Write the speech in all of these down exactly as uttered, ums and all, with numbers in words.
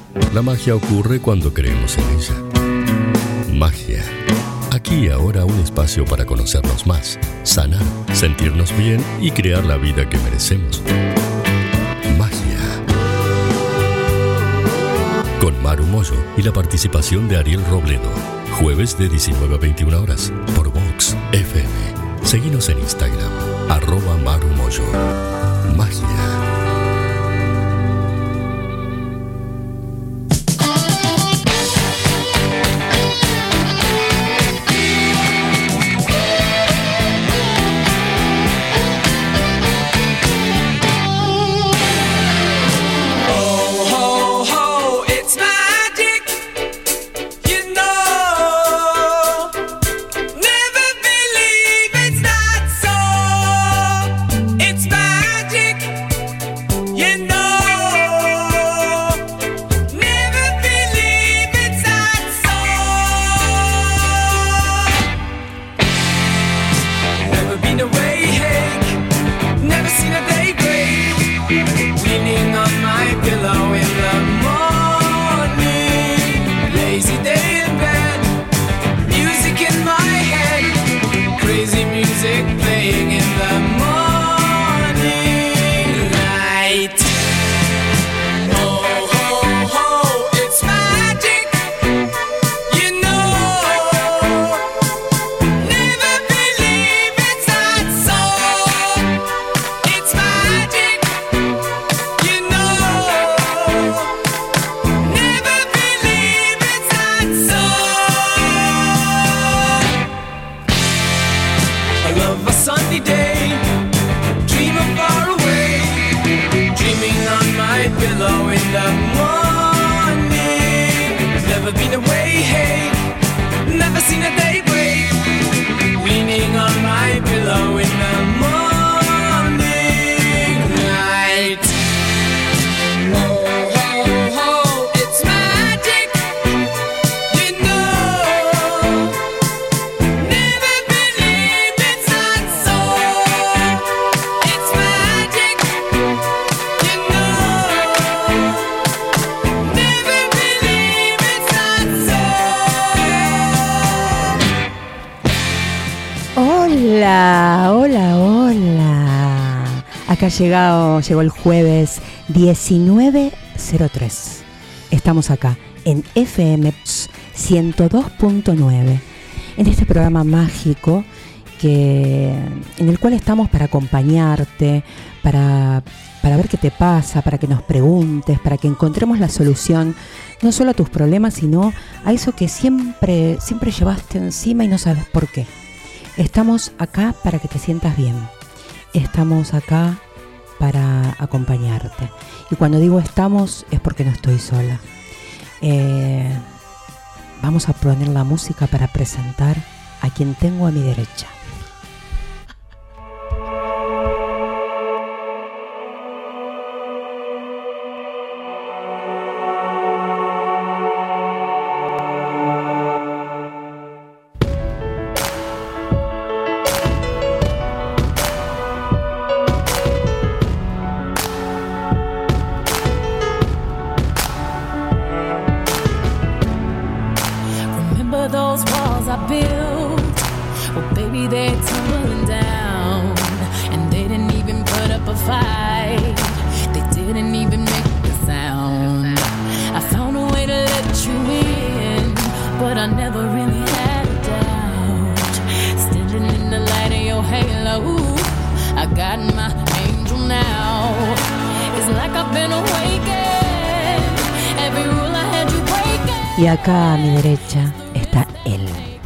La magia ocurre cuando creemos en ella. Magia. Aquí y ahora un espacio para conocernos más, sanar, sentirnos bien y crear la vida que merecemos. Magia. Con Maru Moyo y la participación de Ariel Robledo. Jueves de diecinueve a veintiuna horas por Vox F M. Seguinos en Instagram, arroba Maru Moyo. Magia. Acá llegado, llegó el jueves diecinueve cero tres. Estamos acá en F M ciento dos punto nueve, en este programa mágico que, en el cual estamos para acompañarte, para, para ver qué te pasa, para que nos preguntes, para que encontremos la solución no solo a tus problemas, sino a eso que siempre, siempre llevaste encima y no sabes por qué. Estamos acá para que te sientas bien. Estamos acá para acompañarte. Y cuando digo estamos es porque no estoy sola. Eh, vamos a poner la música para presentar a quien tengo a mi derecha. Y acá a mi derecha está él,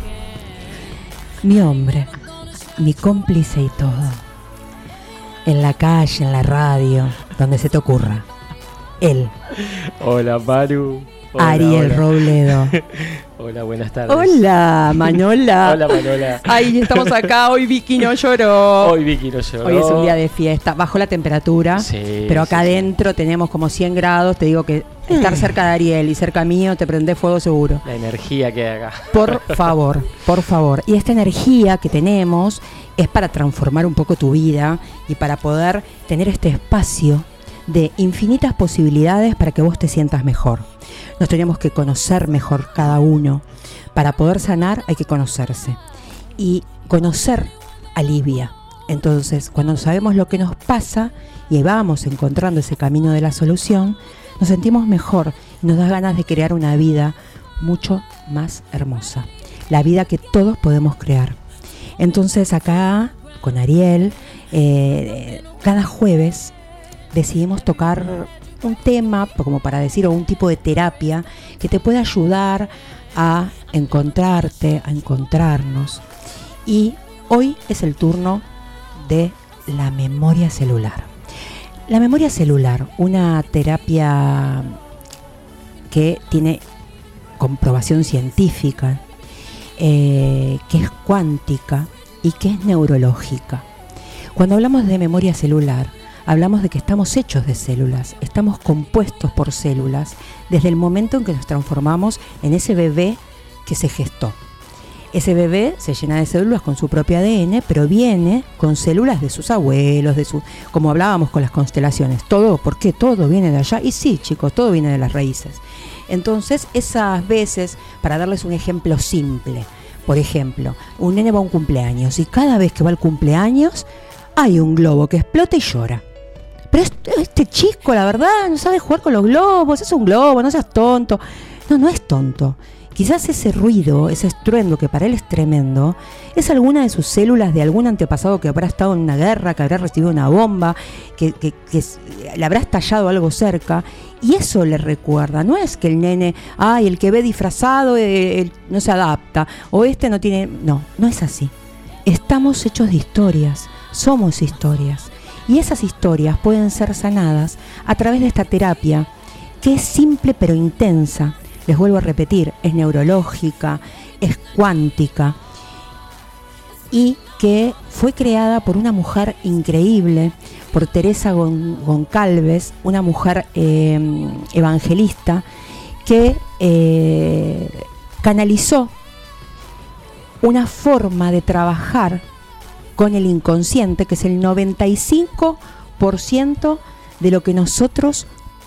mi hombre, mi cómplice y todo. En la calle, en la radio, donde se te ocurra. Él. Hola, Maru. Hola, Ariel hola. Robledo. Hola, buenas tardes. Hola, Manola. Hola, Manola. Ay, estamos acá. Hoy Vicky no lloró. Hoy Vicky no lloró. Hoy es un día de fiesta. Bajó la temperatura. Sí, pero acá sí, adentro sí. tenemos como cien grados. Te digo que estar cerca de Ariel y cerca mío te prende fuego seguro. La energía que hay acá. Por favor, por favor. Y esta energía que tenemos es para transformar un poco tu vida y para poder tener este espacio de infinitas posibilidades para que vos te sientas mejor. Nos tenemos que conocer mejor cada uno. Para poder sanar hay que conocerse. Y conocer alivia. Entonces, cuando sabemos lo que nos pasa y vamos encontrando ese camino de la solución, nos sentimos mejor y nos da ganas de crear una vida mucho más hermosa. La vida que todos podemos crear. Entonces acá, con Ariel, eh, cada jueves decidimos tocar un tema, como para decir, o un tipo de terapia que te pueda ayudar a encontrarte, a encontrarnos. Y hoy es el turno de la memoria celular. La memoria celular, una terapia que tiene comprobación científica, eh, que es cuántica y que es neurológica. Cuando hablamos de memoria celular, hablamos de que estamos hechos de células, estamos compuestos por células desde el momento en que nos transformamos en ese bebé que se gestó. Ese bebé se llena de células con su propio A D N, pero viene con células de sus abuelos, de su, como hablábamos con las constelaciones. Todo, ¿por qué? Todo viene de allá. Y sí, chicos, todo viene de las raíces. Entonces, esas veces, para darles un ejemplo simple, por ejemplo, un nene va a un cumpleaños y cada vez que va al cumpleaños hay un globo que explota y llora. Pero este, este chico, la verdad, no sabe jugar con los globos, es un globo, no seas tonto. No, no es tonto. Quizás ese ruido, ese estruendo que para él es tremendo, es alguna de sus células de algún antepasado que habrá estado en una guerra, que habrá recibido una bomba, que, que, que le habrá estallado algo cerca, y eso le recuerda. No es que el nene, ay, el que ve disfrazado eh, no se adapta, o este no tiene... No, no es así. Estamos hechos de historias, somos historias, y esas historias pueden ser sanadas a través de esta terapia, que es simple pero intensa. Les vuelvo a repetir, es neurológica, es cuántica y que fue creada por una mujer increíble, por Teresa Gon- Goncalves, una mujer eh, evangelista que eh, canalizó una forma de trabajar con el inconsciente, que es el noventa y cinco por ciento de lo que nosotros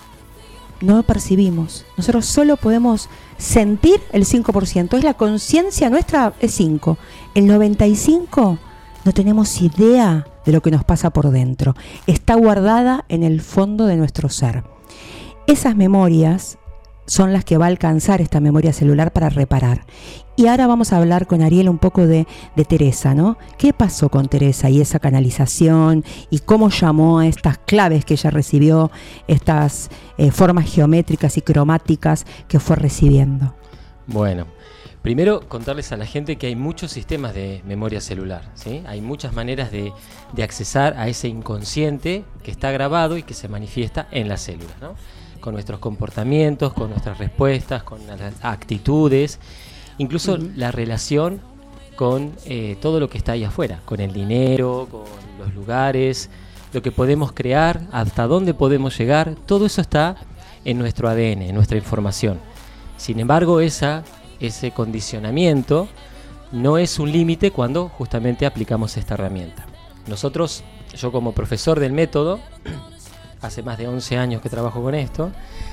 no percibimos. Nosotros solo podemos sentir el cinco por ciento. Es la conciencia nuestra, es cinco. El noventa y cinco por ciento no tenemos idea de lo que nos pasa por dentro. Está guardada en el fondo de nuestro ser. Esas memorias son las que va a alcanzar esta memoria celular para reparar. Y ahora vamos a hablar con Ariel un poco de, de Teresa, ¿no? ¿Qué pasó con Teresa y esa canalización y cómo llamó a estas claves que ella recibió, estas eh, formas geométricas y cromáticas que fue recibiendo? Bueno, primero contarles a la gente que hay muchos sistemas de memoria celular, ¿sí? Hay muchas maneras de, de accesar a ese inconsciente que está grabado y que se manifiesta en las células, ¿no? Con nuestros comportamientos, con nuestras respuestas, con las actitudes, incluso uh-huh. la relación con eh, todo lo que está ahí afuera, con el dinero, con los lugares, lo que podemos crear, hasta dónde podemos llegar, todo eso está en nuestro A D N, en nuestra información. Sin embargo, esa, ese condicionamiento no es un límite cuando justamente aplicamos esta herramienta. Nosotros, yo como profesor del método, hace más de once años que trabajo con esto,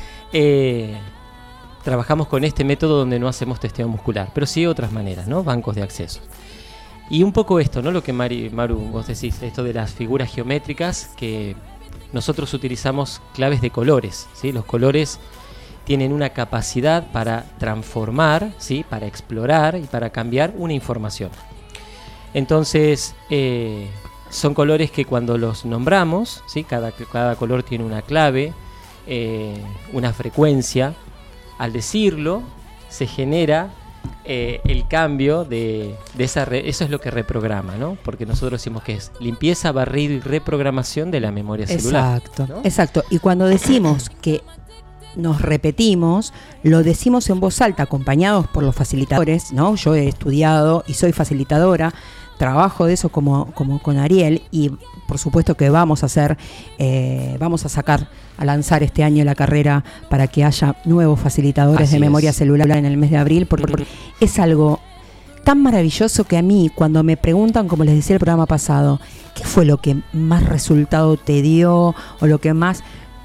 eh, trabajamos con este método donde no hacemos testeo muscular, pero sí otras maneras, ¿no? Bancos de acceso. Y un poco esto, ¿no? Lo que Mari, Maru, vos decís, esto de las figuras geométricas, que nosotros utilizamos claves de colores, ¿sí? Los colores tienen una capacidad para transformar, ¿sí? Para explorar y para cambiar una información. Entonces, eh, son colores que cuando los nombramos, ¿sí? cada, cada color tiene una clave, eh, una frecuencia. Al decirlo, se genera eh, el cambio de, de esa... Re, eso es lo que reprograma, ¿no? Porque nosotros decimos que es limpieza, barrido y reprogramación de la memoria celular. Exacto, ¿no? Exacto. Y cuando decimos que nos repetimos, lo decimos en voz alta, acompañados por los facilitadores, ¿no? Yo he estudiado y soy facilitadora, trabajo de eso como, como con Ariel, y por supuesto que vamos a hacer, eh, vamos a sacar, a lanzar este año la carrera para que haya nuevos facilitadores Así de memoria es. celular en el mes de abril, porque es algo tan maravilloso que a mí, cuando me preguntan, como les decía el programa pasado, ¿qué fue lo que más resultado te dio o lo que más?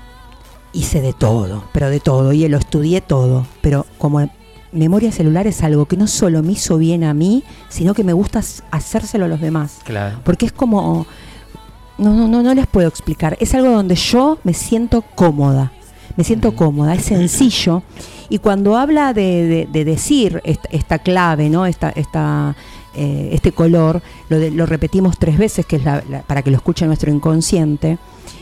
hice de todo, pero de todo, y lo estudié todo, pero como memoria celular es algo que no solo me hizo bien a mí, sino que me gusta hacérselo a los demás. Claro. Porque es como, no, no, no, no les puedo explicar, es algo donde yo me siento cómoda, me siento uh-huh. cómoda, es sencillo, y cuando habla de, de, de decir esta, esta clave, ¿no? Esta, esta eh, este color, lo, de, lo repetimos tres veces, que es la, la, para que lo escuche nuestro inconsciente,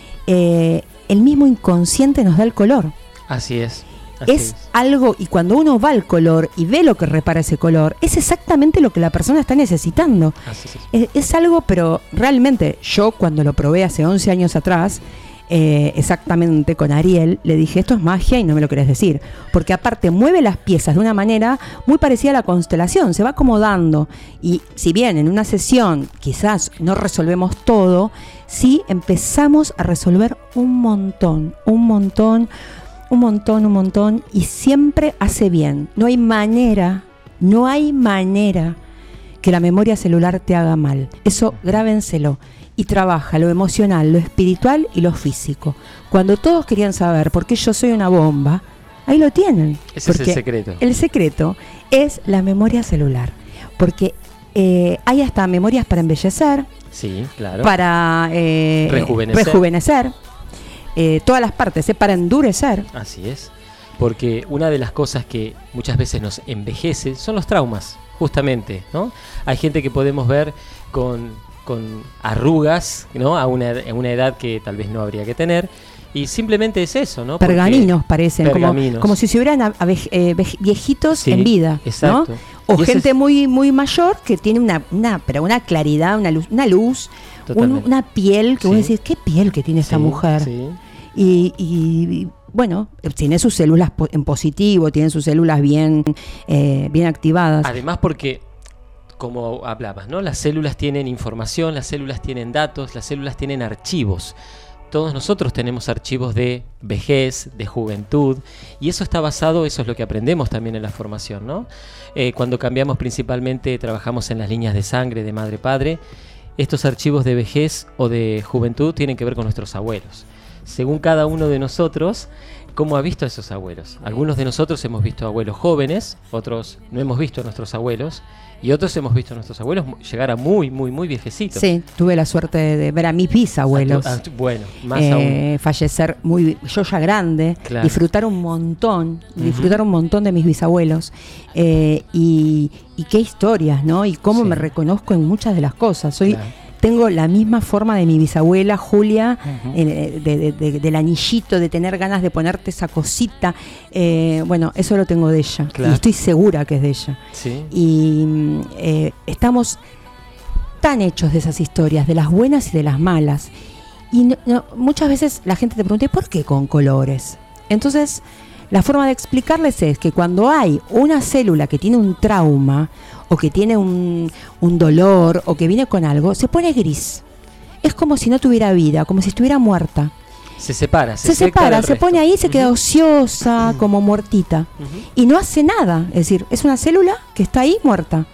eh, el mismo inconsciente nos da el color. Así es. Así es, es algo, y cuando uno va al color y ve lo que repara ese color, es exactamente lo que la persona está necesitando. Así es. Es, es algo, pero realmente yo cuando lo probé hace once años atrás, eh, exactamente con Ariel, le dije, esto es magia y no me lo querés decir, porque aparte mueve las piezas de una manera muy parecida a la constelación, se va acomodando, y si bien en una sesión quizás no resolvemos todo, sí empezamos a resolver un montón, un montón, un montón, un montón, y siempre hace bien. No hay manera, no hay manera que la memoria celular te haga mal. Eso grábenselo. Y trabaja lo emocional, lo espiritual y lo físico. Cuando todos querían saber por qué yo soy una bomba, ahí lo tienen. Ese es el secreto. El secreto es la memoria celular. Porque eh, hay hasta memorias para embellecer, sí, claro, para eh, rejuvenecer, rejuvenecer eh, todas las partes, eh, para endurecer. Así es. Porque una de las cosas que muchas veces nos envejece son los traumas, justamente, ¿no? Hay gente que podemos ver con... con arrugas, ¿no? A una, a una edad que tal vez no habría que tener, y simplemente es eso, ¿no? Pergaminos Porque parecen, pergaminos. Como, como si se hubieran a, a vej, eh, vej, viejitos sí, en vida, exacto. ¿no? O y gente es... muy muy mayor que tiene una, una, pero una claridad, una luz, una luz, un, una piel que sí. vos decís, ¿qué piel que tiene esta sí, mujer? Sí. Y, y bueno, tiene sus células en positivo, tiene sus células bien, eh, bien activadas. Además porque, como hablabas, ¿no? Las células tienen información, las células tienen datos, las células tienen archivos. Todos nosotros tenemos archivos de vejez, de juventud, y eso está basado, eso es lo que aprendemos también en la formación, ¿no? Eh, cuando cambiamos principalmente, trabajamos en las líneas de sangre de madre-padre, estos archivos de vejez o de juventud tienen que ver con nuestros abuelos. Según cada uno de nosotros, ¿cómo ha visto a esos abuelos? Algunos de nosotros hemos visto abuelos jóvenes, otros no hemos visto a nuestros abuelos, y otros hemos visto a nuestros abuelos llegar a muy, muy, muy viejecitos. Sí, tuve la suerte de ver a mis bisabuelos. A tu, a tu, bueno, más eh, aún. Fallecer muy, yo ya grande, claro. disfrutar un montón, uh-huh. disfrutar un montón de mis bisabuelos. Eh, y, y qué historias, ¿no? Y cómo sí. me reconozco en muchas de las cosas. Soy... Claro. Tengo la misma forma de mi bisabuela Julia, uh-huh. eh, de, de, de, del anillito, de tener ganas de ponerte esa cosita. Eh, bueno, eso lo tengo de ella. Claro. Y estoy segura que es de ella. ¿Sí? Y eh, estamos tan hechos de esas historias, de las buenas y de las malas. Y no, no, muchas veces la gente te pregunta, ¿por qué con colores? Entonces, la forma de explicarles es que cuando hay una célula que tiene un trauma, o que tiene un, un dolor, o que viene con algo, se pone gris. Es como si no tuviera vida, como si estuviera muerta. Se separa, se, se separa, se resto. pone ahí, se uh-huh. queda ociosa, uh-huh. como muertita. Uh-huh. Y no hace nada. Es decir, es una célula que está ahí muerta.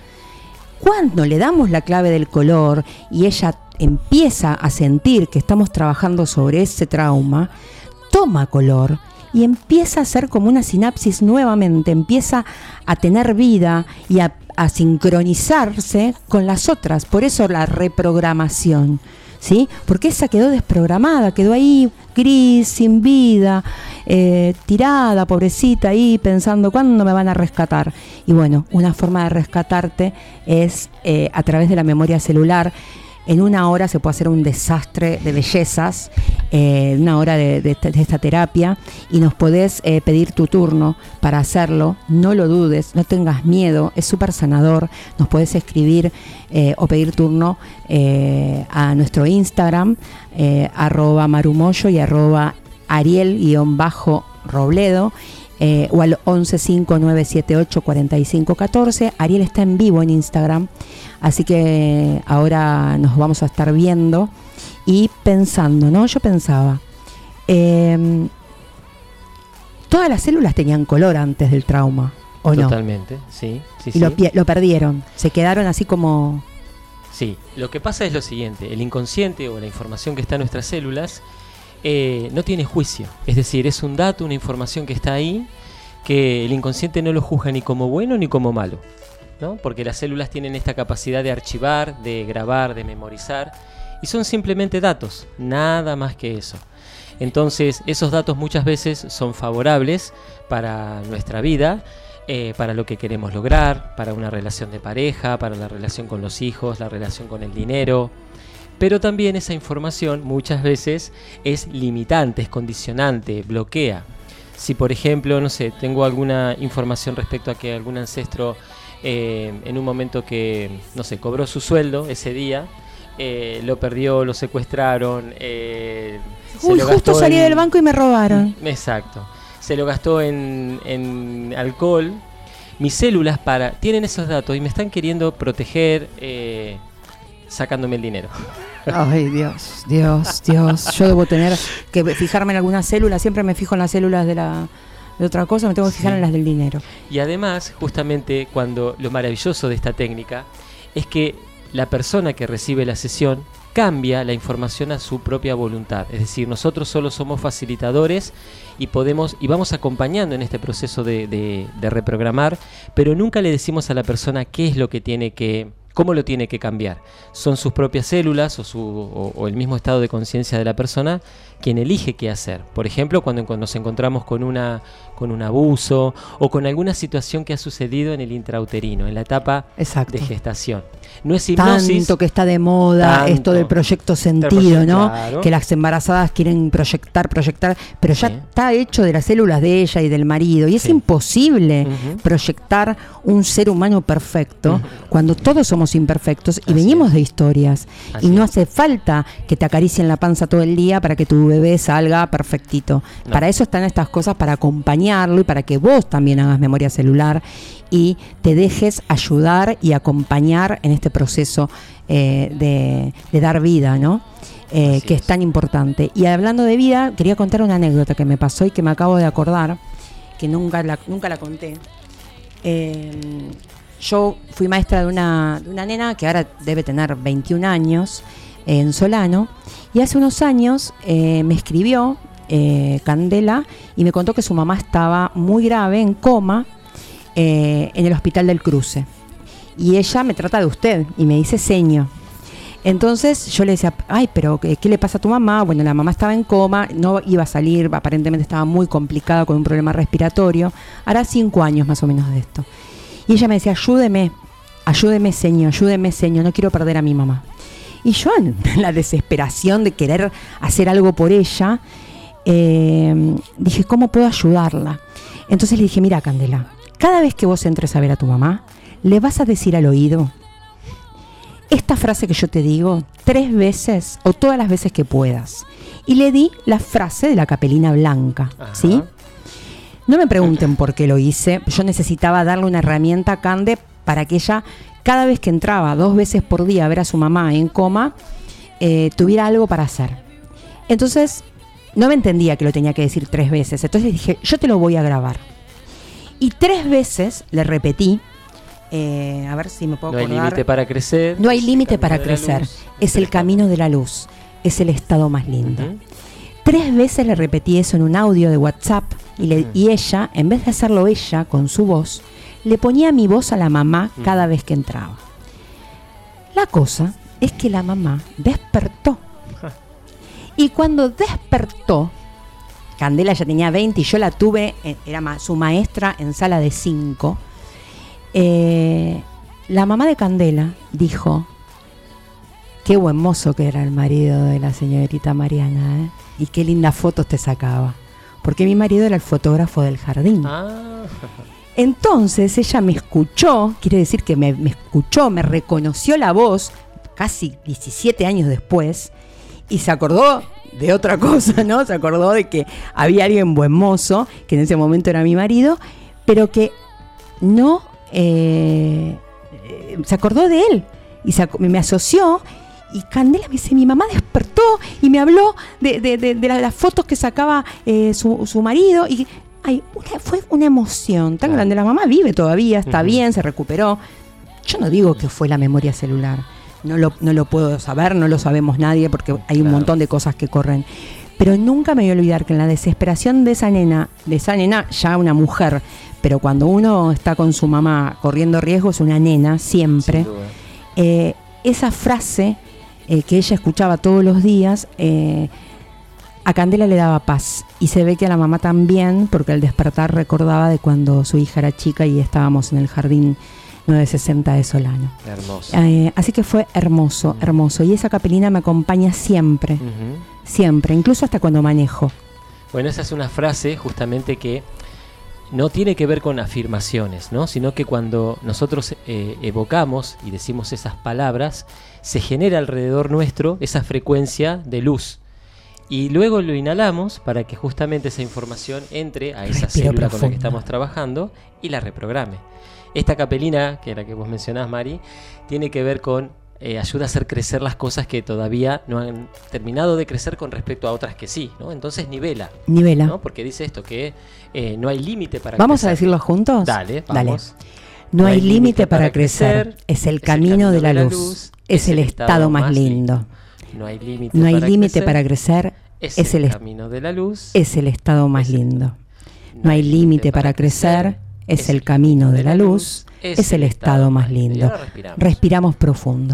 Cuando le damos la clave del color y ella empieza a sentir que estamos trabajando sobre ese trauma, toma color y empieza a hacer como una sinapsis nuevamente, empieza a tener vida y a, a sincronizarse con las otras. Por eso la reprogramación, ¿sí? Porque esa quedó desprogramada, quedó ahí gris, sin vida, eh, tirada, pobrecita, ahí pensando ¿cuándo me van a rescatar? Y bueno, una forma de rescatarte es eh, a través de la memoria celular. En una hora se puede hacer un desastre de bellezas, eh, una hora de, de, de esta terapia, y nos podés eh, pedir tu turno para hacerlo. No lo dudes, no tengas miedo, es súper sanador. Nos podés escribir eh, o pedir turno eh, a nuestro Instagram, eh, arroba marumoyo y arroba ariel-robledo. Eh, o al once cinco nueve siete ocho cuatro cinco uno cuatro. Ariel está en vivo en Instagram, así que ahora nos vamos a estar viendo y pensando, ¿no? Yo pensaba, eh, todas las células tenían color antes del trauma, ¿o no? Totalmente, sí. sí y sí. Lo, lo perdieron, se quedaron así como... Sí, lo que pasa es lo siguiente, el inconsciente o la información que está en nuestras células eh, no tiene juicio. Es decir, es un dato, una información que está ahí, que el inconsciente no lo juzga ni como bueno ni como malo, ¿no? Porque las células tienen esta capacidad de archivar, de grabar, de memorizar, y son simplemente datos, nada más que eso. Entonces, esos datos muchas veces son favorables para nuestra vida, eh, para lo que queremos lograr, para una relación de pareja, para la relación con los hijos, la relación con el dinero. Pero también esa información muchas veces es limitante, es condicionante, bloquea. Si, por ejemplo, no sé, tengo alguna información respecto a que algún ancestro eh, en un momento que, no sé, cobró su sueldo ese día, eh, lo perdió, lo secuestraron, eh, Uy, se lo justo gastó salí en... del banco y me robaron. Exacto. Se lo gastó en, en alcohol. Mis células para tienen esos datos y me están queriendo proteger eh, sacándome el dinero. Ay, Dios, Dios, Dios. Yo debo tener que fijarme en algunas células. Siempre me fijo en las células de la de otra cosa. Me tengo que fijar sí. en las del dinero. Y además, justamente, cuando lo maravilloso de esta técnica es que la persona que recibe la sesión cambia la información a su propia voluntad. Es decir, nosotros solo somos facilitadores y podemos y vamos acompañando en este proceso de, de, de reprogramar, pero nunca le decimos a la persona qué es lo que tiene que, cómo lo tiene que cambiar. Son sus propias células o, su, o, o el mismo estado de conciencia de la persona quien elige qué hacer. Por ejemplo, cuando, cuando nos encontramos con, una, con un abuso o con alguna situación que ha sucedido en el intrauterino, en la etapa Exacto. de gestación. No es hipnosis. Tanto que está de moda tanto. Esto del proyecto sentido, ¿no? Claro. Que las embarazadas quieren proyectar, proyectar, pero ya sí. está hecho de las células de ella y del marido. Y es sí. imposible uh-huh. proyectar un ser humano perfecto uh-huh. cuando todos somos imperfectos y Así venimos es. de historias. Así y no es. hace falta que te acaricien la panza todo el día para que tu bebé salga perfectito. No. Para eso están estas cosas, para acompañarlo y para que vos también hagas memoria celular y te dejes ayudar y acompañar en este proceso eh, de, de dar vida, ¿no? Eh, que es. es tan importante. Y hablando de vida, quería contar una anécdota que me pasó y que me acabo de acordar, que nunca la, nunca la conté. Eh, yo fui maestra de una, de una nena que ahora debe tener veintiún años, eh, en Solano, y hace unos años eh, me escribió eh, Candela y me contó que su mamá estaba muy grave, en coma, eh, en el Hospital del Cruce. Y ella me trata de usted y me dice seño. Entonces yo le decía, ay, pero ¿qué, qué le pasa a tu mamá? Bueno, la mamá estaba en coma, no iba a salir, aparentemente estaba muy complicada con un problema respiratorio. Hará cinco años más o menos de esto. Y ella me decía, ayúdeme, ayúdeme señor, ayúdeme señor, no quiero perder a mi mamá. Y yo, en la desesperación de querer hacer algo por ella, eh, dije, ¿cómo puedo ayudarla? Entonces le dije, mira, Candela, cada vez que vos entres a ver a tu mamá, le vas a decir al oído esta frase que yo te digo tres veces o todas las veces que puedas. Y le di la frase de la capelina blanca, Ajá. ¿sí? No me pregunten por qué lo hice. Yo necesitaba darle una herramienta a Cande para que ella, cada vez que entraba dos veces por día a ver a su mamá en coma, eh, tuviera algo para hacer. Entonces, no me entendía que lo tenía que decir tres veces. Entonces dije, yo te lo voy a grabar. Y tres veces le repetí, eh, a ver si me puedo no acordar. No hay límite para crecer. No hay límite para crecer. Es el camino de la luz. Es el estado más lindo. Uh-huh. Tres veces le repetí eso en un audio de WhatsApp y, le, uh-huh. y ella, en vez de hacerlo ella con su voz, le ponía mi voz a la mamá uh-huh. cada vez que entraba. La cosa es que la mamá despertó. Uh-huh. Y cuando despertó, Candela ya tenía veinte y yo la tuve, era ma- su maestra en sala de cinco. Eh, la mamá de Candela dijo, qué buen mozo que era el marido de la señorita Mariana, ¿eh? Y qué lindas fotos te sacaba. Porque mi marido era el fotógrafo del jardín. Ah. Entonces ella me escuchó, quiere decir que me, me escuchó, me reconoció la voz, casi diecisiete años después, y se acordó de otra cosa, ¿no? Se acordó de que había alguien buen mozo, que en ese momento era mi marido, pero que no, eh, eh, se acordó de él, y se, me asoció. Y Candela me dice, mi mamá despertó y me habló de, de, de, de las fotos que sacaba eh, su, su marido. Y ay, una, fue una emoción tan grande. La mamá vive todavía, está uh-huh. bien, se recuperó. Yo no digo que fue la memoria celular. No lo, no lo puedo saber, no lo sabemos nadie porque hay un claro. montón de cosas que corren. pero nunca me voy a olvidar que en la desesperación de esa nena, de esa nena ya una mujer, pero cuando uno está con su mamá corriendo riesgo es una nena siempre, eh, esa frase eh, que ella escuchaba todos los días, eh, a Candela le daba paz, y se ve que a la mamá también, porque al despertar recordaba de cuando su hija era chica y estábamos en el jardín nueve sesenta de Solano. Hermoso. Eh, así que fue hermoso, uh-huh. hermoso. Y esa capelina me acompaña siempre, uh-huh. siempre, incluso hasta cuando manejo. Bueno, esa es una frase justamente que no tiene que ver con afirmaciones, ¿no? Sino que cuando nosotros eh, evocamos y decimos esas palabras, se genera alrededor nuestro esa frecuencia de luz. Y luego lo inhalamos para que justamente esa información entre a esa Respiro célula profundo. con la que estamos trabajando y la reprograme. Esta capelina, que es la que vos mencionás, Mari, tiene que ver con eh, ayuda a hacer crecer las cosas que todavía no han terminado de crecer con respecto a otras que sí, ¿no? Entonces nivela. Nivela. ¿No? Porque dice esto, que eh, no hay límite para ¿Vamos crecer. a decirlo juntos? Dale, vamos. Dale. No, no hay límite para, para crecer, crecer, es el camino de la luz, luz es el estado más lindo. lindo. No hay límite no hay para, límite para crecer, es, es el el camino de la luz, es el estado más el, lindo. No hay límite para crecer, es el camino de la luz, es el estado más lindo. Respiramos. respiramos profundo.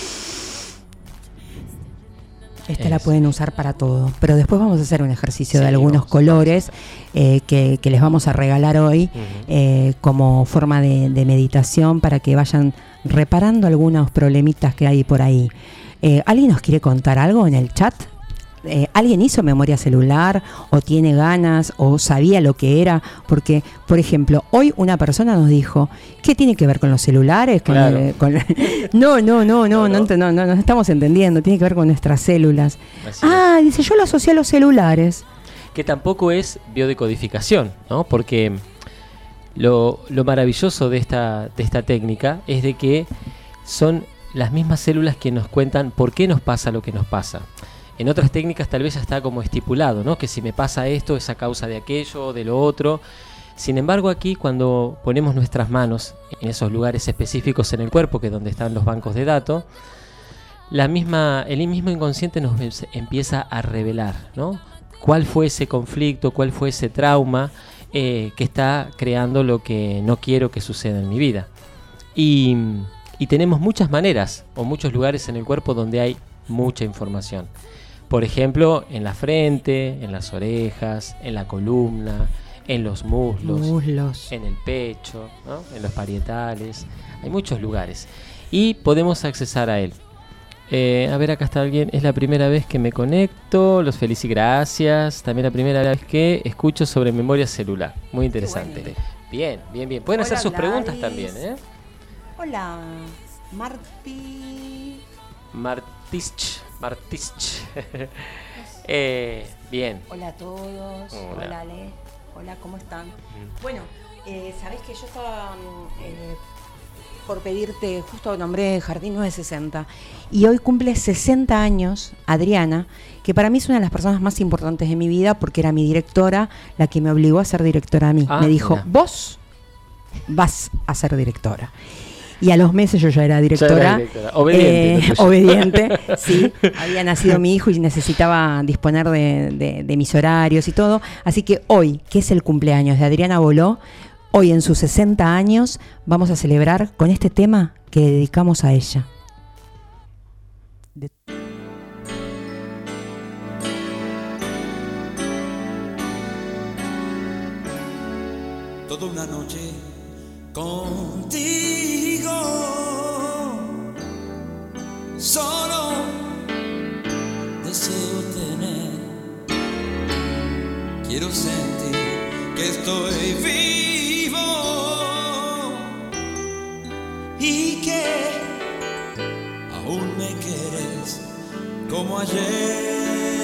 Esta Eso. La pueden usar para todo, pero después vamos a hacer un ejercicio sí, de algunos vamos, colores eh, que, que les vamos a regalar hoy uh-huh. eh, como forma de, de meditación para que vayan reparando algunos problemitas que hay por ahí. Eh, ¿Alguien nos quiere contar algo en el chat? Eh, ¿Alguien hizo memoria celular o tiene ganas o sabía lo que era? Porque, por ejemplo, hoy una persona nos dijo, ¿qué tiene que ver con los celulares? Con claro. el, con... No, no, no, no, no, no, no, no, no estamos entendiendo, tiene que ver con nuestras células. Así ah, es. dice, yo lo asocié a los celulares. Que tampoco es biodecodificación, ¿no? Porque lo, lo maravilloso de esta, de esta técnica es de que son las mismas células que nos cuentan por qué nos pasa lo que nos pasa. En otras técnicas tal vez ya está como estipulado, ¿no? Que si me pasa esto es a causa de aquello, de lo otro. Sin embargo, aquí cuando ponemos nuestras manos en esos lugares específicos en el cuerpo, que es donde están los bancos de datos, la misma, el mismo inconsciente nos empieza a revelar, ¿no? ¿Cuál fue ese conflicto? ¿Cuál fue ese trauma eh, que está creando lo que no quiero que suceda en mi vida? Y, y tenemos muchas maneras o muchos lugares en el cuerpo donde hay mucha información. Por ejemplo, en la frente, en las orejas, en la columna, en los muslos, muslos. en el pecho, ¿no? En los parietales. Hay muchos lugares. Y podemos accesar a él. Eh, a ver, acá está alguien. Es la primera vez que me conecto. Los felicito, gracias. También la primera vez que escucho sobre memoria celular. Muy interesante. Bueno. Bien, bien, bien. Pueden Hola, hacer sus Gladys. Preguntas también, ¿eh? Hola, Marti. Martich. Martich. eh, bien. Hola a todos. Hola, Hola Ale. Hola, ¿cómo están? Mm. Bueno, eh, sabés que yo estaba eh, por pedirte, justo nombré Jardín nueve sesenta, y hoy cumple sesenta años Adriana, que para mí es una de las personas más importantes de mi vida, porque era mi directora la que me obligó a ser directora a mí. Ah, me dijo, mira. Vos vas a ser directora. Y a los meses yo ya era directora. Ya era directora. Obediente. Eh, obediente, sí. Había nacido mi hijo y necesitaba disponer de, de, de mis horarios y todo. Así que hoy, que es el cumpleaños de Adriana Boló, hoy en sus sesenta años, vamos a celebrar con este tema que dedicamos a ella. De- Toda una noche contigo, solo deseo tener, quiero sentir que estoy vivo y que aún me quieres como ayer.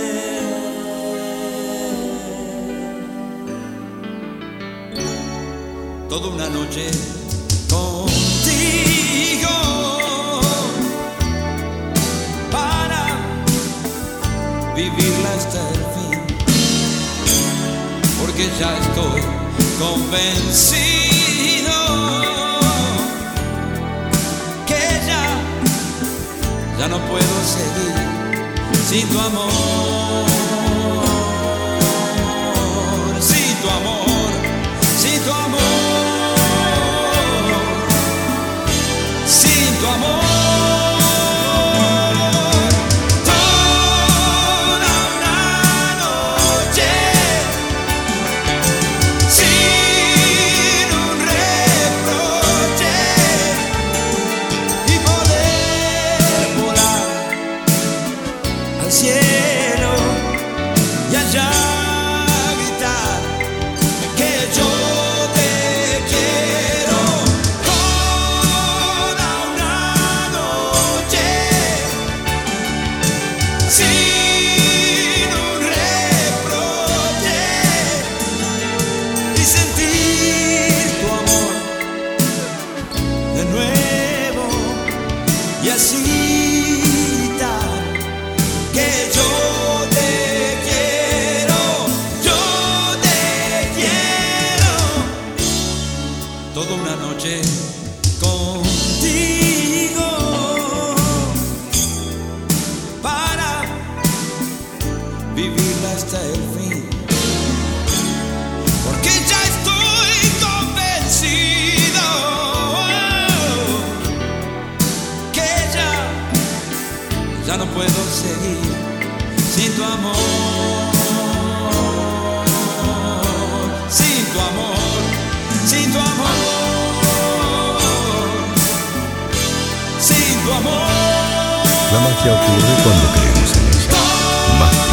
Toda una noche contigo para vivirla hasta el fin, porque ya estoy convencido que ya, ya no puedo seguir sin tu amor. toda una noche contigo para vivirla hasta el fin, porque ya estoy convencido que ya, ya no puedo seguir sin tu amor, sin tu amor, sin tu amor, sin tu amor. La magia ocurre cuando creemos en ella. Magia.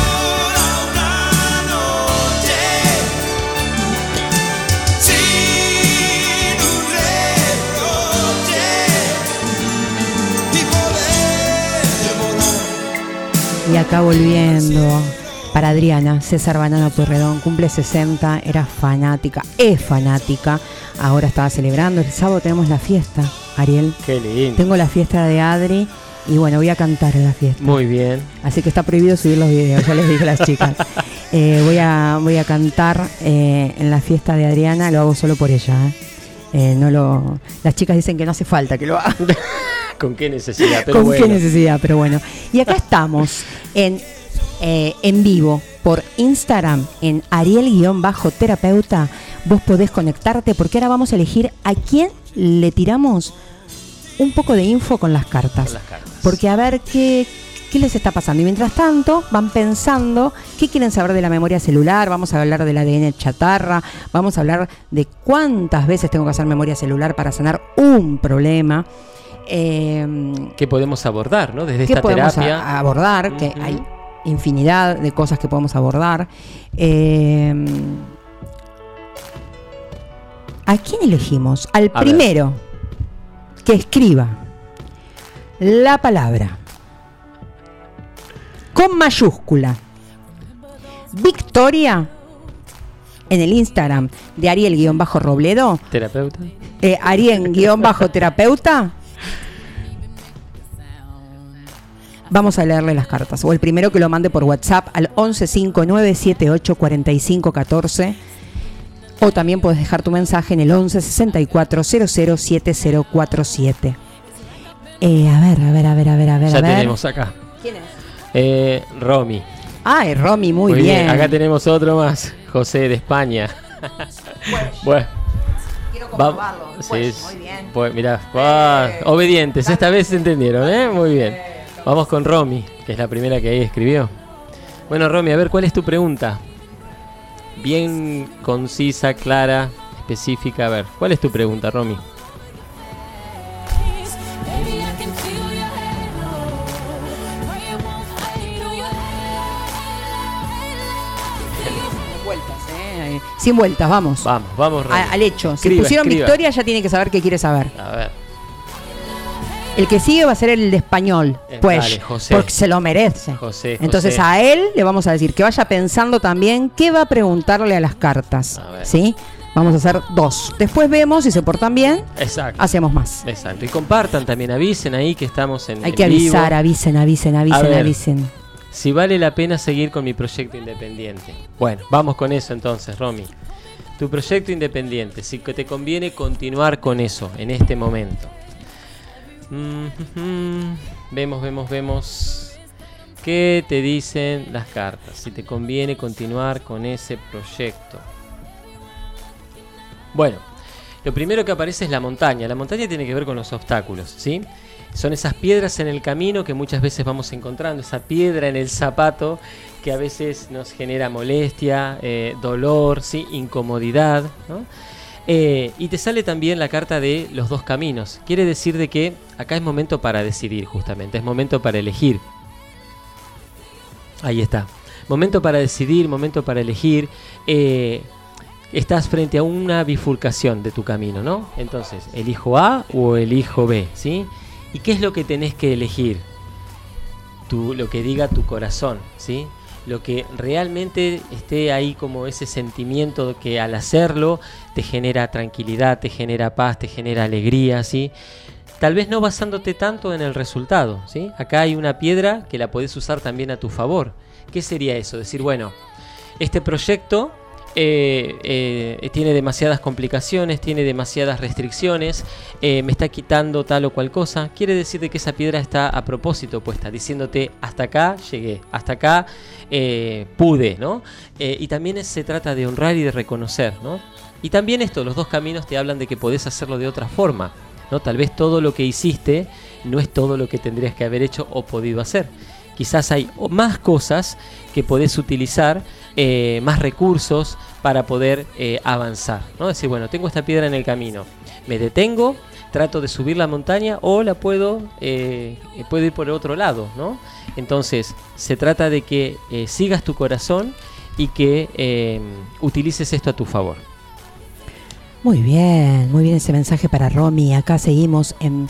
Y acá volviendo para Adriana, César Banana Pueyrredón, cumple sesenta, era fanática, es fanática, ahora estaba celebrando, el sábado tenemos la fiesta, Ariel. Qué lindo. Tengo la fiesta de Adri y bueno, voy a cantar en la fiesta. Muy bien. Así que está prohibido subir los videos, ya les dije a las chicas. Eh, voy, a, voy a cantar eh, en la fiesta de Adriana, lo hago solo por ella. ¿eh? Eh, no lo, las chicas dicen que no hace falta que lo haga. ¿Con qué necesidad? Pero ¿Con bueno. qué necesidad? Pero bueno. Y acá estamos en, eh, en vivo por Instagram en Ariel-terapeuta. Vos podés conectarte porque ahora vamos a elegir a quién le tiramos un poco de info con las cartas. Con las cartas. Porque a ver qué, qué les está pasando. Y mientras tanto van pensando qué quieren saber de la memoria celular. Vamos a hablar del A D N chatarra. Vamos a hablar de cuántas veces tengo que hacer memoria celular para sanar un problema. Eh, ¿Qué podemos abordar, ¿no? Desde ¿Qué esta podemos terapia. a- abordar? Uh-huh. Que hay infinidad de cosas que podemos abordar. Eh, ¿A quién elegimos? Al A primero que escriba la palabra con mayúscula Victoria en el Instagram de Ariel-Robledo, Terapeuta. eh, Ariel-terapeuta. Vamos a leerle las cartas. O el primero que lo mande por WhatsApp al once cinco nueve siete ocho cuatro cinco uno cuatro. O también puedes dejar tu mensaje en el once sesenta y cuatro cero cero siete cero cuatro siete. Eh, a ver, a ver, a ver, a ver, a ver. Ya a ver. tenemos acá. ¿Quién es? Eh, Romy. Ay, Romy, muy, Muy bien. bien. Acá tenemos otro más. José de España. Bueno. Quiero Va- comprobarlo. sí, Pues, es- muy bien. pues, mirá, ah, obedientes, esta vez se entendieron, ¿eh? Muy bien. Vamos con Romy, que es la primera que ahí escribió. Bueno, Romy, a ver, ¿cuál es tu pregunta? Bien concisa, clara, específica. A ver, ¿cuál es tu pregunta, Romy? Vueltas, ¿eh? Sin vueltas, vamos. Vamos, vamos, Romy. A- al hecho. Si Escriba, pusieron escriba. Victoria, ya tiene que saber qué quiere saber. A ver, El que sigue va a ser el de español, Eh, pues, dale, José. porque se lo merece. José, Entonces José. a él le vamos a decir que vaya pensando también qué va a preguntarle a las cartas, A ver. ¿sí? Vamos a hacer dos. Después vemos si se portan bien, exacto. hacemos más. Exacto. Y compartan también, avisen ahí que estamos en Hay en que vivo. avisar, avisen, avisen, avisen, ver. avisen. Si vale la pena seguir con mi proyecto independiente. Bueno, vamos con eso entonces, Romy. Tu proyecto independiente, si que te conviene continuar con eso en este momento. Mm, mm, vemos, vemos, vemos. ¿Qué te dicen las cartas? Si te conviene continuar con ese proyecto. Bueno, lo primero que aparece es la montaña. La montaña tiene que ver con los obstáculos, ¿sí? Son esas piedras en el camino que muchas veces vamos encontrando, esa piedra en el zapato que a veces nos genera molestia, eh, dolor, ¿sí? Incomodidad, ¿no? Eh, y te sale también la carta de los dos caminos. Quiere decir de que acá es momento para decidir, justamente, es momento para elegir. Ahí está. Momento para decidir, momento para elegir. Eh, estás frente a una bifurcación de tu camino, ¿no? Entonces, ¿elijo A o elijo B? ¿Sí? ¿Y qué es lo que tenés que elegir? Tu, lo que diga tu corazón, ¿sí? Lo que realmente esté ahí como ese sentimiento de que al hacerlo te genera tranquilidad, te genera paz, te genera alegría, ¿sí? Tal vez no basándote tanto en el resultado, ¿sí? Acá hay una piedra que la podés usar también a tu favor. ¿Qué sería eso? Decir, bueno, este proyecto eh, eh, tiene demasiadas complicaciones, tiene demasiadas restricciones, eh, me está quitando tal o cual cosa, quiere decir de que esa piedra está a propósito puesta, diciéndote hasta acá llegué, hasta acá eh, pude, ¿no? Eh, y también es, se trata de honrar y de reconocer, ¿no? Y también esto, los dos caminos te hablan de que podés hacerlo de otra forma, ¿no? Tal vez todo lo que hiciste no es todo lo que tendrías que haber hecho o podido hacer. Quizás hay más cosas que podés utilizar, eh, más recursos para poder eh, avanzar, ¿no? Decir, bueno, tengo esta piedra en el camino, me detengo, trato de subir la montaña o la puedo, eh, puedo ir por el otro lado, ¿no? Entonces, se trata de que eh, sigas tu corazón y que eh, utilices esto a tu favor. Muy bien, muy bien ese mensaje para Romy. Acá seguimos en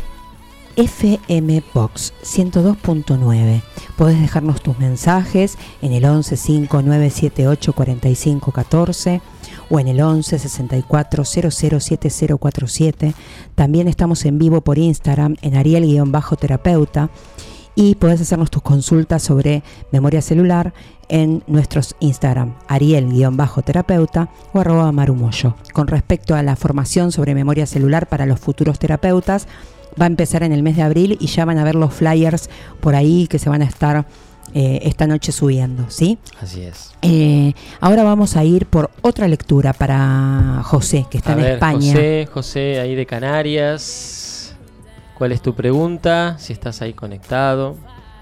F M Box ciento dos punto nueve. Podés dejarnos tus mensajes en el once cinco nueve siete ocho cuatro cinco uno cuatro o en el once sesenta y cuatro cero cero siete cero cuatro siete. También estamos en vivo por Instagram en Ariel-terapeuta y podés hacernos tus consultas sobre memoria celular en nuestros Instagram, Ariel-terapeuta o arroba marumoyo. Con respecto a la formación sobre memoria celular para los futuros terapeutas, va a empezar en el mes de abril y ya van a ver los flyers por ahí que se van a estar eh, esta noche subiendo, ¿sí? Así es. Eh, ahora vamos a ir por otra lectura para José, que está a en ver, España. José, José, ahí de Canarias. ¿Cuál es tu pregunta? Si estás ahí conectado.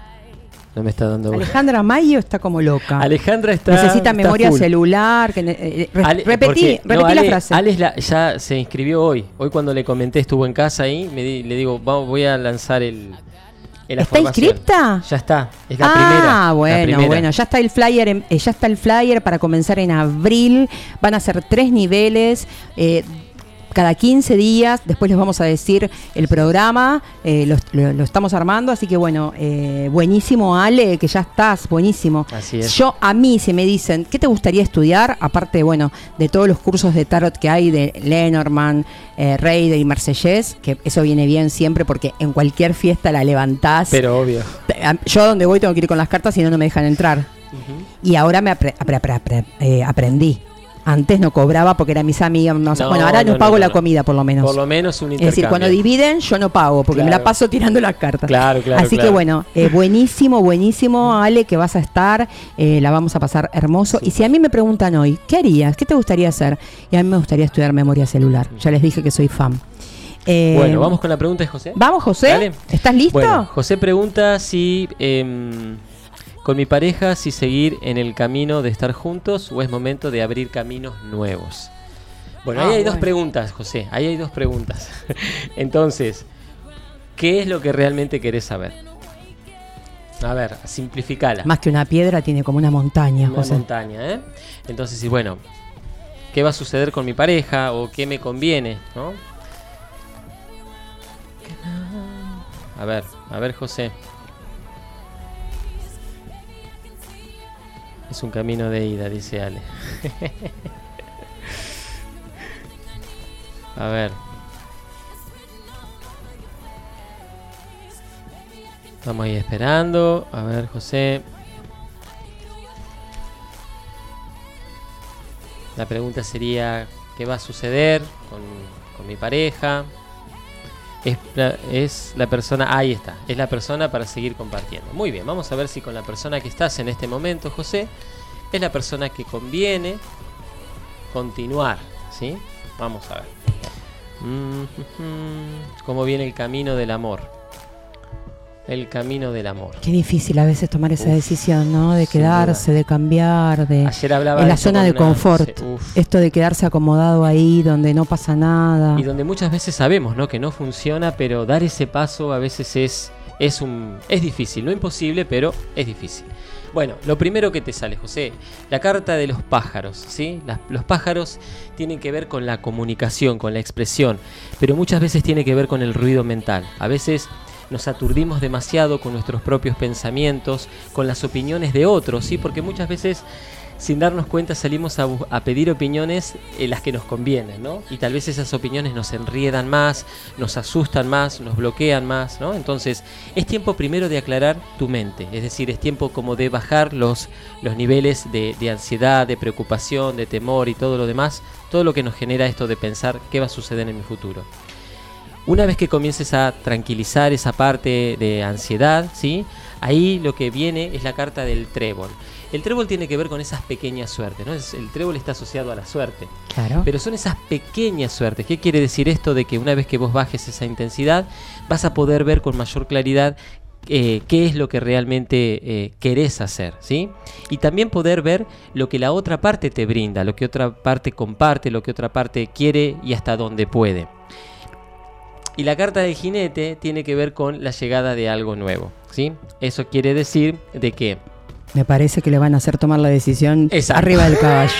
No me está dando... Alejandra Mayo está como loca. Alejandra está... Necesita está memoria full. celular. Que, eh, re, Ale, repetí, porque, repetí no, Ale, la frase. Ale la, ya se inscribió hoy. Hoy cuando le comenté, estuvo en casa ahí, me di, le digo, vamos, voy a lanzar el... el ¿Está inscripta? Ya está, es la ah, primera. Ah, bueno, la primera. bueno, ya está el flyer, en, eh, ya está el flyer para comenzar en abril. Van a ser tres niveles. Eh, Cada quince días, después les vamos a decir el programa, eh, lo, lo, lo estamos armando, así que bueno, eh, buenísimo Ale, que ya estás, buenísimo. Así es. Yo, a mí, si me dicen, ¿qué te gustaría estudiar? Aparte, bueno, de todos los cursos de tarot que hay, de Lenormand, eh, Rey y Marsellés, que eso viene bien siempre porque en cualquier fiesta la levantás. Pero obvio. Yo a donde voy tengo que ir con las cartas, si no, no me dejan entrar. Uh-huh. Y ahora me apre, apre, apre, apre, eh, aprendí. Antes no cobraba porque era mis amigas. No, no, bueno, ahora no, no pago no, no, la comida, por lo menos. Por lo menos un intercambio. Es decir, cuando dividen, yo no pago porque claro. me la paso tirando las cartas. Claro, claro. Así claro. que bueno, eh, buenísimo, buenísimo, Ale, que vas a estar. Eh, la vamos a pasar hermoso. Sí. Y si a mí me preguntan hoy, ¿qué harías? ¿Qué te gustaría hacer? Y a mí me gustaría estudiar memoria celular. Ya les dije que soy fan. Eh, bueno, vamos con la pregunta de José. Vamos, José. Dale. ¿Estás listo? Bueno, José pregunta si... Eh, con mi pareja, si seguir en el camino de estar juntos o es momento de abrir caminos nuevos. Bueno, ah, ahí hay bueno. dos preguntas, José. Ahí hay dos preguntas. Entonces, ¿qué es lo que realmente querés saber? A ver, simplificala. Más que una piedra, tiene como una montaña, una José. Una montaña, ¿eh? Entonces, y bueno, ¿qué va a suceder con mi pareja o qué me conviene, ¿no? A ver, a ver, José. Es un camino de ida, dice Ale. A ver. Estamos ahí esperando. A ver, José. La pregunta sería, ¿qué va a suceder con, con mi pareja? Es la, es la persona, ahí está, es la persona para seguir compartiendo. Muy bien, vamos a ver si con la persona que estás en este momento, José, es la persona que conviene continuar, ¿sí? Vamos a ver. Mm-hmm. ¿Cómo viene el camino del amor? El camino del amor. Qué difícil a veces tomar esa Uf, decisión, ¿no? De quedarse, duda. de cambiar, de Ayer hablaba en la de zona de una, confort. Se, esto de quedarse acomodado ahí, donde no pasa nada. Y donde muchas veces sabemos, ¿no? Que no funciona, pero dar ese paso a veces es, es, un, es difícil. No imposible, pero es difícil. Bueno, lo primero que te sale, José, la carta de los pájaros, ¿sí? Las, los pájaros tienen que ver con la comunicación, con la expresión, pero muchas veces tiene que ver con el ruido mental. A veces nos aturdimos demasiado con nuestros propios pensamientos, con las opiniones de otros, ¿sí? Porque muchas veces sin darnos cuenta salimos a, a pedir opiniones eh, las que nos convienen, ¿no? Y tal vez esas opiniones nos enriedan más, nos asustan más, nos bloquean más, ¿no? Entonces, es tiempo primero de aclarar tu mente, es decir, es tiempo como de bajar los, los niveles de, de ansiedad, de preocupación, de temor y todo lo demás, todo lo que nos genera esto de pensar qué va a suceder en mi futuro. Una vez que comiences a tranquilizar esa parte de ansiedad, ¿sí? Ahí lo que viene es la carta del trébol. El trébol tiene que ver con esas pequeñas suertes, ¿no? El trébol está asociado a la suerte. Claro. Pero son esas pequeñas suertes. ¿Qué quiere decir esto? De que una vez que vos bajes esa intensidad, vas a poder ver con mayor claridad eh, qué es lo que realmente eh, querés hacer, ¿sí? Y también poder ver lo que la otra parte te brinda, lo que otra parte comparte, lo que otra parte quiere y hasta dónde puede. Y la carta del jinete tiene que ver con la llegada de algo nuevo, ¿sí? Eso quiere decir de que... Me parece que le van a hacer tomar la decisión Exacto. arriba del caballo.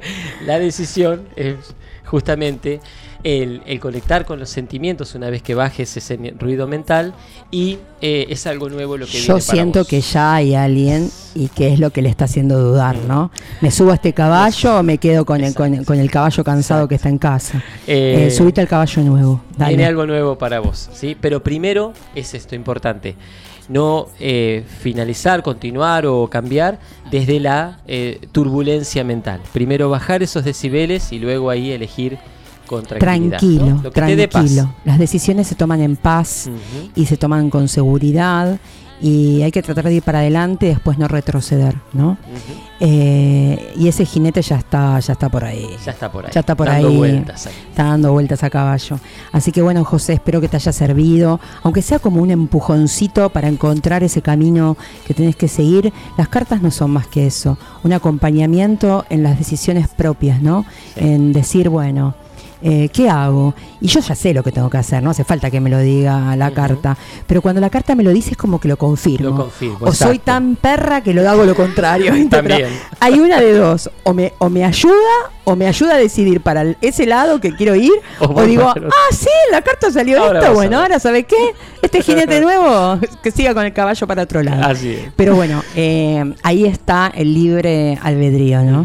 La decisión es justamente el, el conectar con los sentimientos una vez que bajes ese ruido mental y eh, es algo nuevo lo que viene Yo para siento vos. que ya hay alguien y que es lo que le está haciendo dudar, ¿no? ¿Me subo a este caballo o me quedo con el, con, con el caballo cansado Exacto. que está en casa? Eh, Eh, subite al caballo nuevo. Dale. Viene algo nuevo para vos, ¿sí? Pero primero es esto importante. No eh, finalizar, continuar o cambiar desde la eh, turbulencia mental. Primero bajar esos decibeles y luego ahí elegir con tranquilidad. Tranquilo, ¿no? Lo que te dé paz. tranquilo. Las decisiones se toman en paz Uh-huh. y se toman con seguridad y hay que tratar de ir para adelante y después no retroceder, ¿no? Uh-huh. Eh, y ese jinete ya está, ya está por ahí. Ya está por ahí. Ya está por dando ahí. vueltas ahí. Está dando vueltas a caballo. Así que bueno, José, espero que te haya servido, aunque sea como un empujoncito para encontrar ese camino que tenés que seguir. Las cartas no son más que eso, un acompañamiento en las decisiones propias, ¿no? Sí. En decir, bueno, eh, ¿qué hago? Y yo ya sé lo que tengo que hacer, no hace falta que me lo diga la Uh-huh. carta, pero cuando la carta me lo dice es como que lo confirmo. Lo confirmo, o soy exacto. tan perra que lo hago lo contrario. ¿viste? Pero También. hay una de dos, o me, o me ayuda o me ayuda a decidir para el- ese lado que quiero ir, O o, voy digo, para el otro. ah, sí, la carta salió Ahora esto, vas a bueno, ver. ahora ¿sabes qué? Este jinete nuevo, que siga con el caballo para otro lado. Así es. Pero bueno, eh, ahí está el libre albedrío, ¿no? Uh-huh.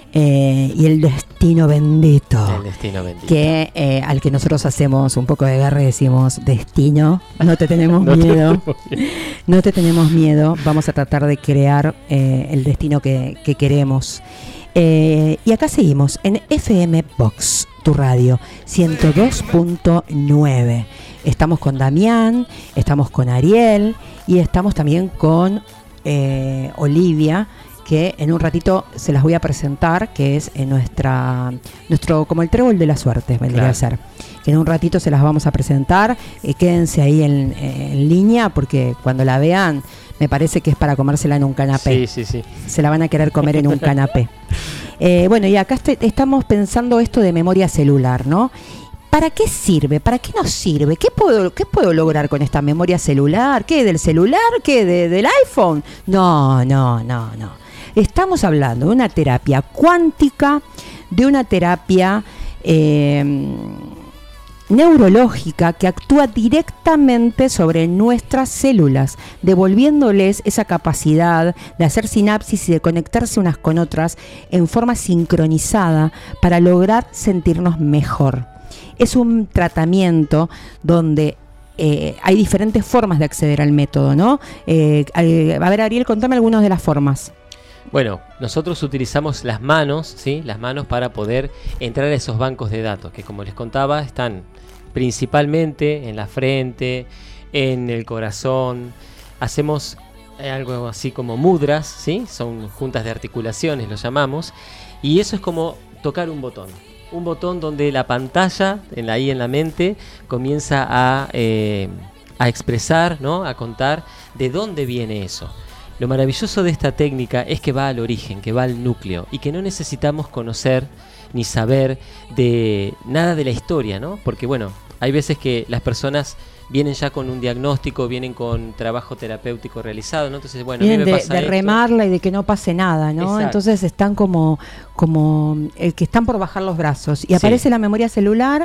Eh, y el destino bendito. El destino bendito. Que eh, al que nosotros hacemos un poco de guerra y decimos, destino, no te tenemos No te miedo. tenemos miedo. No te tenemos miedo, vamos a tratar de crear eh, el destino que, que queremos. Eh, y acá seguimos en F M Box, tu radio, ciento dos punto nueve. Estamos con Damián, estamos con Ariel y estamos también con eh, Olivia, que en un ratito se las voy a presentar, que es en nuestra, nuestro, como el trébol de la suerte, vendría Claro. a ser. Que en un ratito se las vamos a presentar, eh, quédense ahí en, en línea, porque cuando la vean, me parece que es para comérsela en un canapé. Sí, sí, sí. Se la van a querer comer en un canapé. Eh, bueno, y acá este- estamos pensando esto de memoria celular, ¿no? ¿Para qué sirve? ¿Para qué nos sirve? ¿Qué puedo, qué puedo lograr con esta memoria celular? ¿Qué? ¿Del celular? ¿Qué? ¿De, del iPhone? No, no, no, no. Estamos hablando de una terapia cuántica, de una terapia eh, neurológica que actúa directamente sobre nuestras células, devolviéndoles esa capacidad de hacer sinapsis y de conectarse unas con otras en forma sincronizada para lograr sentirnos mejor. Es un tratamiento donde eh, hay diferentes formas de acceder al método, ¿no? Eh, eh, a ver, Ariel, contame algunas de las formas. Bueno, nosotros utilizamos las manos, ¿sí? Las manos para poder entrar a esos bancos de datos, que como les contaba, están principalmente en la frente, en el corazón. Hacemos eh, algo así como mudras, ¿sí? Son juntas de articulaciones, lo llamamos. Y eso es como tocar un botón. Un botón donde la pantalla, en la, ahí en la mente, comienza a, eh, a expresar, ¿no? A contar de dónde viene eso. Lo maravilloso de esta técnica es que va al origen, que va al núcleo y que no necesitamos conocer ni saber de nada de la historia, ¿no? Porque bueno, hay veces que las personas vienen ya con un diagnóstico, vienen con trabajo terapéutico realizado, ¿no? Entonces, bueno, Vienen a mí me de, pasa de esto. remarla y de que no pase nada, ¿no? Exacto. Entonces están como, como el que están por bajar los brazos. Y Sí. aparece la memoria celular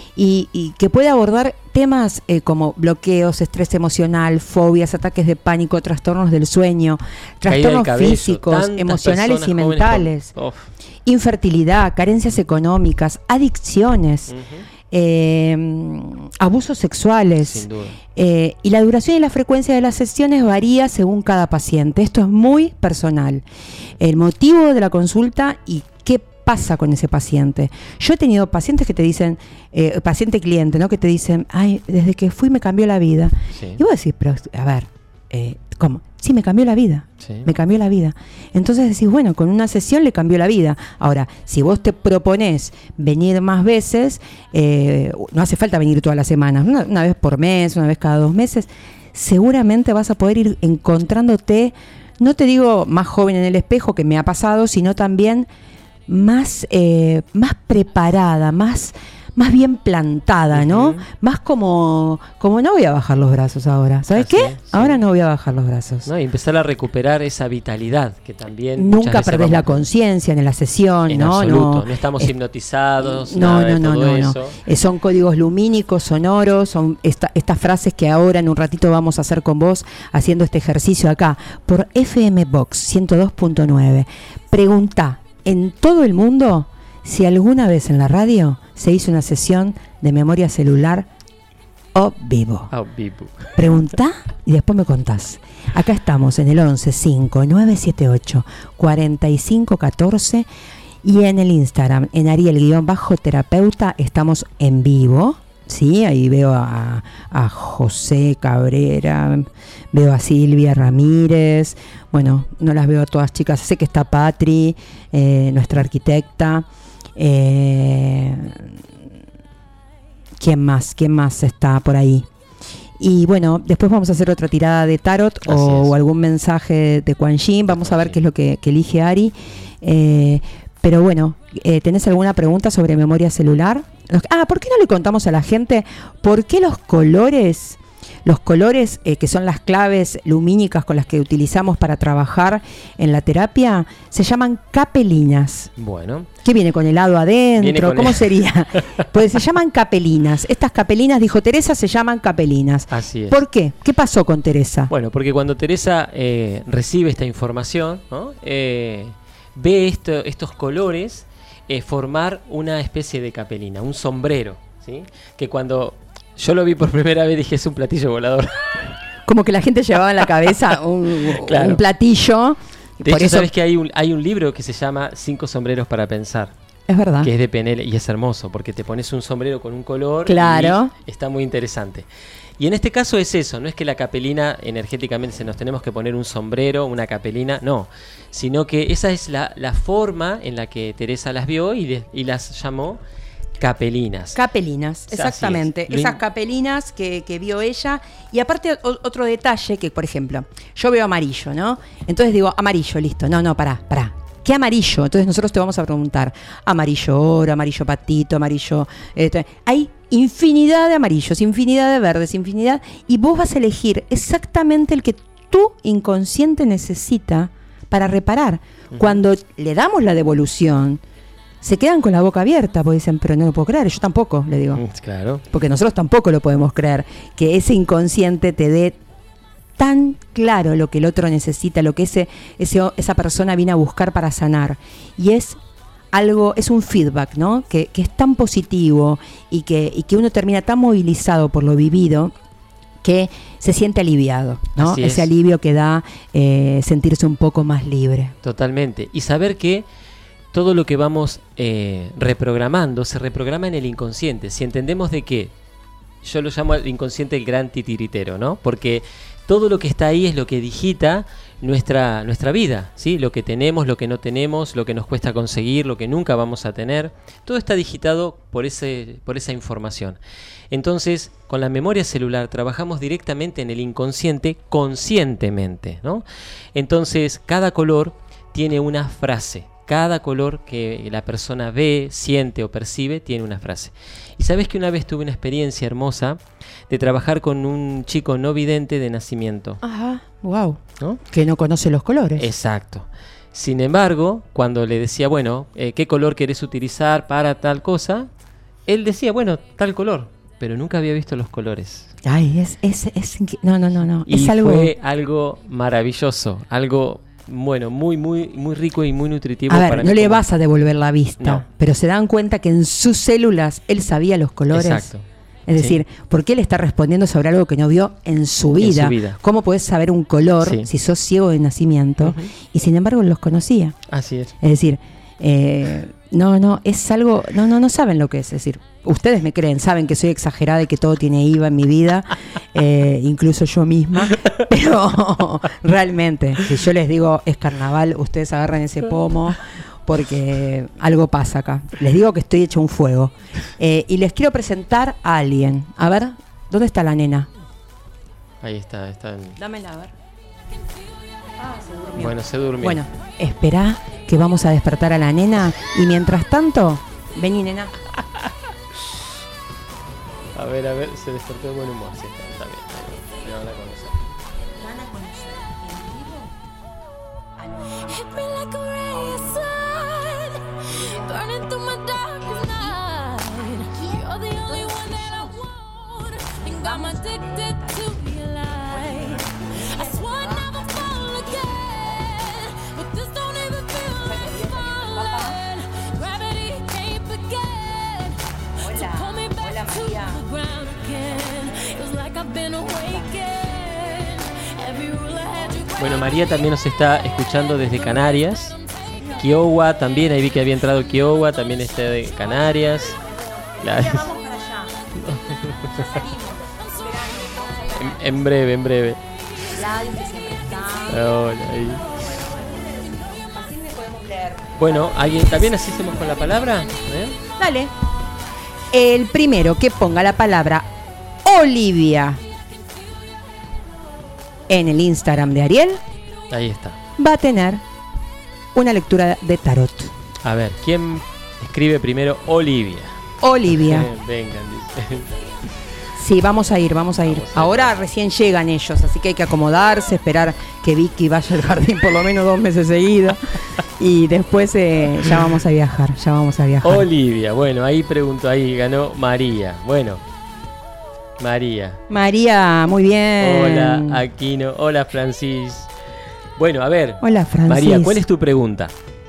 y, y que puede abordar temas eh, como bloqueos, estrés emocional, fobias, ataques de pánico, trastornos del sueño, trastornos cabello, físicos, emocionales y mentales, con... oh. infertilidad, carencias económicas, adicciones, uh-huh. eh, abusos sexuales. Sin duda. Eh, y la duración y la frecuencia de las sesiones varía según cada paciente. Esto es muy personal. El motivo de la consulta y qué pasa con ese paciente. Yo he tenido pacientes que te dicen, eh, paciente cliente, ¿no? Que te dicen, ay, desde que fui me cambió la vida. Sí. Y vos decís, pero a ver, eh, ¿cómo? Sí, me cambió la vida. Sí. Me cambió la vida. Entonces decís, bueno, con una sesión le cambió la vida. Ahora, si vos te proponés venir más veces, eh, no hace falta venir todas las semanas, una, una vez por mes, una vez cada dos meses, seguramente vas a poder ir encontrándote, no te digo más joven en el espejo, que me ha pasado, sino también más, eh, más preparada, más, más bien plantada, ¿no? Uh-huh. Más como, como no voy a bajar los brazos ahora. ¿Sabes Así qué? es, sí. Ahora no voy a bajar los brazos. No, y empezar a recuperar esa vitalidad que también nunca perdés la conciencia en la sesión, en ¿no? absoluto, no, no estamos es, hipnotizados, no, nada no, de no, todo no, eso. no. Eh, son códigos lumínicos, sonoros, son esta, estas frases que ahora en un ratito vamos a hacer con vos haciendo este ejercicio acá por F M Box ciento dos punto nueve. Preguntá en todo el mundo si alguna vez en la radio se hizo una sesión de memoria celular o vivo. Oh, vivo. Preguntá y después me contás. Acá estamos en el once cinco nueve siete ocho cuatro cinco uno cuatro y en el Instagram, en Ariel-terapeuta, estamos en vivo. Sí, ahí veo a, a José Cabrera, veo a Silvia Ramírez, bueno, no las veo a todas chicas, sé que está Patri, eh, nuestra arquitecta. Eh, ¿Quién más? ¿Quién más está por ahí? Y bueno, después vamos a hacer otra tirada de tarot o, o algún mensaje de Quan Yin. Vamos a ver qué es lo que, que elige Ari. Eh, pero bueno, eh, ¿tenés alguna pregunta sobre memoria celular? Ah, ¿por qué no le contamos a la gente por qué los colores... Los colores, eh, que son las claves lumínicas con las que utilizamos para trabajar en la terapia, se llaman capelinas. Bueno. ¿Qué viene con helado adentro? ¿Cómo el... sería? Pues se llaman capelinas. Estas capelinas, dijo Teresa, se llaman capelinas. Así es. ¿Por qué? ¿Qué pasó con Teresa? Bueno, porque cuando Teresa eh, recibe esta información, ¿no? eh, ve esto, estos colores eh, formar una especie de capelina, un sombrero, ¿sí? Que cuando... Yo lo vi por primera vez y dije, es un platillo volador. Como que la gente llevaba en la cabeza un, claro. un platillo. De por hecho, eso... sabes que hay un, hay un libro que se llama Cinco sombreros para pensar. Es verdad. Que es de Penel y es hermoso, porque te pones un sombrero con un color. Claro. Y está muy interesante. Y en este caso es eso, no es que la capelina energéticamente se nos tenemos que poner un sombrero, una capelina, no. Sino que esa es la, la forma en la que Teresa las vio y, de, y las llamó... Capelinas. Capelinas, exactamente. Es. Esas capelinas que, que vio ella. Y aparte o, otro detalle que, por ejemplo, yo veo amarillo, ¿no? Entonces digo, amarillo, listo. No, no, pará, pará. ¿Qué amarillo? Entonces nosotros te vamos a preguntar, amarillo oro, amarillo patito, amarillo... Este, hay infinidad de amarillos, infinidad de verdes, infinidad... Y vos vas a elegir exactamente el que tu inconsciente necesita para reparar. Uh-huh. Cuando le damos la devolución... Se quedan con la boca abierta, porque dicen, pero no lo puedo creer, yo tampoco, le digo. Claro. Porque nosotros tampoco lo podemos creer, que ese inconsciente te dé tan claro lo que el otro necesita, lo que ese, ese esa persona viene a buscar para sanar. Y es algo, es un feedback, ¿no? Que, que es tan positivo y que, y que uno termina tan movilizado por lo vivido que se siente aliviado, ¿no? Así ese es. Alivio que da eh, sentirse un poco más libre. Totalmente. Y saber que todo lo que vamos eh, reprogramando se reprograma en el inconsciente. Si entendemos de que, yo lo llamo al inconsciente el gran titiritero, ¿no? Porque todo lo que está ahí es lo que digita nuestra, nuestra vida, ¿sí? Lo que tenemos, lo que no tenemos, lo que nos cuesta conseguir, lo que nunca vamos a tener. Todo está digitado por, ese, por esa información. Entonces, con la memoria celular trabajamos directamente en el inconsciente conscientemente, ¿no? Entonces, cada color tiene una frase. Cada color que la persona ve, siente o percibe tiene una frase. Y sabes que una vez tuve una experiencia hermosa de trabajar con un chico no vidente de nacimiento. Ajá, wow. ¿No? Que no conoce los colores. Exacto. Sin embargo, cuando le decía, bueno, eh, ¿qué color querés utilizar para tal cosa? él decía, bueno, tal color, pero nunca había visto los colores. Ay, es, es, es, inqui- no, no, no, no, Y es algo... fue algo maravilloso, algo, bueno, muy, muy, muy rico y muy nutritivo. A ver, para no mí le como- vas a devolver la vista, No. pero se dan cuenta que en sus células él sabía los colores. Exacto. Es Sí. decir, porque él está respondiendo sobre algo que no vio en su En vida. su vida. ¿Cómo podés saber un color Sí. si sos ciego de nacimiento? Ujú. Y sin embargo los conocía. Así es. Es decir, eh, no, no, es algo, no, no, no saben lo que es. Es decir, ustedes me creen, saben que soy exagerada y que todo tiene I V A en mi vida, eh, incluso yo misma, pero realmente, si yo les digo es carnaval, ustedes agarran ese pomo porque algo pasa acá. Les digo que estoy hecho un fuego. Eh, y les quiero presentar a alguien. A ver, ¿dónde está la nena? Ahí está, está en- Dámela, a ver. Ah, se durmió. Bueno, se durmió. Bueno, espera que vamos a despertar a la nena y mientras tanto, vení nena. A ver, a ver, se despertó de buen humor. Sí, está, está bien. Ahí, le van a conocer. Hit me like a ray of sun, burning through my darkest night. You're the only one that I want, and I'm addicted to your light. I swore I'd never fall again, but this don't even feel like falling. Gravity can't begin to pull me back to the ground again. It's like I've been awakened. Every rule I had you. Bueno, María también nos está escuchando desde Canarias. Kiowa también, ahí vi que había entrado Kiowa, también está de Canarias. La- en, en breve, en breve. Hola, ahí. Bueno, ¿alguien también así hacemos con la palabra? ¿Eh? Dale. El primero que ponga la palabra Olivia en el Instagram de Ariel Ahí está. va a tener una lectura de tarot. A ver, ¿quién escribe primero? Olivia. Olivia. Eh, Vengan, dice. Sí, vamos a ir, vamos a ir. Vamos a ir. Ahora recién llegan ellos, así que hay que acomodarse, esperar que Vicky vaya al jardín por lo menos dos meses seguidos. Y después eh, ya vamos a viajar, ya vamos a viajar. Olivia, bueno, ahí pregunto, ahí ganó María. Bueno, María. María, muy bien. Hola, Aquino. Hola, Francis. Bueno, a ver. Hola, Francis. María, ¿cuál es tu pregunta?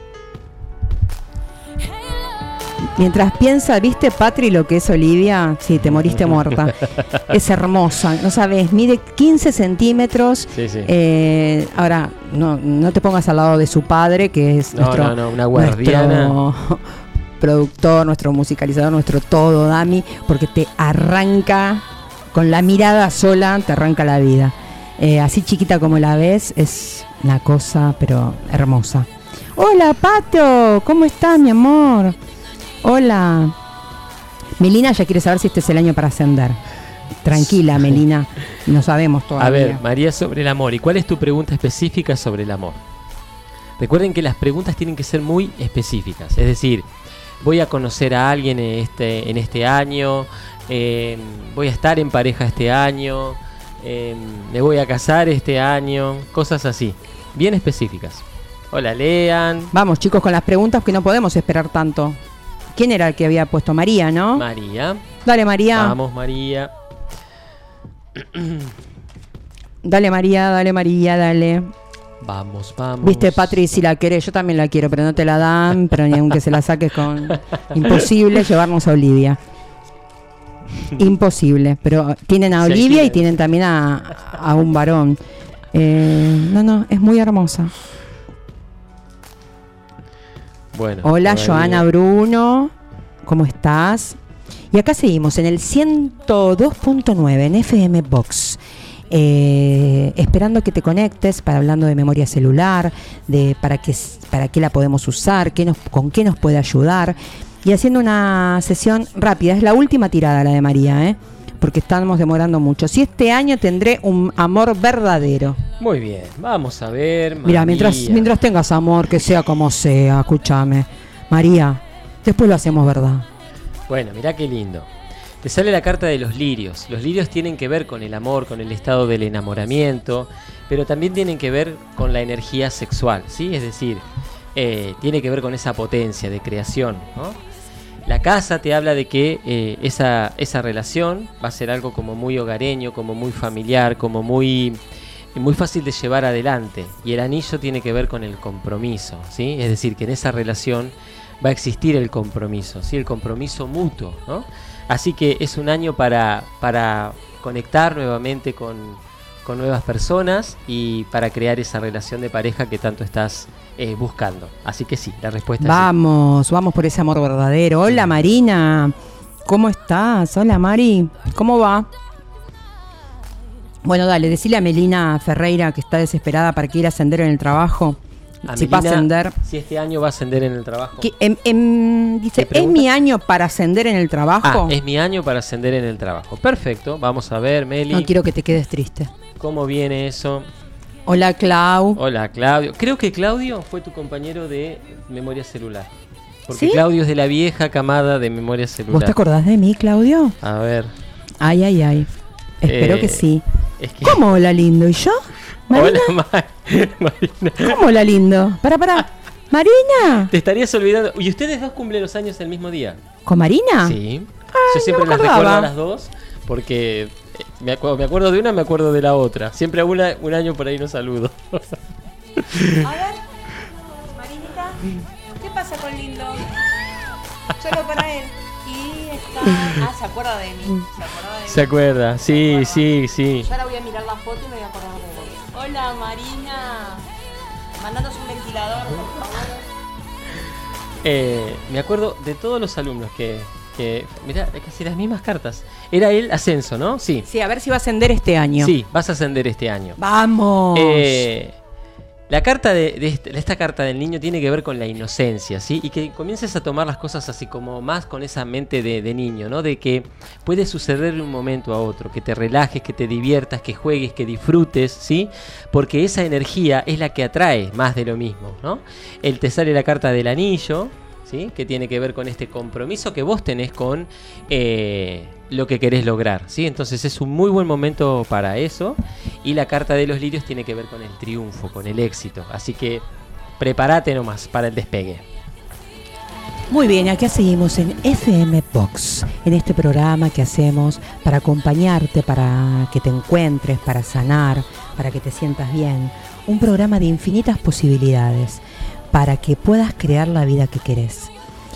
Mientras piensa, ¿viste, Patri, lo que es Olivia? Sí, te moriste muerta. Es hermosa, no sabes, mide quince centímetros. Sí, sí. Eh, ahora, no, no te pongas al lado de su padre, que es No, nuestro, no, no, una guardiana. nuestro productor, nuestro musicalizador, nuestro todo, Dami, porque te arranca, con la mirada sola, te arranca la vida. Eh, así chiquita como la ves, es una cosa, pero hermosa. Hola, Pato, ¿cómo estás, mi amor? Hola. Melina ya quiere saber si este es el año para ascender. Tranquila, Melina, no sabemos todavía. A ver, María, sobre el amor. ¿Y cuál es tu pregunta específica sobre el amor? Recuerden que las preguntas tienen que ser muy específicas. Es decir, voy a conocer a alguien en este, en este año, eh, voy a estar en pareja este año, eh, me voy a casar este año, cosas así, bien específicas. Hola, Lean. Vamos, chicos, con las preguntas que no podemos esperar tanto. ¿Quién era el que había puesto? María, ¿no? María. Dale, María. Vamos, María. Dale, María, dale, María, dale. Vamos, vamos. Viste, Patri, si la querés, yo también la quiero, pero no te la dan, pero ni aunque se la saques con... Imposible llevarnos a Olivia. Imposible, pero tienen a Sí, Olivia sí. y tienen también a, a un varón. Eh, no, no, es muy hermosa. Bueno, Hola, todavía- Joana Bruno, ¿cómo estás? Y acá seguimos en el ciento dos punto nueve en F M Box, eh, esperando que te conectes para hablando de memoria celular, de para qué para qué la podemos usar, qué nos, con qué nos puede ayudar, y haciendo una sesión rápida. Es la última tirada la de María, ¿eh? Porque estamos demorando mucho. Si este año tendré un amor verdadero. Muy bien, vamos a ver. Mira, mientras, María. mientras tengas amor, que sea como sea, escúchame. María, después lo hacemos verdad. Bueno, mirá qué lindo. Te sale la carta de los lirios. Los lirios tienen que ver con el amor, con el estado del enamoramiento, pero también tienen que ver con la energía sexual, ¿sí? Es decir, eh, tiene que ver con esa potencia de creación, ¿no? La casa te habla de que eh, esa, esa relación va a ser algo como muy hogareño, como muy familiar, como muy, muy fácil de llevar adelante. Y el anillo tiene que ver con el compromiso, ¿sí? Es decir, que en esa relación va a existir el compromiso, ¿sí? El compromiso mutuo, ¿no? Así que es un año para, para conectar nuevamente con, con nuevas personas y para crear esa relación de pareja que tanto estás eh, buscando. Así que sí, la respuesta Vamos, es sí. Vamos por ese amor verdadero. Hola Marina, ¿cómo estás? Hola Mari, ¿cómo va? Bueno, dale, decile a Melina Ferreira que está desesperada para que ir a ascender en el trabajo. A si Melina, va a ascender. Si este año va a ascender en el trabajo. Que, em, em, dice, ¿es mi año para ascender en el trabajo? Ah, es mi año para ascender en el trabajo. Perfecto, vamos a ver, Meli. No quiero que te quedes triste. ¿Cómo viene eso? Hola, Clau. Hola, Claudio. Creo que Claudio fue tu compañero de memoria celular. Porque ¿Sí? Claudio es de la vieja camada de memoria celular. ¿Vos te acordás de mí, Claudio? A ver. Ay, ay, ay. Espero Eh, que sí. Es que... ¿Cómo, hola lindo? ¿Y yo? ¿Marina? Hola, Ma- Marina. ¿Cómo, hola lindo? Para, para. ¿Marina? Te estarías olvidando. ¿Y ustedes dos cumplen los años el mismo día? ¿Con Marina? Sí. Ay, Yo siempre no me las recuerdo acordaba. a las dos porque eh, me acuerdo, me acuerdo de una, me acuerdo de la otra. Siempre a una, un año por ahí no saludo. A ver, Marinita, ¿qué pasa con lindo? Solo para él. Y está... Ah, se acuerda de mí. Se acuerda de mí. ¿Se acuerda? Sí, sí, sí. Yo ahora voy a mirar la foto y me voy a acordar de vos. Hola, Marina. Mandanos un ventilador, por favor. Eh, me acuerdo de todos los alumnos que... que mirá, casi las mismas cartas. Era el ascenso, ¿no? Sí. Sí, a ver si va a ascender este año. Sí, vas a ascender este año. ¡Vamos! Eh, la carta de, de este- esta carta del niño tiene que ver con la inocencia, ¿sí? Y que comiences a tomar las cosas así como más con esa mente de, de niño, ¿no? De que puede suceder de un momento a otro, que te relajes, que te diviertas, que juegues, que disfrutes, ¿sí? Porque esa energía es la que atrae más de lo mismo, ¿no? El te sale la carta del anillo, ¿sí? Que tiene que ver con este compromiso que vos tenés con eh, lo que querés lograr, ¿sí? Entonces es un muy buen momento para eso. Y la carta de los lirios tiene que ver con el triunfo, con el éxito. Así que prepárate nomás para el despegue. Muy bien, acá seguimos en F M Box, en este programa que hacemos para acompañarte, para que te encuentres, para sanar, para que te sientas bien. Un programa de infinitas posibilidades, para que puedas crear la vida que querés.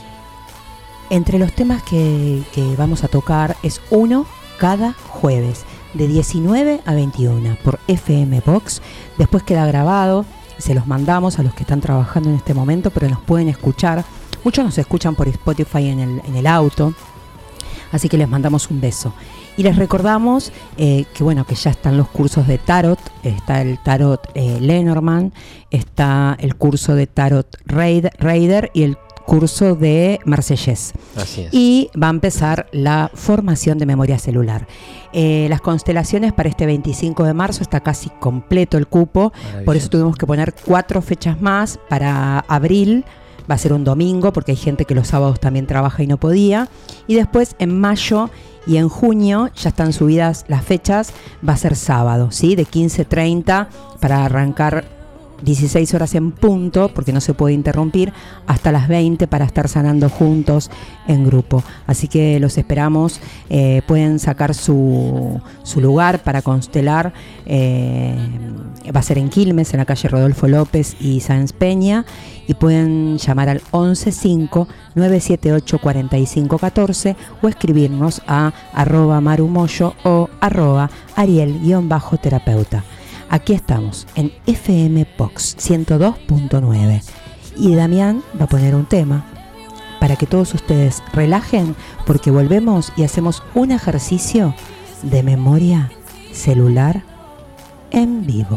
Entre los temas que, que vamos a tocar es uno cada jueves, de diecinueve a veintiuna, por F M Box. Después queda grabado, se los mandamos a los que están trabajando en este momento, pero nos pueden escuchar. Muchos nos escuchan por Spotify en el, en el auto, así que les mandamos un beso. Y les recordamos eh, que bueno, que ya están los cursos de tarot. Está el tarot eh, Lenormand, está el curso de tarot Raider, Raider y el curso de Marsellés. Así es. Y va a empezar la formación de memoria celular. Eh, las constelaciones para este veinticinco de marzo está casi completo el cupo, por eso tuvimos que poner cuatro fechas más para abril. Va a ser un domingo porque hay gente que los sábados también trabaja y no podía. Y después en mayo y en junio ya están subidas las fechas. Va a ser sábado, ¿sí? De quince treinta para arrancar dieciséis horas en punto, porque no se puede interrumpir, hasta las veinte para estar sanando juntos en grupo. Así que los esperamos. Eh, pueden sacar su, su lugar para constelar. Eh, va a ser en Quilmes, en la calle Rodolfo López y Sáenz Peña. Y pueden llamar al once cinco nueve siete ocho cuatro cinco uno cuatro o escribirnos a arroba marumoyo o arroba ariel-terapeuta. Aquí estamos en F M Box ciento dos punto nueve y Damián va a poner un tema para que todos ustedes relajen, porque volvemos y hacemos un ejercicio de memoria celular en vivo.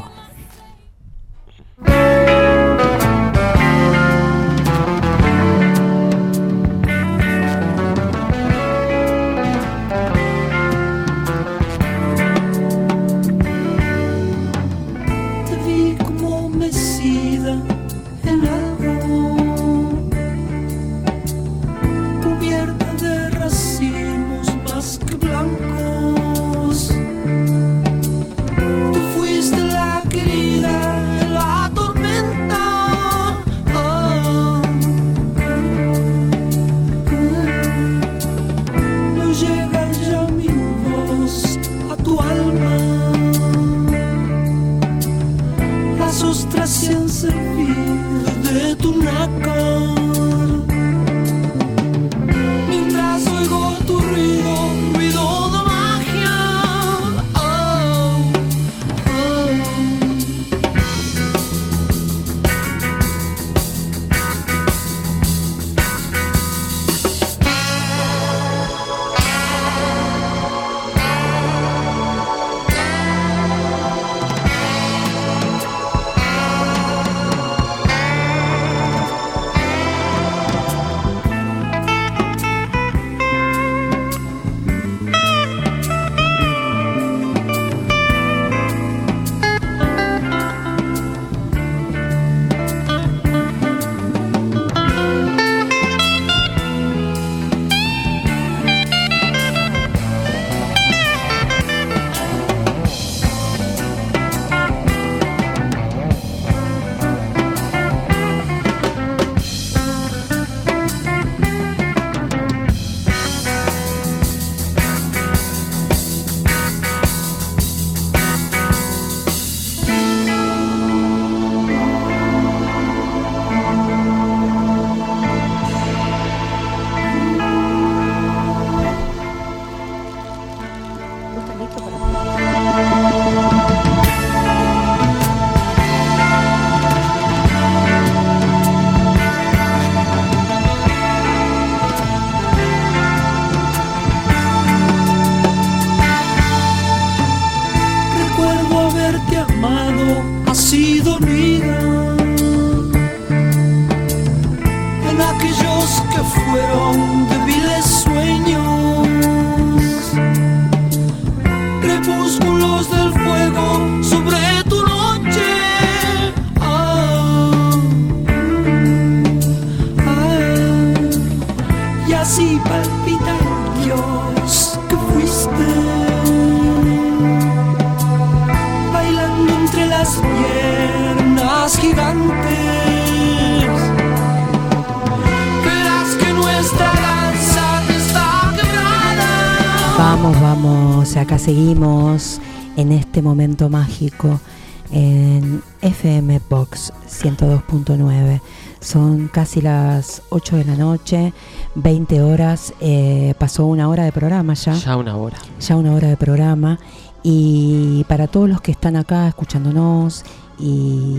Tú fuiste la que acá. Mientras oigo tu ruido, ruido de magia. Oh, oh. Vamos, vamos, acá seguimos en este momento mágico en F M Box ciento dos punto nueve. Son casi las ocho de la noche, veinte horas, eh, pasó una hora de programa ya. Ya una hora. Ya una hora de programa. Y para todos los que están acá escuchándonos y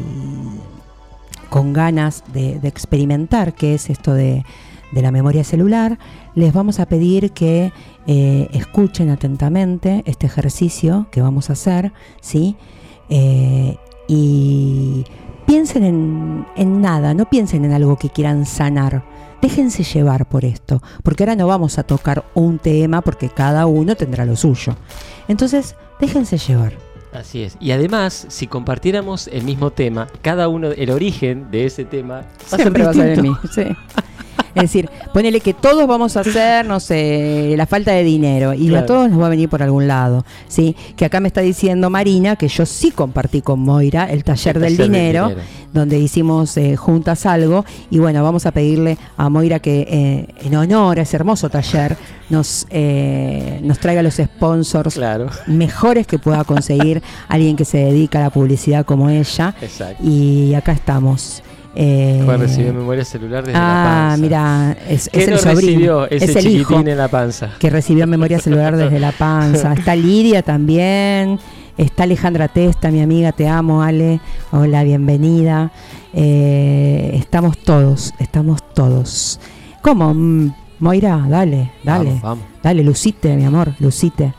con ganas de, de experimentar qué es esto de, de la memoria celular, les vamos a pedir que eh, escuchen atentamente este ejercicio que vamos a hacer, ¿sí? Eh, y piensen en, en nada, no piensen en algo que quieran sanar. Déjense llevar por esto, porque ahora no vamos a tocar un tema porque cada uno tendrá lo suyo. Entonces, déjense llevar. Así es. Y además, si compartiéramos el mismo tema, cada uno, el origen de ese tema va a ser Siempre va a ser en distinto. mí, sí. Es decir, ponele que todos vamos a hacer, no sé, la falta de dinero y Claro. a todos nos va a venir por algún lado, ¿sí? Que acá me está diciendo Marina que yo sí compartí con Moira el taller, El del, taller del dinero, dinero. donde hicimos eh, juntas algo y bueno, vamos a pedirle a Moira que eh, en honor a ese hermoso taller nos, eh, nos traiga los sponsors Claro. mejores que pueda conseguir alguien que se dedica a la publicidad como ella. Exacto. Y acá estamos. Eh, Juan recibió memoria celular desde ah, la panza. mira, es, ¿Qué es el no sobrino, recibió ese es el chiquitín hijo en la panza? que recibió memoria celular desde la panza. Está Lidia también, está Alejandra Testa, mi amiga, te amo, Ale. Hola, bienvenida. Eh, estamos todos, estamos todos. ¿Cómo? Mm, Moira, dale, dale, Vamos, vamos. dale, lucite, mi amor, lucite.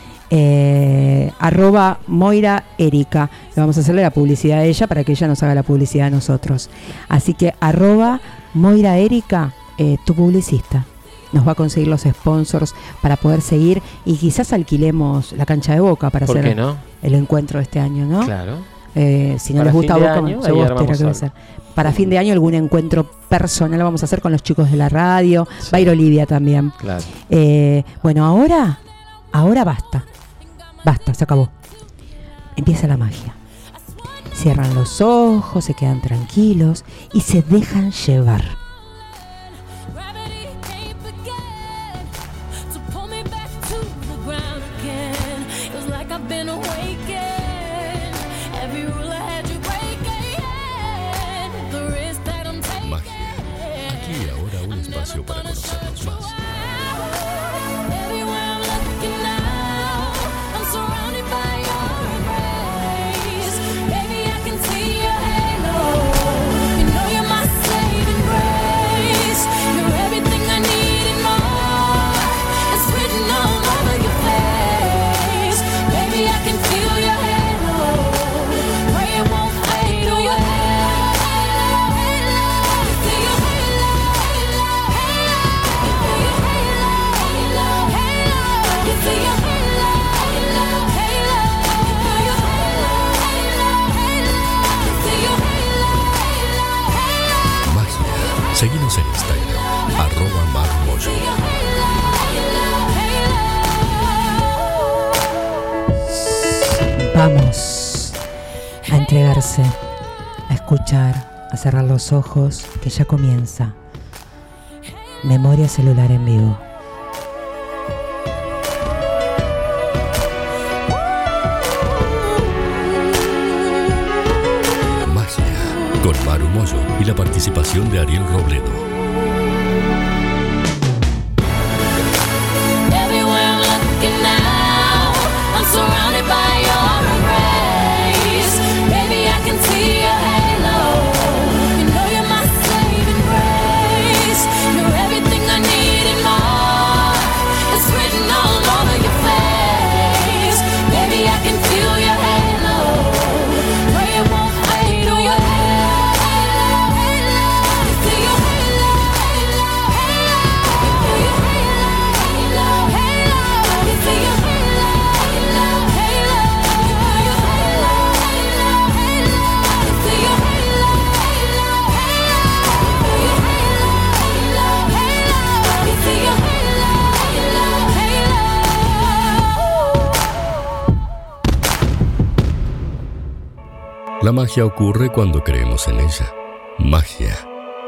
Eh, arroba Moira Erika. Le vamos a hacerle la publicidad a ella para que ella nos haga la publicidad a nosotros. Así que arroba Moira Erika, eh, tu publicista. Nos va a conseguir los sponsors para poder seguir y quizás alquilemos la cancha de Boca para ¿Por hacer qué no? el encuentro de este año, ¿no? Claro. Eh, si no Para les gusta fin de Boca, año, se ahí vos armamos tendrá que algo. hacer. Para fin de año algún encuentro personal lo vamos a hacer con los chicos de la radio. Sí. Va a ir Olivia también. Claro. Eh, bueno, ahora, ahora basta. Basta, se acabó. Empieza la magia. Cierran los ojos, se quedan tranquilos y se dejan llevar. Gravity can't forget to pull me back to the ground again. Feels like I've been awakened. Every rule I had you breaking. The risk that I'm taking. Vamos a entregarse, a escuchar, a cerrar los ojos, que ya comienza Memoria Celular en vivo. Magia, con Maru Moyo y la participación de Ariel Robledo. Everywhere I'm looking now, I'm surrounded by your embrace. Baby, I can see your halo. You know you're my saving grace. You're everything I need and more. It's written all over your face. Baby, I can feel your halo. Pray it won't fade. Do your halo, halo, halo. See your halo, halo, halo. Do your halo, halo, halo. See your halo, halo, halo. Do your halo, halo, halo. See your halo, halo, halo. Do your halo, halo, halo. See your halo, halo, halo. La magia ocurre cuando creemos en ella. Magia.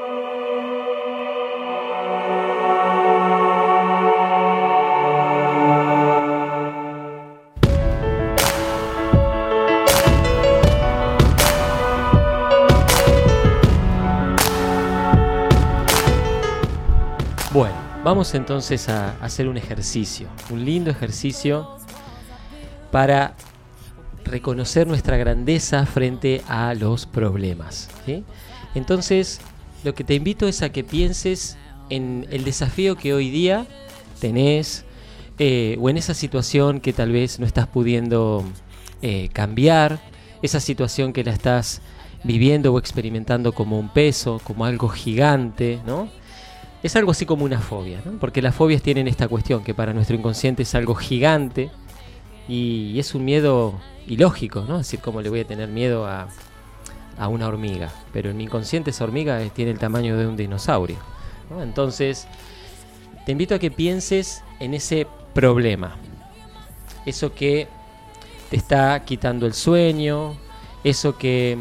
Bueno, vamos entonces a hacer un ejercicio, un lindo ejercicio para reconocer nuestra grandeza frente a los problemas, ¿sí? Entonces, lo que te invito es a que pienses en el desafío que hoy día tenés, eh, o en esa situación que tal vez no estás pudiendo eh, cambiar, esa situación que la estás viviendo o experimentando como un peso, como algo gigante, ¿no? Es algo así como una fobia, ¿no? Porque las fobias tienen esta cuestión, que para nuestro inconsciente es algo gigante y es un miedo ilógico, ¿no? Es decir, ¿cómo le voy a tener miedo a, a una hormiga? Pero en mi inconsciente esa hormiga tiene el tamaño de un dinosaurio, ¿no? Entonces, te invito a que pienses en ese problema, eso que te está quitando el sueño, eso que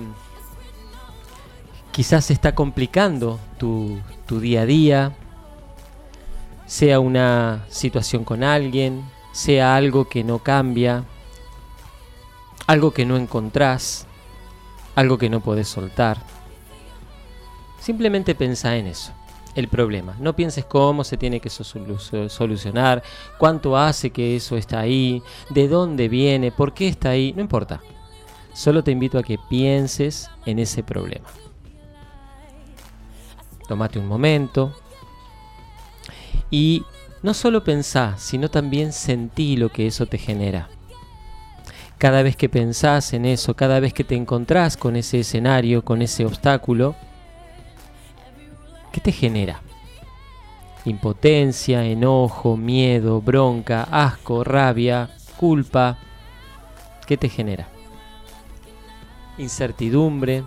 quizás está complicando tu, tu día a día, sea una situación con alguien, sea algo que no cambia, algo que no encontrás, algo que no podés soltar. Simplemente pensá en eso, el problema. No pienses cómo se tiene que solu- solucionar, cuánto hace que eso está ahí, de dónde viene, por qué está ahí, no importa. Solo te invito a que pienses en ese problema. Tómate un momento y no solo pensá, sino también sentí lo que eso te genera. Cada vez que pensás en eso, cada vez que te encontrás con ese escenario, con ese obstáculo, ¿qué te genera? Impotencia, enojo, miedo, bronca, asco, rabia, culpa. ¿Qué te genera? Incertidumbre.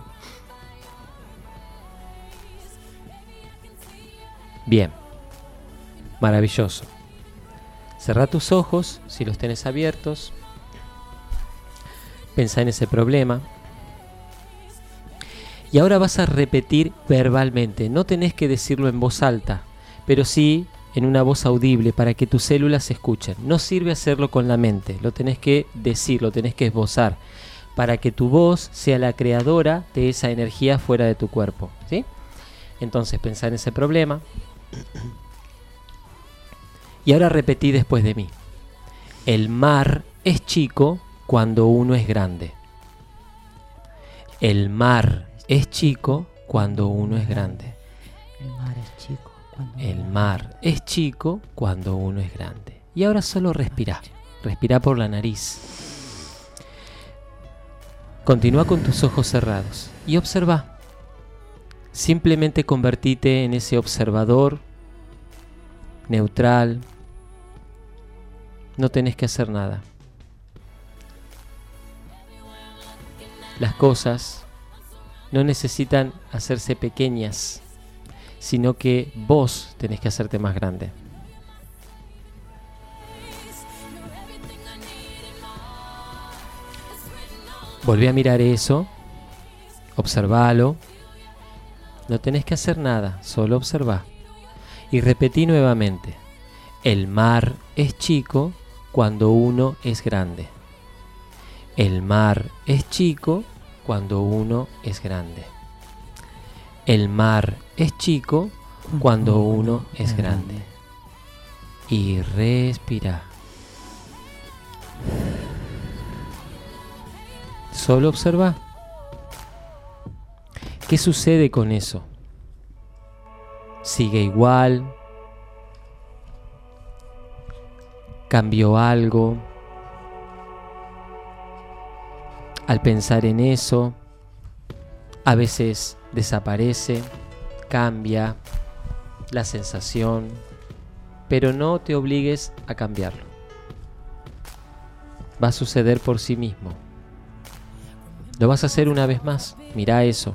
Bien, maravilloso. Cerrá tus ojos, si los tenés abiertos. Pensá en ese problema. Y ahora vas a repetir verbalmente. No tenés que decirlo en voz alta, pero sí en una voz audible para que tus células se escuchen. No sirve hacerlo con la mente, lo tenés que decir, lo tenés que esbozar, para que tu voz sea la creadora de esa energía fuera de tu cuerpo, ¿sí? Entonces pensá en ese problema. Y ahora repetí después de mí. El mar es chico cuando uno es grande. El mar es chico cuando uno es grande. El mar es chico cuando El uno mar es chico cuando uno es grande. Y ahora solo respirá. Respirá por la nariz. Continúa con tus ojos cerrados y observa. Simplemente convertite en ese observador neutral. No tenés que hacer nada. Las cosas no necesitan hacerse pequeñas, sino que vos tenés que hacerte más grande. Volví a mirar eso, observalo, no tenés que hacer nada, solo observá. Y repetí nuevamente, el mar es chico cuando uno es grande. El mar es chico cuando uno es grande. El mar es chico cuando uno es grande. Y respira. Solo observa. ¿Qué sucede con eso? ¿Sigue igual? ¿Cambió algo? Al pensar en eso, a veces desaparece, cambia la sensación, pero no te obligues a cambiarlo. Va a suceder por sí mismo. Lo vas a hacer una vez más. Mira eso.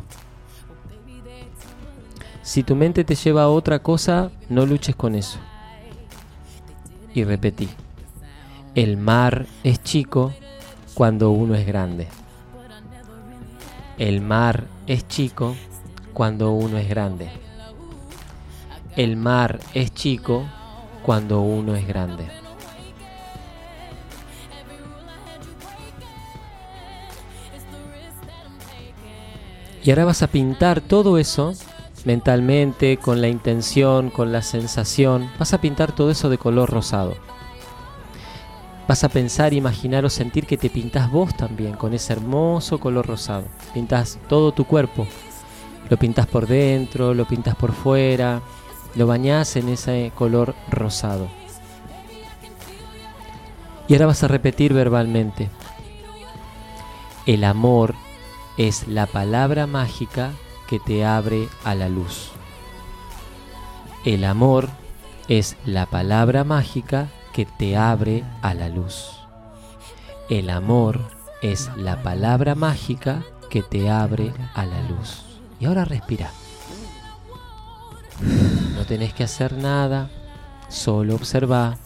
Si tu mente te lleva a otra cosa, no luches con eso. Y repetí. El mar es chico cuando uno es grande. El mar es chico cuando uno es grande. El mar es chico cuando uno es grande. Y ahora vas a pintar todo eso mentalmente, con la intención, con la sensación. Vas a pintar todo eso de color rosado. Vas a pensar, imaginar o sentir que te pintás vos también con ese hermoso color rosado. Pintás todo tu cuerpo. Lo pintás por dentro, lo pintás por fuera. Lo bañás en ese color rosado. Y ahora vas a repetir verbalmente. El amor es la palabra mágica que te abre a la luz. El amor es la palabra mágica que te abre a la luz. El amor es la palabra mágica que te abre a la luz. Y ahora respira. No tenés que hacer nada, solo observa.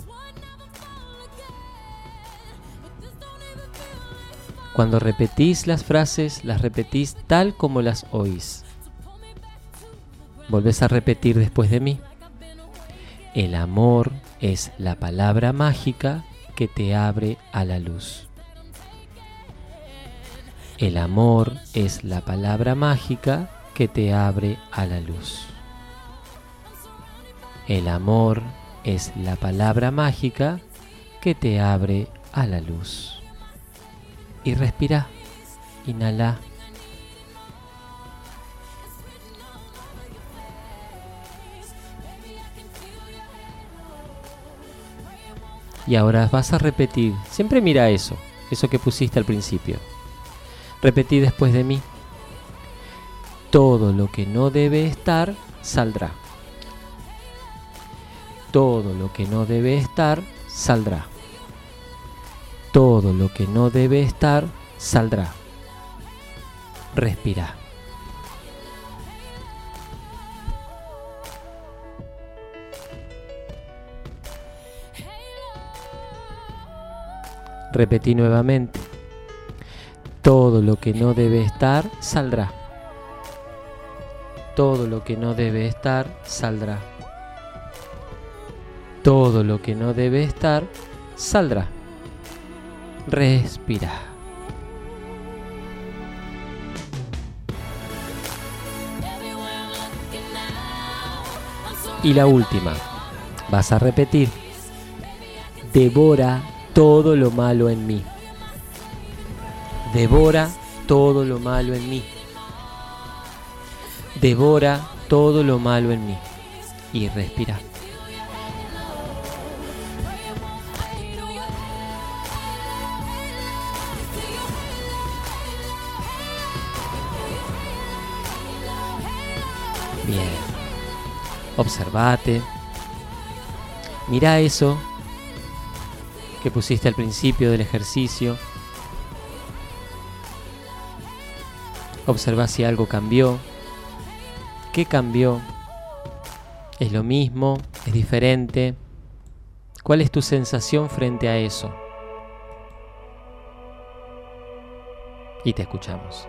Cuando repetís las frases, las repetís tal como las oís. Volvés a repetir después de mí. El amor es la palabra mágica que te abre a la luz. El amor es la palabra mágica que te abre a la luz. El amor es la palabra mágica que te abre a la luz. Y respira, inhala. Y ahora vas a repetir, siempre mira eso, eso que pusiste al principio. Repetí después de mí. Todo lo que no debe estar, saldrá. Todo lo que no debe estar, saldrá. Todo lo que no debe estar, saldrá. Respira. Repetí nuevamente. Todo lo que no debe estar, saldrá. Todo lo que no debe estar, saldrá. Todo lo que no debe estar, saldrá. Respira. Y la última. Vas a repetir. Devora todo lo malo en mí. Devora todo lo malo en mí. Devora todo lo malo en mí. Y respira. Bien. Observate. Mira eso que pusiste al principio del ejercicio. Observa si algo cambió. ¿Qué cambió? ¿Es lo mismo? ¿Es diferente? ¿Cuál es tu sensación frente a eso? y te escuchamos.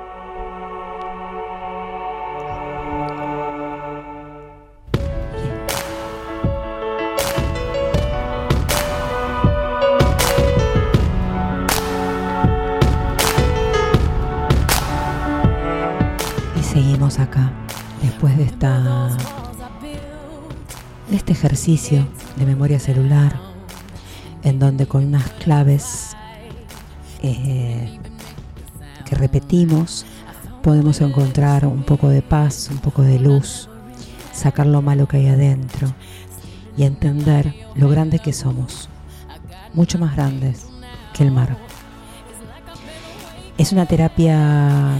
Seguimos acá después de esta de este ejercicio de memoria celular, en donde con unas claves eh, que repetimos podemos encontrar un poco de paz, un poco de luz, sacar lo malo que hay adentro y entender lo grandes que somos, mucho más grandes que el mar. Es una terapia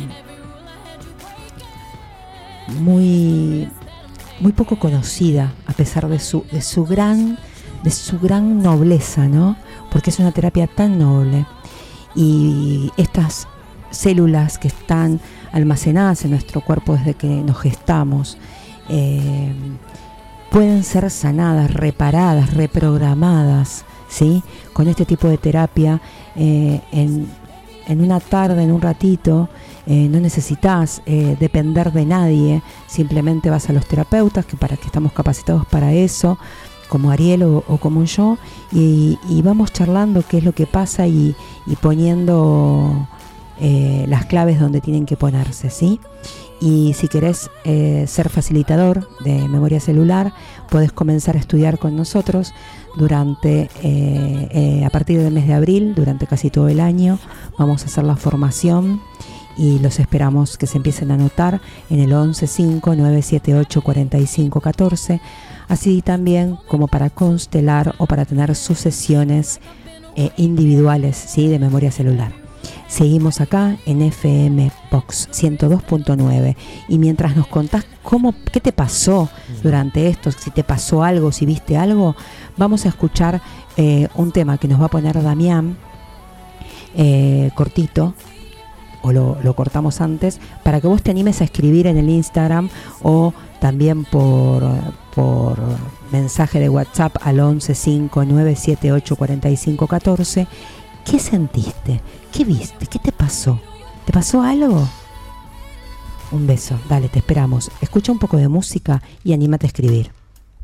muy muy poco conocida, a pesar de su de su gran de su gran nobleza, ¿no? Porque es una terapia tan noble, y estas células que están almacenadas en nuestro cuerpo desde que nos gestamos eh, pueden ser sanadas, reparadas, reprogramadas, ¿sí? Con este tipo de terapia eh, en en una tarde, en un ratito. Eh, no necesitas eh, depender de nadie, simplemente vas a los terapeutas, que para que estamos capacitados para eso, como Ariel o, o como yo, y, y vamos charlando qué es lo que pasa y, y poniendo eh, las claves donde tienen que ponerse, ¿sí? Y si querés eh, ser facilitador de memoria celular, podés comenzar a estudiar con nosotros durante eh, eh, a partir del mes de abril, durante casi todo el año. Vamos a hacer la formación y los esperamos que se empiecen a anotar en el once cinco nueve siete ocho cuatro cinco uno cuatro, así también como para constelar o para tener sus sesiones eh, individuales, ¿sí? De memoria celular. Seguimos acá en F M Box ciento dos punto nueve, y mientras nos contás cómo, qué te pasó durante esto, si te pasó algo, si viste algo, vamos a escuchar eh, un tema que nos va a poner Damián, eh, cortito, o lo, lo cortamos antes, para que vos te animes a escribir en el Instagram o también por, por mensaje de WhatsApp al once cinco nueve siete ocho cuatro cinco uno cuatro. ¿Qué sentiste? ¿Qué viste? ¿Qué te pasó? ¿Te pasó algo? Un beso, dale, te esperamos. Escucha un poco de música y anímate a escribir.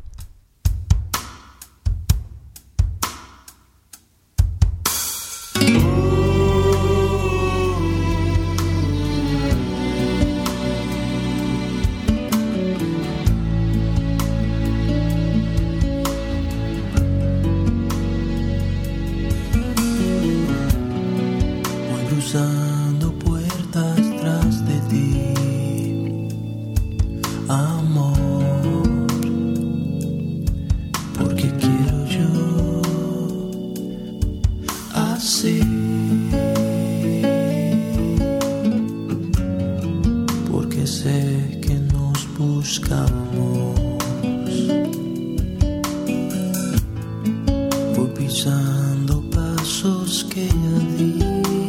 Cruzando puertas tras de ti, amor, porque quiero yo así, porque sé que nos buscamos, voy pisando pasos que ya di.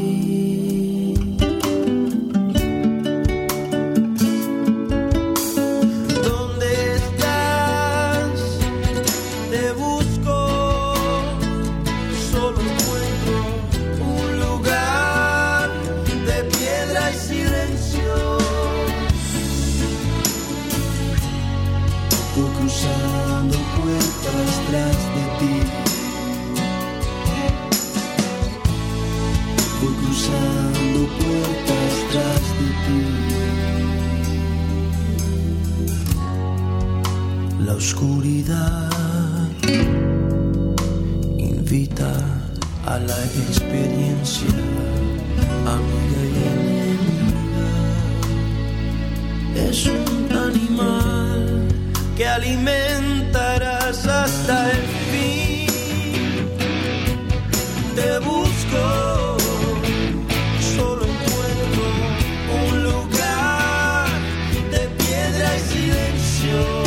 La oscuridad invita a la experiencia, amiga y enemiga. Es un animal que alimentarás hasta el fin. Te busco, solo encuentro un lugar de piedra y silencio.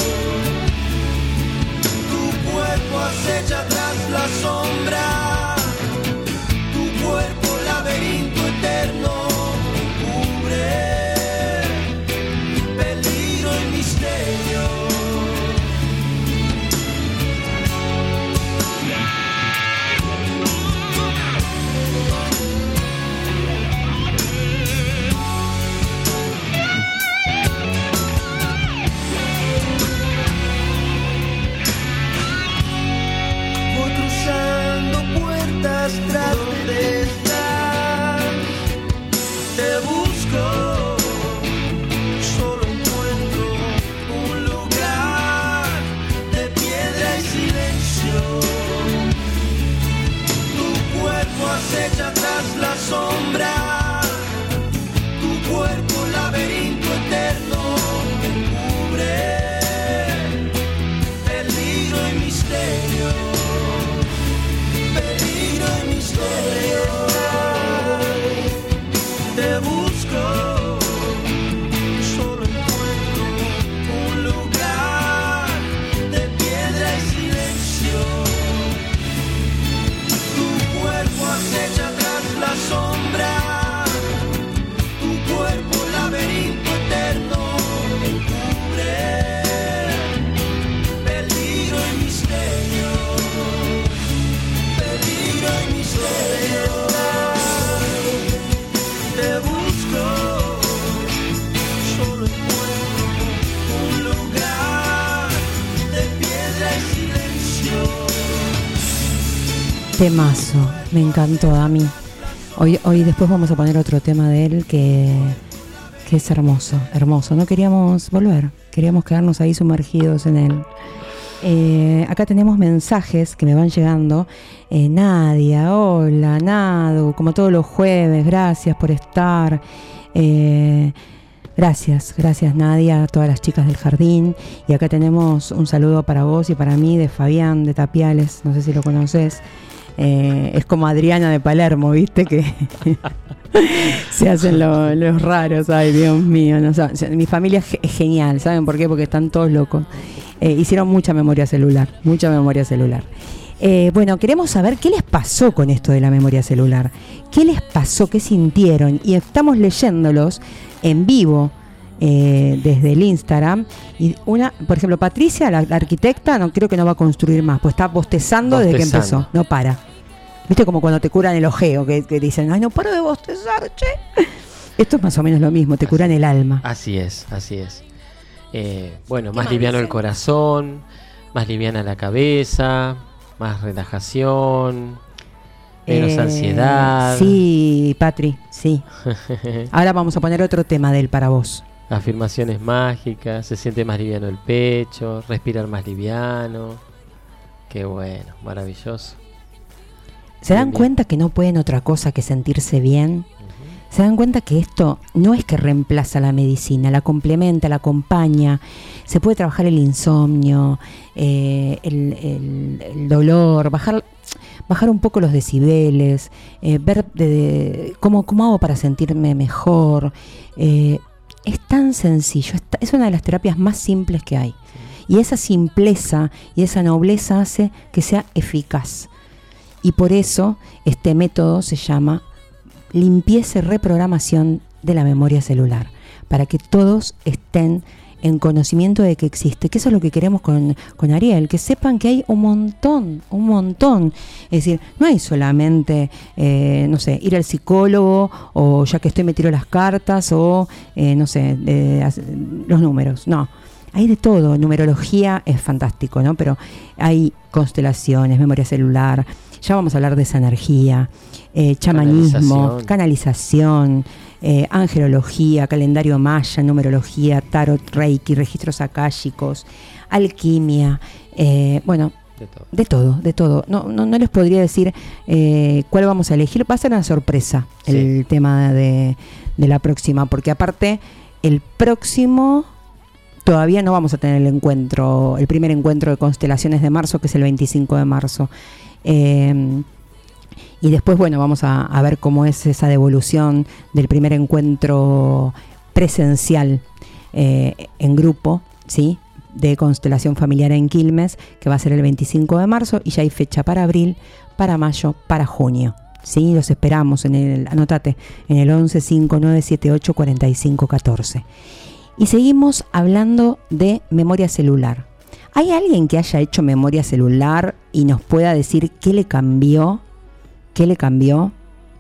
Acecha tras la sombra, tu cuerpo laberinto eterno cubre peligro y misterio. tras la sombra, tu cuerpo laberinto eterno me cubre, peligro y misterio, peligro y misterio, te busco, solo encuentro un lugar de piedra y silencio, tu cuerpo acecha tras la sombra, tu cuerpo laberinto eterno me cubre, peligro y misterio, peligro y misterio, te busco, solo encuentro un lugar de piedra y silencio. Temazo, me encantó, Dami. Hoy, hoy después vamos a poner otro tema de él que, que es hermoso, hermoso. No queríamos volver, queríamos quedarnos ahí sumergidos en él. Eh, acá tenemos mensajes que me van llegando. Eh, Nadia, hola, Nadu, como todos los jueves, gracias por estar. Eh, gracias, gracias Nadia, a todas las chicas del jardín. Y acá tenemos un saludo para vos y para mí de Fabián de Tapiales, no sé si lo conoces. Eh, es como Adriana de Palermo, ¿viste? Que se hacen lo- los raros. Ay, Dios mío. No, o sea, mi familia es, ge- es genial, ¿saben por qué? Porque están todos locos. Eh, hicieron mucha memoria celular, mucha memoria celular. Eh, bueno, queremos saber qué les pasó con esto de la memoria celular. ¿Qué les pasó? ¿Qué sintieron? Y estamos leyéndolos en vivo. Eh, desde el Instagram, y una, por ejemplo, Patricia, la, la arquitecta, no creo que no va a construir más, pues está bostezando, desde que Bostezando. empezó, no para. Viste como cuando te curan el ojeo, que, que dicen, ay, no paro de bostezar, che. Esto es más o menos lo mismo, te curan el alma. Así es, así es. Eh, bueno, ¿Qué más más liviano el dicen? corazón, más liviana la cabeza, más relajación, menos Eh, ansiedad. Sí, Patri, sí. Ahora vamos a poner otro tema de él para vos. Afirmaciones mágicas, se siente más liviano el pecho, respirar más liviano. Qué bueno, maravilloso. ¿Se dan Bien, bien. cuenta que no pueden otra cosa que sentirse bien? ¿Se dan cuenta que esto no es que reemplaza la medicina, la complementa, la acompaña? Se puede trabajar el insomnio, eh, el, el- el dolor, bajar, bajar un poco los decibeles, eh, ver de, de- cómo, cómo hago para sentirme mejor. Eh, es tan sencillo, es, ta- es una de las terapias más simples que hay. Y esa simpleza y esa nobleza hace que sea eficaz. Y por eso este método se llama limpieza y reprogramación de la memoria celular, para que todos estén en conocimiento de que existe, que eso es lo que queremos con, con Ariel, que sepan que hay un montón, un montón. Es decir, no hay solamente, eh, no sé, ir al psicólogo, o ya que estoy me tiro las cartas, o, eh, no sé, de- hace- los números, no. Hay de todo, numerología es fantástico, ¿no? Pero hay constelaciones, memoria celular, ya vamos a hablar de esa energía, eh, chamanismo, Canalización. canalización, eh, angelología, calendario maya, numerología, tarot, reiki, registros akáshicos, alquimia, eh, bueno, De todo. de todo, de todo. No, no, no les podría decir eh, cuál vamos a elegir. Va a ser una sorpresa Sí. el tema de, de la próxima, porque aparte el próximo todavía no vamos a tener el encuentro, el primer encuentro de constelaciones de marzo, que es el veinticinco de marzo. Eh, y después, bueno, vamos a, a ver cómo es esa devolución del primer encuentro presencial eh, en grupo, ¿sí? De constelación familiar en Quilmes, que va a ser el veinticinco de marzo, y ya hay fecha para abril, para mayo, para junio. Sí, los esperamos en el, anotate, en el once cinco nueve siete ocho cuatro cinco uno cuatro. Y seguimos hablando de memoria celular. ¿Hay alguien que haya hecho memoria celular y nos pueda decir qué le cambió? ¿Qué le cambió?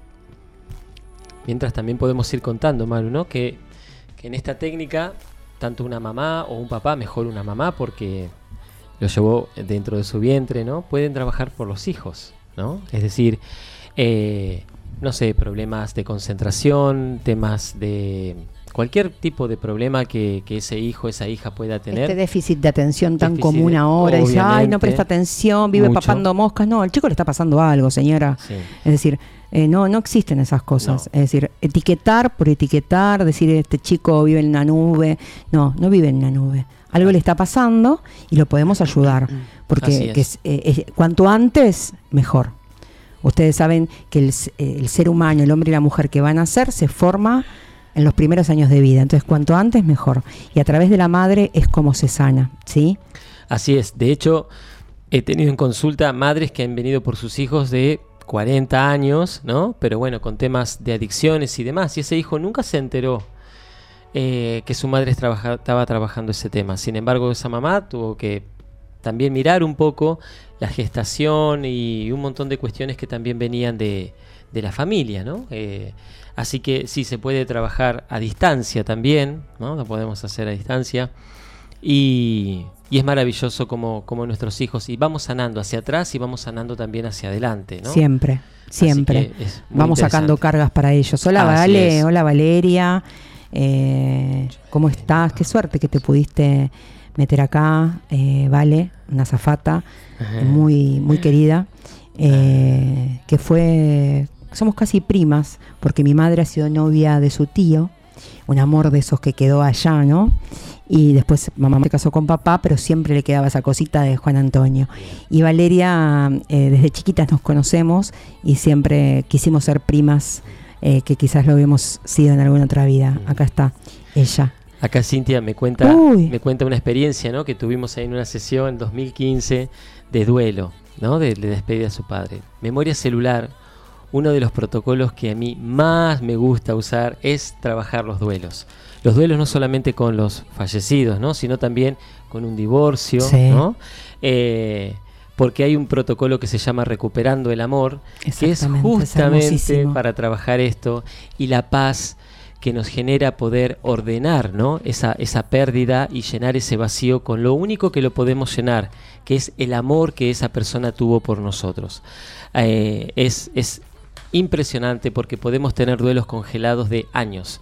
Mientras también podemos ir contando, Maru, ¿no? Que, que en esta técnica, tanto una mamá o un papá, mejor una mamá porque lo llevó dentro de su vientre, ¿no? Pueden trabajar por los hijos, ¿no? Es decir, eh, no sé, problemas de concentración, temas de cualquier tipo de problema que, que ese hijo, esa hija pueda tener. Este déficit de atención tan Déficit común de- ahora, dice, ay, no obviamente, presta atención, vive mucho. papando moscas. No, al chico le está pasando algo, señora. Sí. Es decir, eh, no, no existen esas cosas. No. Es decir, etiquetar por etiquetar, decir, este chico vive en una nube. No, no vive en una nube. Algo le está pasando y lo podemos ayudar. Así Porque es. que es, eh, es- cuanto antes, mejor. Ustedes saben que el, s- eh, el ser humano, el hombre y la mujer que van a nacer, se forma en los primeros años de vida. Entonces, cuanto antes, mejor. Y a través de la madre es como se sana, ¿sí? Así es. De hecho, he tenido en consulta madres que han venido por sus hijos de cuarenta años, ¿no? Pero bueno, con temas de adicciones y demás. Y ese hijo nunca se enteró eh, que su madre trabaja- estaba trabajando ese tema. Sin embargo, esa mamá tuvo que también mirar un poco la gestación y un montón de cuestiones que también venían de, de la familia, ¿no? Eh, así que sí, se puede trabajar a distancia también, ¿no? Lo podemos hacer a distancia. Y, y es maravilloso como, como nuestros hijos, y vamos sanando hacia atrás y vamos sanando también hacia adelante, ¿no? Siempre, siempre. Así que es muy Vamos sacando interesante. cargas para ellos. Hola, Así Vale. es. Hola, Valeria. Eh, ¿Cómo estás? Qué suerte que te pudiste meter acá. Eh, vale, una azafata Ajá. muy, muy querida. Eh, que fue... Somos casi primas, porque mi madre ha sido novia de su tío. Un amor de esos que quedó allá, ¿no? Y después mamá se casó con papá, pero siempre le quedaba esa cosita de Juan Antonio. Y Valeria, eh, desde chiquitas nos conocemos y siempre quisimos ser primas, eh, que quizás lo habíamos sido en alguna otra vida. Acá está ella. Acá Cintia me cuenta, Uy. me cuenta una experiencia, ¿no? Que tuvimos ahí en una sesión en dos mil quince de duelo, ¿no? De, de despedida de su padre. Memoria celular, uno de los protocolos que a mí más me gusta usar es trabajar los duelos. Los duelos no solamente con los fallecidos, ¿no? Sino también con un divorcio, Sí. ¿no? Eh, porque hay un protocolo que se llama Recuperando el Amor, que es Exactamente, es justamente hermosísimo. para trabajar esto y la paz que nos genera poder ordenar, ¿no? esa, esa pérdida y llenar ese vacío con lo único que lo podemos llenar, que es el amor que esa persona tuvo por nosotros. Eh, es, es impresionante porque podemos tener duelos congelados de años,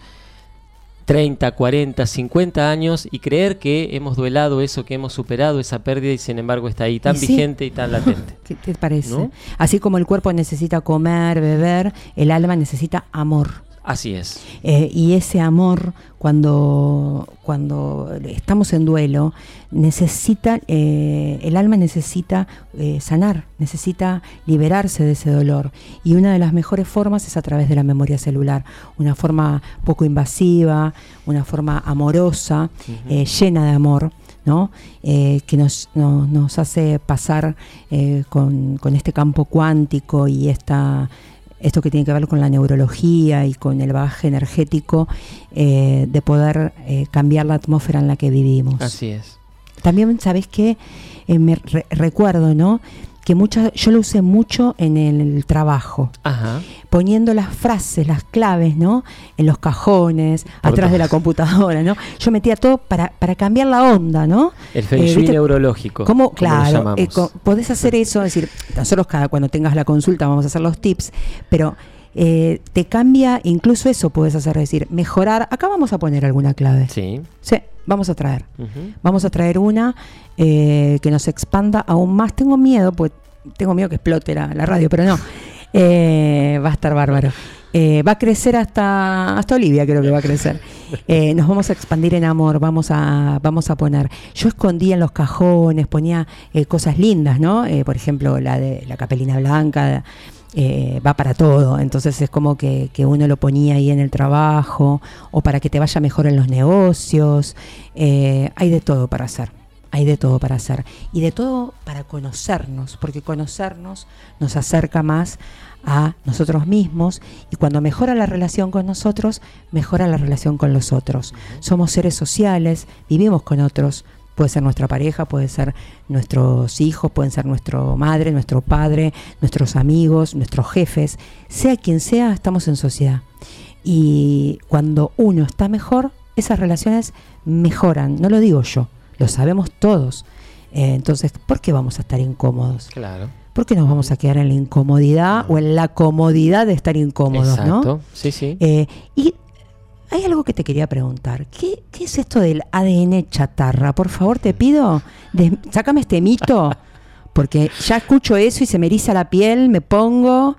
treinta, cuarenta, cincuenta años, y creer que hemos duelado eso, que hemos superado esa pérdida, y sin embargo está ahí tan Y sí. vigente y tan latente. ¿Qué te parece? ¿No? Así como el cuerpo necesita comer, beber, el alma necesita amor. Así es. Eh, y ese amor, cuando, cuando estamos en duelo, necesita, eh, el alma necesita eh, sanar, necesita liberarse de ese dolor. Y una de las mejores formas es a través de la memoria celular. Una forma poco invasiva, una forma amorosa, Ujú. eh, llena de amor, ¿no? Eh, que nos, no- nos hace pasar eh, con, con este campo cuántico y esta... esto que tiene que ver con la neurología y con el bagaje energético, eh, de poder eh, cambiar la atmósfera en la que vivimos. Así es. También, ¿sabés qué? Eh, me re- recuerdo, ¿no? Que muchas, yo lo usé mucho en el trabajo, Ajá. poniendo las frases, las claves, ¿no? En los cajones, Por atrás de la todas. computadora, ¿no? Yo metía todo para, para cambiar la onda, ¿no? El feng Eh, shui ¿viste? neurológico. ¿Cómo? como lo Claro, llamamos. eh, co- podés hacer eso, es decir, nosotros cada cuando tengas la consulta vamos a hacer los tips, pero eh, te cambia, incluso eso podés hacer, es decir, mejorar. Acá vamos a poner alguna clave. Sí. Sí, vamos a traer. Ujú. Vamos a traer una eh, que nos expanda aún más. Tengo miedo, pues tengo miedo que explote la, la radio, pero no. Eh, va a estar bárbaro. Eh, va a crecer hasta hasta Olivia, creo que va a crecer. Eh, nos vamos a expandir en amor, vamos a vamos a poner. Yo escondía en los cajones, ponía eh, cosas lindas, ¿no? Eh, por ejemplo, la de la capelina blanca. Eh, va para todo, entonces es como que, que uno lo ponía ahí en el trabajo o para que te vaya mejor en los negocios. Eh, hay de todo para hacer, hay de todo para hacer y de todo para conocernos, porque conocernos nos acerca más a nosotros mismos, y cuando mejora la relación con nosotros, mejora la relación con los otros. Somos seres sociales, vivimos con otros. Puede ser nuestra pareja, puede ser nuestros hijos, pueden ser nuestra madre, nuestro padre, nuestros amigos, nuestros jefes. Sea quien sea, estamos en sociedad. Y cuando uno está mejor, esas relaciones mejoran. No lo digo yo, lo sabemos todos. Eh, entonces, ¿por qué vamos a estar incómodos? Claro. ¿Por qué nos vamos a quedar en la incomodidad o en la comodidad de estar incómodos, Exacto. ¿no? Sí, sí. Eh, y hay algo que te quería preguntar. ¿Qué, qué es esto del A D N chatarra? Por favor, te pido, de, sácame este mito, porque ya escucho eso y se me eriza la piel, me pongo...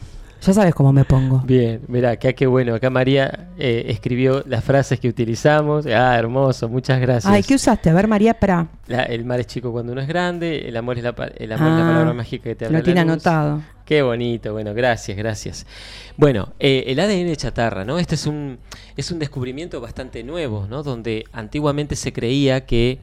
Ya sabes cómo me pongo. Bien, mirá, acá qué bueno. Acá María eh, escribió las frases que utilizamos. Ah, hermoso, muchas gracias. Ay, ¿qué usaste? A ver, María, para. La, el mar es chico cuando uno es grande, el amor es la, pa- el amor Ah, es la palabra mágica que te abre lo tiene la luz. anotado. Qué bonito, bueno, gracias, gracias. Bueno, eh, el A D N chatarra, ¿no? Este es un, es un descubrimiento bastante nuevo, ¿no? Donde antiguamente se creía que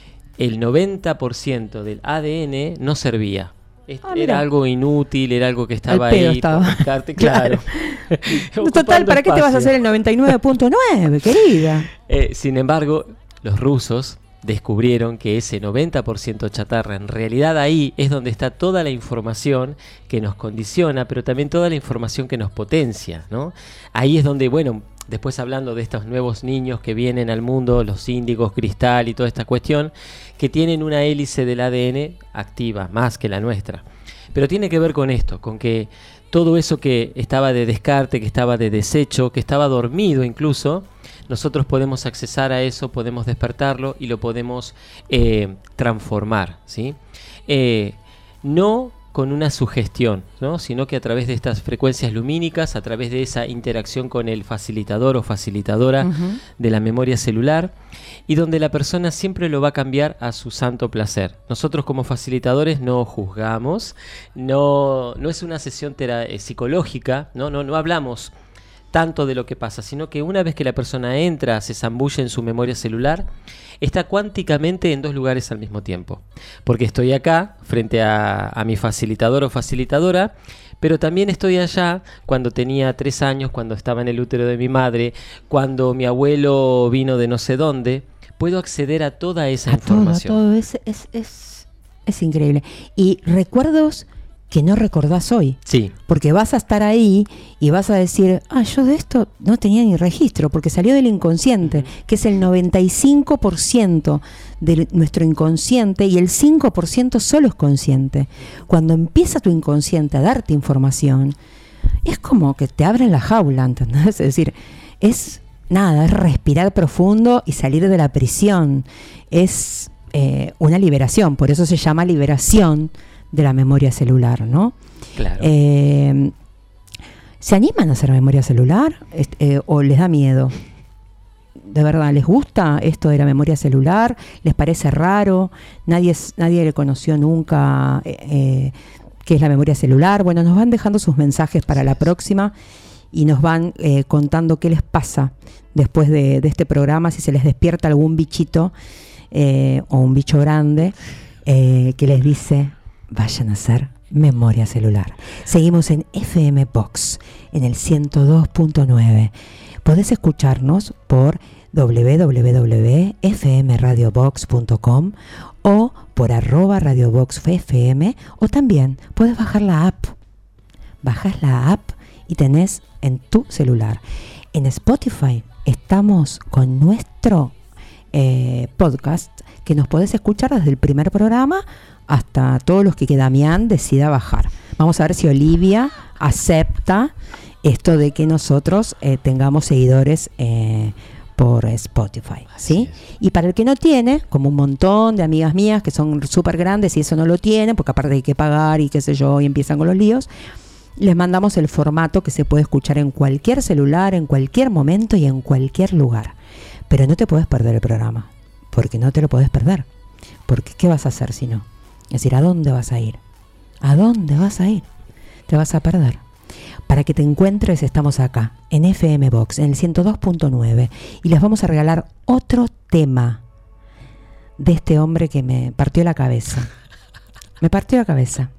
el noventa por ciento del A D N no servía. Es- Ah, era mira. algo inútil, era algo que estaba Al pedo ahí. estaba. por descarte, claro. Total, Ocupando ¿para qué te vas a espacio. hacer el noventa y nueve punto nueve, querida? Eh, sin embargo, los rusos descubrieron que ese noventa por ciento chatarra, en realidad ahí es donde está toda la información que nos condiciona, pero también toda la información que nos potencia, ¿no? Ahí es donde, bueno, después hablando de estos nuevos niños que vienen al mundo, los índigos, cristal y toda esta cuestión, que tienen una hélice del A D N activa, más que la nuestra. Pero tiene que ver con esto, con que todo eso que estaba de descarte, que estaba de desecho, que estaba dormido incluso, nosotros podemos accesar a eso, podemos despertarlo y lo podemos eh, transformar, ¿sí? Eh, no con una sugestión, ¿no? Sino que a través de estas frecuencias lumínicas, a través de esa interacción con el facilitador o facilitadora Ujú. de la memoria celular, y donde la persona siempre lo va a cambiar a su santo placer. Nosotros como facilitadores no juzgamos, no, no es una sesión tera- eh, psicológica, ¿no? No, no hablamos tanto de lo que pasa, sino que una vez que la persona entra, se zambulle en su memoria celular, está cuánticamente en dos lugares al mismo tiempo. Porque estoy acá, frente a, a mi facilitador o facilitadora, pero también estoy allá cuando tenía tres años, cuando estaba en el útero de mi madre, cuando mi abuelo vino de no sé dónde. Puedo acceder a toda esa A todo, a información. todo. Es, es, es, es increíble. Y recuerdos que no recordás hoy. Sí, Porque vas a estar ahí y vas a decir, ah, yo de esto no tenía ni registro, porque salió del inconsciente, que es el noventa y cinco por ciento de nuestro inconsciente y el cinco por ciento solo es consciente. Cuando empieza tu inconsciente a darte información, es como que te abren la jaula, ¿entendés? Es decir, es nada, es respirar profundo y salir de la prisión. Es eh, una liberación, por eso se llama liberación de la memoria celular, ¿no? claro. Eh, ¿Se animan a hacer memoria celular? Est- eh, ¿O les da miedo? ¿De verdad les gusta esto de la memoria celular? ¿Les parece raro? ¿Nadie, es- nadie le conoció nunca eh, eh, qué es la memoria celular? Bueno, nos van dejando sus mensajes para la próxima y nos van eh, contando qué les pasa después de, de este programa, si se les despierta algún bichito eh, o un bicho grande eh, que les dice: vayan a hacer memoria celular. Seguimos en F M Box, en el ciento dos punto nueve. Podés escucharnos por doble u doble u doble u punto f m radio box punto com o por arroba radiobox F M, o también puedes bajar la app. Bajas la app y tenés en tu celular. En Spotify estamos con nuestro eh, podcast, que nos podés escuchar desde el primer programa hasta todos los que, que Damián decida bajar. Vamos a ver si Olivia acepta esto de que nosotros eh, tengamos seguidores eh, por Spotify, ¿sí? Y para el que no tiene, como un montón de amigas mías que son súper grandes y eso no lo tienen, porque aparte hay que pagar y qué sé yo, y empiezan con los líos, les mandamos el formato que se puede escuchar en cualquier celular, en cualquier momento y en cualquier lugar. Pero no te puedes perder el programa, porque no te lo puedes perder. Porque ¿qué vas a hacer si no? Es decir, ¿a dónde vas a ir? ¿A dónde vas a ir? Te vas a perder. Para que te encuentres, estamos acá, en F M Box, en el ciento dos punto nueve, y les vamos a regalar otro tema de este hombre que me partió la cabeza. Me partió la cabeza.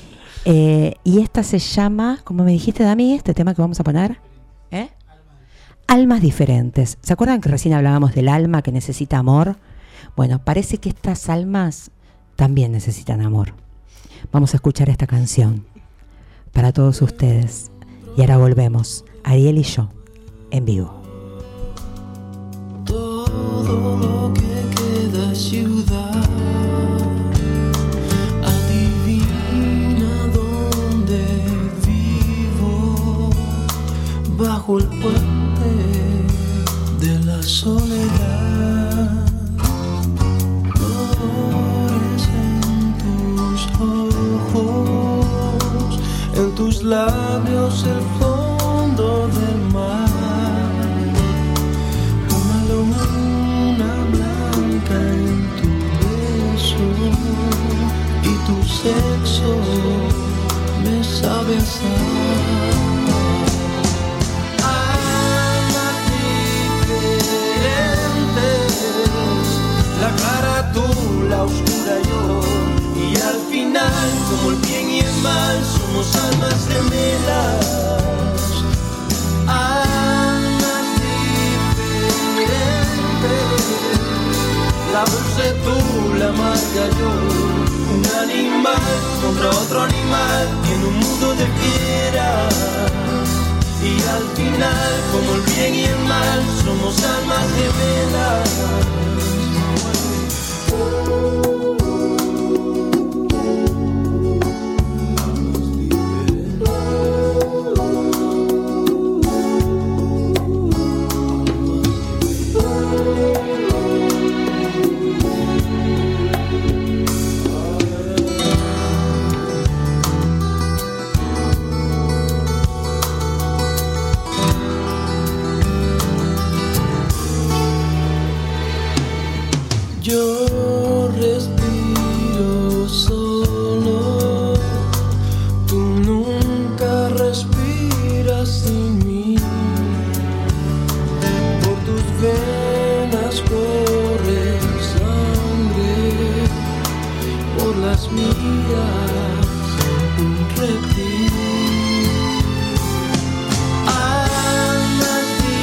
Eh, y esta se llama, ¿cómo me dijiste, Dami, este tema que vamos a poner? ¿Eh? Almas diferentes. ¿Se acuerdan que recién hablábamos del alma que necesita amor? Bueno, parece que estas almas también necesitan amor. Vamos a escuchar esta canción para todos ustedes. Y ahora volvemos, Ariel y yo, en vivo. Todo lo que queda es ciudad. Adivina dónde vivo. Bajo el puente. de la soledad. Flores en tus ojos, en tus labios el fondo del mar. Una luna blanca en tu beso y tu sexo me sabe a sal. La clara tú, la oscura yo, y al final, como el bien y el mal, somos almas gemelas. Almas diferentes. La dulce tú, la amarga yo, un animal contra otro animal en un mundo de fieras. Y al final, como el bien y el mal, somos almas gemelas. Yo respiro solo, tú nunca respiras sin mí. Por tus venas corre sangre, por las mías un reptil. Almas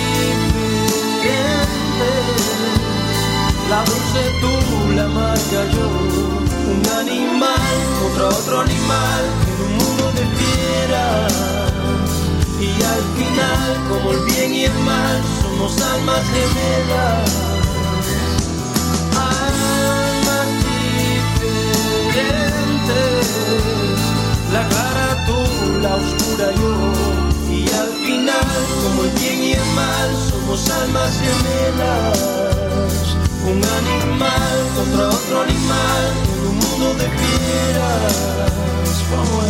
diferentes. La dulce tú, la amarga yo, un animal contra otro animal en un mundo de fieras. Y al final, como el bien y el mal, somos almas gemelas. Almas diferentes. La clara tú, la oscura yo. Y al final, como el bien y el mal, somos almas gemelas. Un animal contra otro animal en un mundo de fieras. Vamos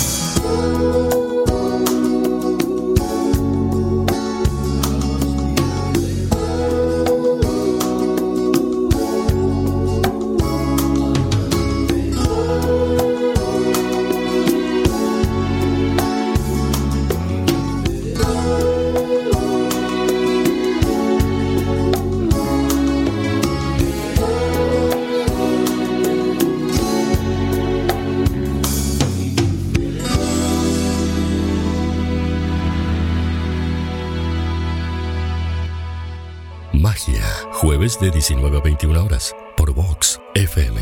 Magia, jueves de diecinueve a veintiuna horas, por Vox F M.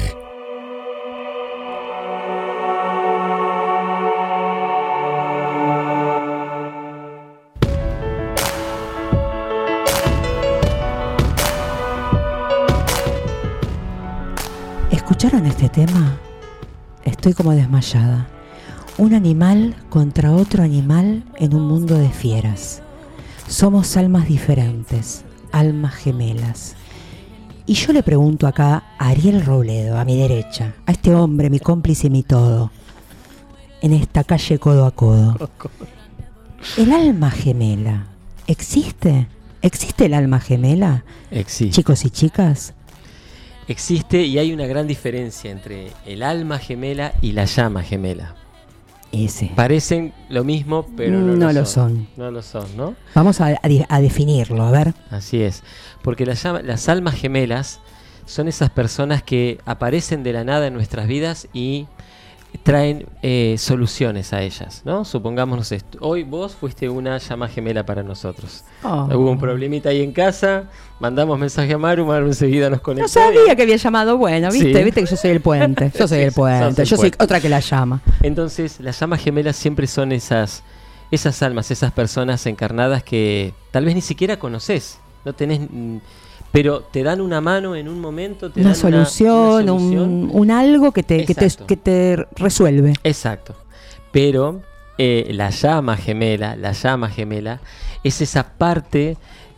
¿Escucharon este tema? Estoy como desmayada. Un animal contra otro animal en un mundo de fieras. Somos almas diferentes, almas gemelas. Y yo le pregunto acá a Ariel Robledo, a mi derecha, a este hombre, mi cómplice y mi todo, en esta calle codo a codo. ¿El alma gemela existe? ¿Existe el alma gemela? Existe. Chicos y chicas. Existe, y hay una gran diferencia entre el alma gemela y la llama gemela. Ese. Parecen lo mismo, pero no, No lo, lo son. son. No lo son, ¿no? Vamos a, a, a definirlo, a ver. Así es. Porque la llama- las almas gemelas son esas personas que aparecen de la nada en nuestras vidas y traen eh, soluciones a ellas, ¿no? Supongámonos esto. Hoy vos fuiste una llama gemela para nosotros. Oh. Hubo un problemita ahí en casa, mandamos mensaje a Maru, Maru enseguida nos conectó. No sabía que había llamado. Bueno, viste, Sí. viste que yo soy el puente. Yo soy el Sí, sos puente. el Yo soy puente. otra que la llama. Entonces, las llamas gemelas siempre son esas, esas almas, esas personas encarnadas que tal vez ni siquiera conoces, no tenés, mm, pero te dan una mano en un momento, te Una dan solución, una, una solución. Un, un algo que te, que, te, Exacto. que te resuelve. Exacto. Pero eh, la llama gemela, la llama gemela es esa parte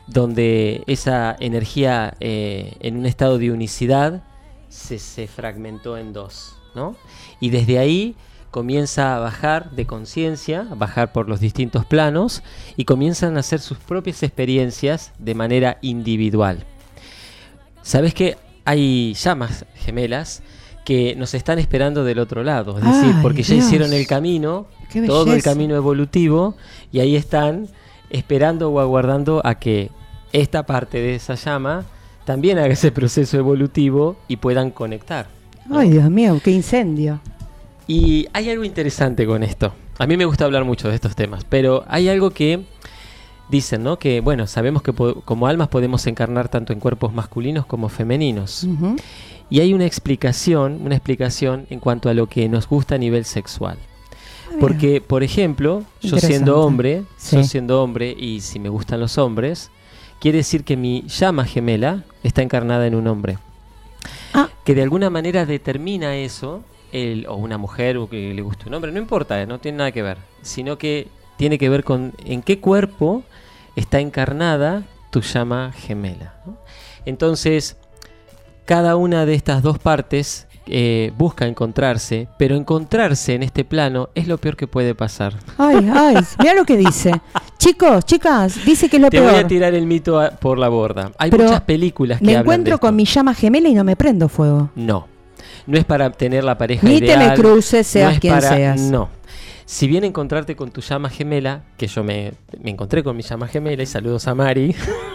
donde esa energía eh, en un estado de unicidad se, se fragmentó en dos, ¿no? Y desde ahí comienza a bajar de conciencia, a bajar por los distintos planos y comienzan a hacer sus propias experiencias de manera individual. ¿Sabes qué? Hay llamas gemelas que nos están esperando del otro lado, es decir, Ay, porque ya Dios. hicieron el camino, Qué todo el belleza. camino evolutivo, y ahí están esperando o aguardando a que esta parte de esa llama también haga ese proceso evolutivo y puedan conectar, ¿no? Ay, Dios mío, qué incendio. Y hay algo interesante con esto. A mí me gusta hablar mucho de estos temas, pero hay algo que dicen, ¿no? Que, bueno, sabemos que po- como almas podemos encarnar tanto en cuerpos masculinos como femeninos. Ujú. Y hay una explicación, una explicación en cuanto a lo que nos gusta a nivel sexual. Ah, mira. Porque, por ejemplo, yo Interesante. siendo hombre, Sí. yo siendo hombre y si me gustan los hombres, quiere decir que mi llama gemela está encarnada en un hombre. Ah. Que de alguna manera determina eso, el, o una mujer o que le guste un hombre, no importa, eh, no tiene nada que ver, sino que tiene que ver con en qué cuerpo está encarnada tu llama gemela, ¿no? Entonces, cada una de estas dos partes eh, busca encontrarse, pero encontrarse en este plano es lo peor que puede pasar. Ay, ay, mira lo que dice. Chicos, chicas, dice que es lo Te peor. voy a tirar el mito a- por la borda. Hay Pero muchas películas que Me hablan de encuentro esto. con mi llama gemela y no me prendo fuego. No, no es para tener la pareja Ni te ideal. me cruces, seas no es quien para- seas. No. Si bien encontrarte con tu llama gemela, que yo me, me encontré con mi llama gemela, y saludos a Mari,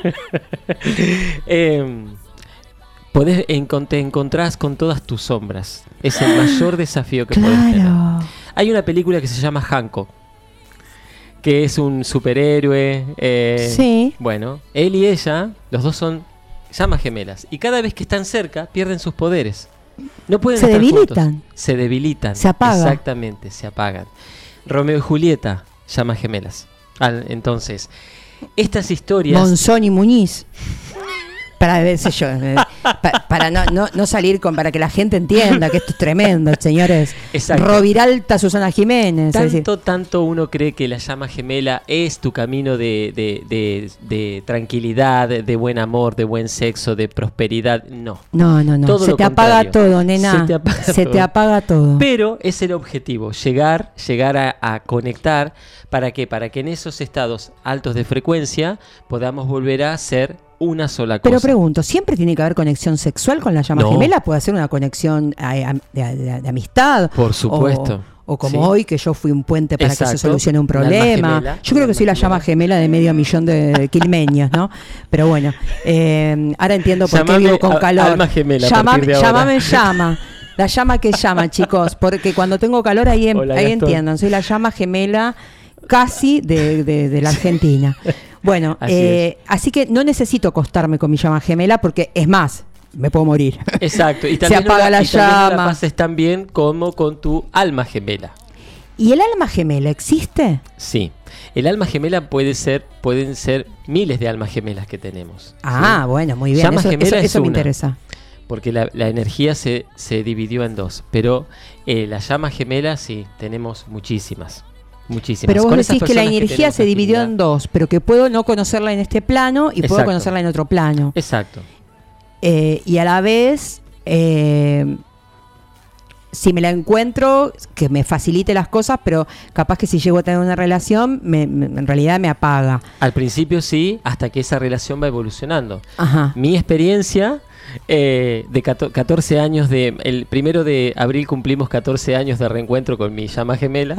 eh, podés encon- te encontrás con todas tus sombras. Es el mayor desafío que podés tener. Claro. Hay una película que se llama Hancock, que es un superhéroe. eh, Sí. Bueno, él y ella, los dos son llamas gemelas. Y cada vez que están cerca, pierden sus poderes. No pueden Se estar debilitan. juntos. Se debilitan. Se apaga. Exactamente, se apagan. Romeo y Julieta, llamas gemelas. Al- entonces, estas historias... Monzón y Muñiz. Para ver si yo, eh, pa- para no, no, no salir con, para que la gente entienda que esto es tremendo, señores. Exacto. Roviralta, Susana Jiménez. es decir, Tanto, tanto uno cree que la llama gemela es tu camino de, de, de, de tranquilidad, de buen amor, de buen sexo, de prosperidad. No. no, no, no. Todo Se lo te apaga contrario. todo, nena. Se te apaga Se todo. te apaga todo. Pero es el objetivo, llegar, llegar a, a conectar. ¿Para qué? Para que en esos estados altos de frecuencia podamos volver a ser una sola cosa. Pero pregunto, ¿siempre tiene que haber conexión sexual con la llama No. gemela? ¿Puede ser una conexión eh, am- de, de- de amistad? Por supuesto. O, o como Sí. hoy, que yo fui un puente para que Exacto. se solucione un Un alma problema. gemela, Yo creo un que soy la alma llama gemela de medio millón de quilmeños, ¿no? Pero bueno, eh, ahora entiendo por Llamame qué vivo con a- calor. alma gemela a Llama- partir de ahora. Llámame llama. La llama que llama, chicos, porque cuando tengo calor ahí, em- Hola, ahí Gastón. entiendan, soy la llama gemela casi de, de- de la Argentina. Bueno, Así eh, así que no necesito acostarme con mi llama gemela porque, es más, me puedo morir. Exacto. Y Se también no apaga la y también no llama. la pases tan bien como con tu alma gemela. ¿Y el alma gemela existe? Sí. El alma gemela puede ser, pueden ser miles de almas gemelas que tenemos. Ah, ¿sí? bueno, muy bien. Llama Eso, gemela eso- es eso me una. interesa. Porque la, la energía se, se dividió en dos. Pero eh, las llamas gemelas sí, tenemos muchísimas. Muchísimas. Pero vos Con esas decís que la personas energía tenemos se dividió en afinidad. dos, pero que puedo no conocerla en este plano y puedo Exacto. conocerla en otro plano. Exacto. Eh, y a la vez, eh, si me la encuentro, que me facilite las cosas, pero capaz que si llego a tener una relación, me- me- en realidad me apaga. Al principio sí, hasta que esa relación va evolucionando. Ajá. Mi experiencia eh, de cato- catorce años de... El primero de abril cumplimos catorce años de reencuentro con mi llama gemela.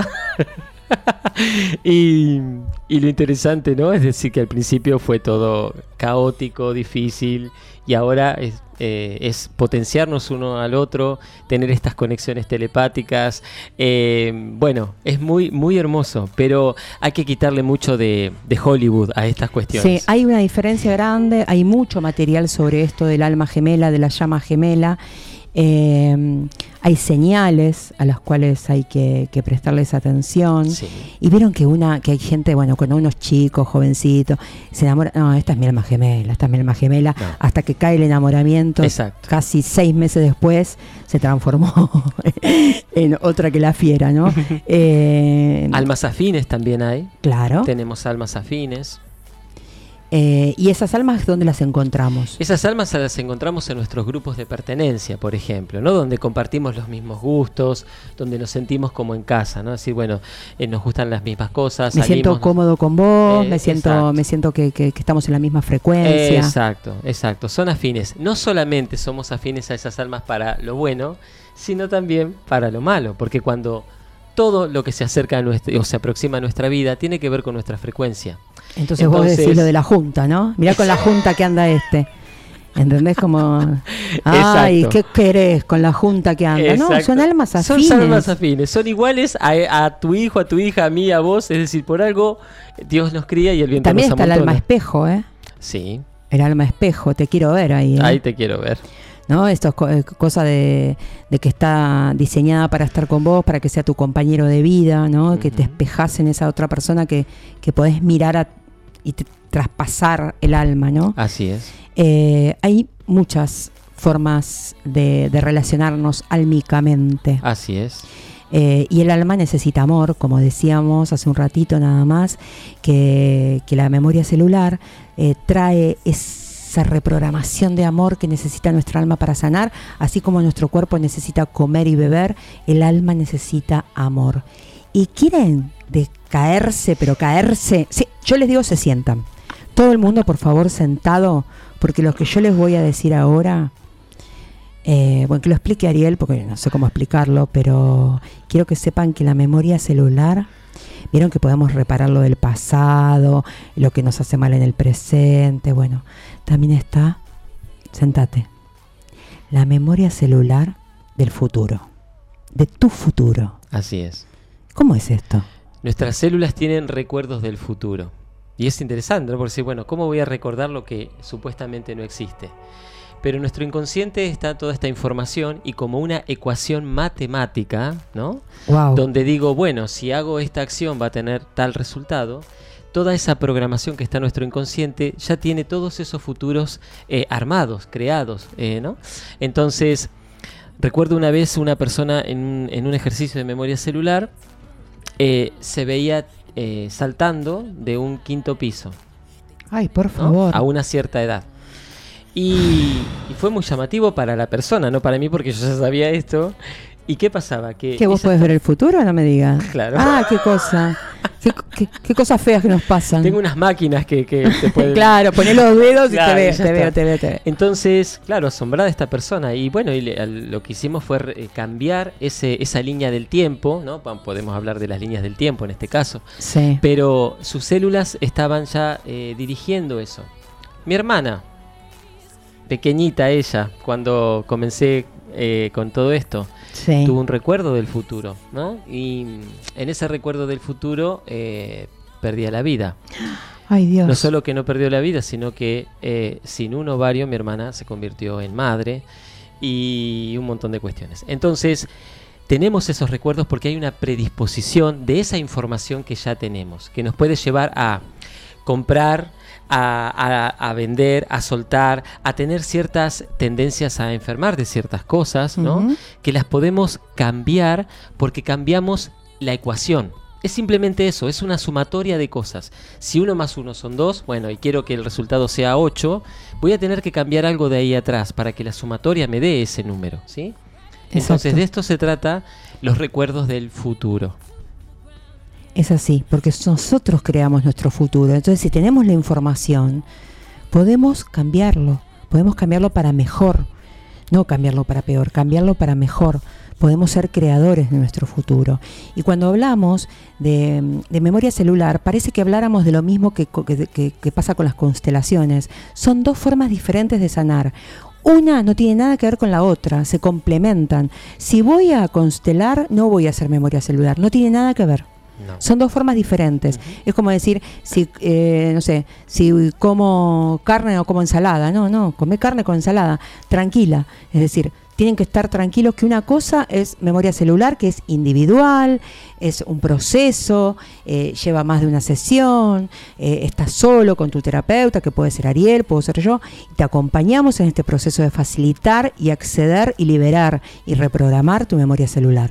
y, y lo interesante, ¿no? Es decir, que al principio fue todo caótico, difícil, y ahora es, eh, es potenciarnos uno al otro, tener estas conexiones telepáticas. Eh, bueno, es muy, muy hermoso, pero hay que quitarle mucho de, de Hollywood a estas cuestiones. Sí, hay una diferencia grande, hay mucho material sobre esto del alma gemela, de la llama gemela. Eh, hay señales a las cuales hay que, que prestarles atención. Sí. Y vieron que una que hay gente, bueno, cuando unos chicos, jovencitos, se enamoran, no, esta es mi alma gemela, esta es mi alma gemela, No. hasta que cae el enamoramiento. Exacto. Casi seis meses después se transformó en otra que la fiera, ¿no? Eh, Almas afines también hay. claro. Tenemos almas afines. Eh, ¿Y esas almas dónde las encontramos? Esas almas las encontramos en nuestros grupos de pertenencia, por ejemplo, ¿no? Donde compartimos los mismos gustos, donde nos sentimos como en casa, ¿no? Decir, bueno, eh, nos gustan las mismas cosas. Me salimos, siento cómodo con vos, eh, me siento, exacto. me siento que, que, que estamos en la misma frecuencia. Exacto, exacto. Son afines. No solamente somos afines a esas almas para lo bueno, sino también para lo malo, porque cuando todo lo que se acerca a nuestra, o se aproxima a nuestra vida tiene que ver con nuestra frecuencia. Entonces, Entonces vos decís lo de la junta, ¿no? Mirá con la junta que anda este. ¿Entendés? Como, ay, Exacto. ¿qué querés con la junta que anda? Exacto. No, son almas afines. Son almas afines, son iguales a, a tu hijo, a tu hija, a mí, a vos. Es decir, por algo Dios nos cría y el viento También nos está el amontona. alma espejo, ¿eh? Sí. El alma espejo, te quiero ver ahí, ¿eh? Ahí te quiero ver. ¿No? Esto es co- eh, cosa de, de que está diseñada para estar con vos, para que sea tu compañero de vida, ¿no? Uh-huh. Que te espejas en esa otra persona que, que podés mirar a, y te, traspasar el alma, ¿no? Así es. Eh, hay muchas formas de, de relacionarnos álmicamente. Así es. Eh, y el alma necesita amor, como decíamos hace un ratito nada más, que, que la memoria celular eh, trae esa reprogramación de amor que necesita nuestra alma para sanar, así como nuestro cuerpo necesita comer y beber, el alma necesita amor. Y quieren de caerse, pero caerse, sí, yo les digo se sientan. Todo el mundo, por favor, sentado, porque lo que yo les voy a decir ahora, eh, bueno, que lo explique Ariel, porque no sé cómo explicarlo, pero quiero que sepan que la memoria celular, vieron que podemos reparar lo del pasado, lo que nos hace mal en el presente, bueno, también está, sentate, la memoria celular del futuro, de tu futuro. Así es. ¿Cómo es esto? Nuestras células tienen recuerdos del futuro. Y es interesante, ¿no? Porque decir, bueno, ¿cómo voy a recordar lo que supuestamente no existe? Pero en nuestro inconsciente está toda esta información y como una ecuación matemática, ¿no? Wow. Donde digo, bueno, si hago esta acción va a tener tal resultado. Toda esa programación que está en nuestro inconsciente ya tiene todos esos futuros eh, armados, creados, eh, ¿no? Entonces, recuerdo una vez una persona en un, en un ejercicio de memoria celular, eh, se veía eh, saltando de un quinto piso. Ay, por ¿no? favor. A una cierta edad. Y, y fue muy llamativo para la persona, no para mí, porque yo ya sabía esto. ¿Y qué pasaba? Que ¿Que vos esa- podés ver el futuro? No me digas. Claro. Ah, qué cosa. Qué, qué, qué cosas feas que nos pasan. Tengo unas máquinas que, que te pueden... Claro, poné los dedos Claro, y te veo, ya te veo, está. te veo, te veo. Entonces, claro, asombrada esta persona. Y bueno, y le- al- lo que hicimos fue eh, cambiar ese, esa línea del tiempo, ¿no? Pa- Podemos hablar de las líneas del tiempo en este caso. Sí. Pero sus células estaban ya eh, dirigiendo eso. Mi hermana, pequeñita ella, cuando comencé eh, con todo esto, Sí. tuvo un recuerdo del futuro, ¿no? Y mm, en ese recuerdo del futuro eh, perdía la vida. Ay, Dios. No solo que no perdió la vida, sino que eh, sin un ovario mi hermana se convirtió en madre y un montón de cuestiones. Entonces, tenemos esos recuerdos porque hay una predisposición de esa información que ya tenemos, que nos puede llevar a comprar, a, a- a vender, a soltar, a tener ciertas tendencias a enfermar de ciertas cosas, ¿no? Ujú. Que las podemos cambiar porque cambiamos la ecuación. Es simplemente eso, es una sumatoria de cosas. Si uno más uno son dos, bueno, y quiero que el resultado sea ocho, voy a tener que cambiar algo de ahí atrás para que la sumatoria me dé ese número, ¿sí? Entonces Exacto. de esto se trata los recuerdos del futuro. Es así, porque nosotros creamos nuestro futuro. Entonces, si tenemos la información, podemos cambiarlo. Podemos cambiarlo para mejor. No cambiarlo para peor, cambiarlo para mejor. Podemos ser creadores de nuestro futuro. Y cuando hablamos de, de memoria celular, parece que habláramos de lo mismo que, que, que, que pasa con las constelaciones. Son dos formas diferentes de sanar. Una no tiene nada que ver con la otra, se complementan. Si voy a constelar, no voy a hacer memoria celular, no tiene nada que ver. No. Son dos formas diferentes. Ujú. Es como decir, si eh, no sé, si como carne o como ensalada. No, no, come carne con ensalada, tranquila. Es decir, tienen que estar tranquilos que una cosa es memoria celular, que es individual, es un proceso, eh, lleva más de una sesión, eh, estás solo con tu terapeuta, que puede ser Ariel, puedo ser yo, y te acompañamos en este proceso de facilitar y acceder y liberar y reprogramar tu memoria celular.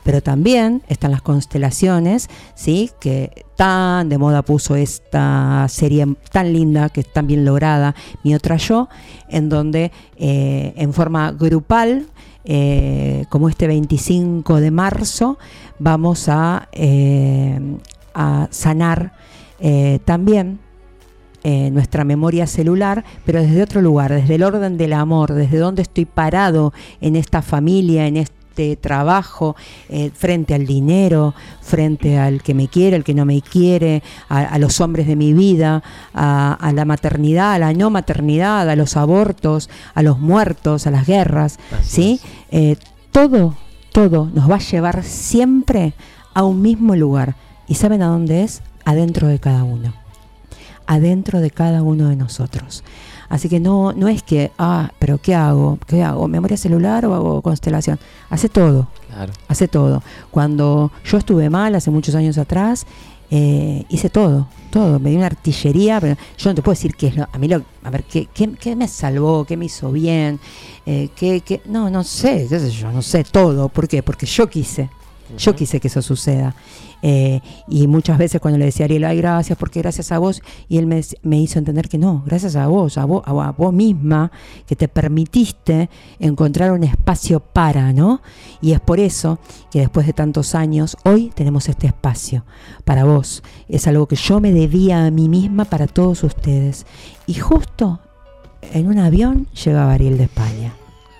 pero también están las constelaciones, ¿sí? Que tan de moda puso esta serie tan linda, que es tan bien lograda, Mi Otra Yo, en donde eh, en forma grupal, eh, como este veinticinco de marzo, vamos a, eh, a sanar eh, también Eh, nuestra memoria celular, pero desde otro lugar, desde el orden del amor, desde donde estoy parado en esta familia, en este trabajo, eh, frente al dinero, frente al que me quiere, al que no me quiere, a, a los hombres de mi vida, a, a la maternidad, a la no maternidad, a los abortos, a los muertos, a las guerras, ¿sí? Eh, todo, todo nos va a llevar siempre a un mismo lugar. ¿Y saben a dónde es? Adentro de cada uno. Adentro de cada uno de nosotros. Así que no, no es que, ah, pero ¿qué hago? ¿Qué hago? ¿Memoria celular o hago constelación? Hace todo. Claro. Hace todo. Cuando yo estuve mal hace muchos años atrás, eh, hice todo, todo. Me di una artillería, pero yo no te puedo decir qué es lo, a mí lo, a ver, qué, qué, qué me salvó, qué me hizo bien, eh, qué, qué, no, no sé, qué sé yo, no sé todo. ¿Por qué? Porque yo quise. Yo quise que eso suceda. Eh, y muchas veces cuando le decía a Ariel, ay, gracias, porque gracias a vos, y él me, me hizo entender que no, gracias a vos, a vos, a, a vos misma, que te permitiste encontrar un espacio para, ¿no? Y es por eso que después de tantos años, hoy tenemos este espacio para vos. Es algo que yo me debía a mí misma para todos ustedes. Y justo en un avión llegaba Ariel de España.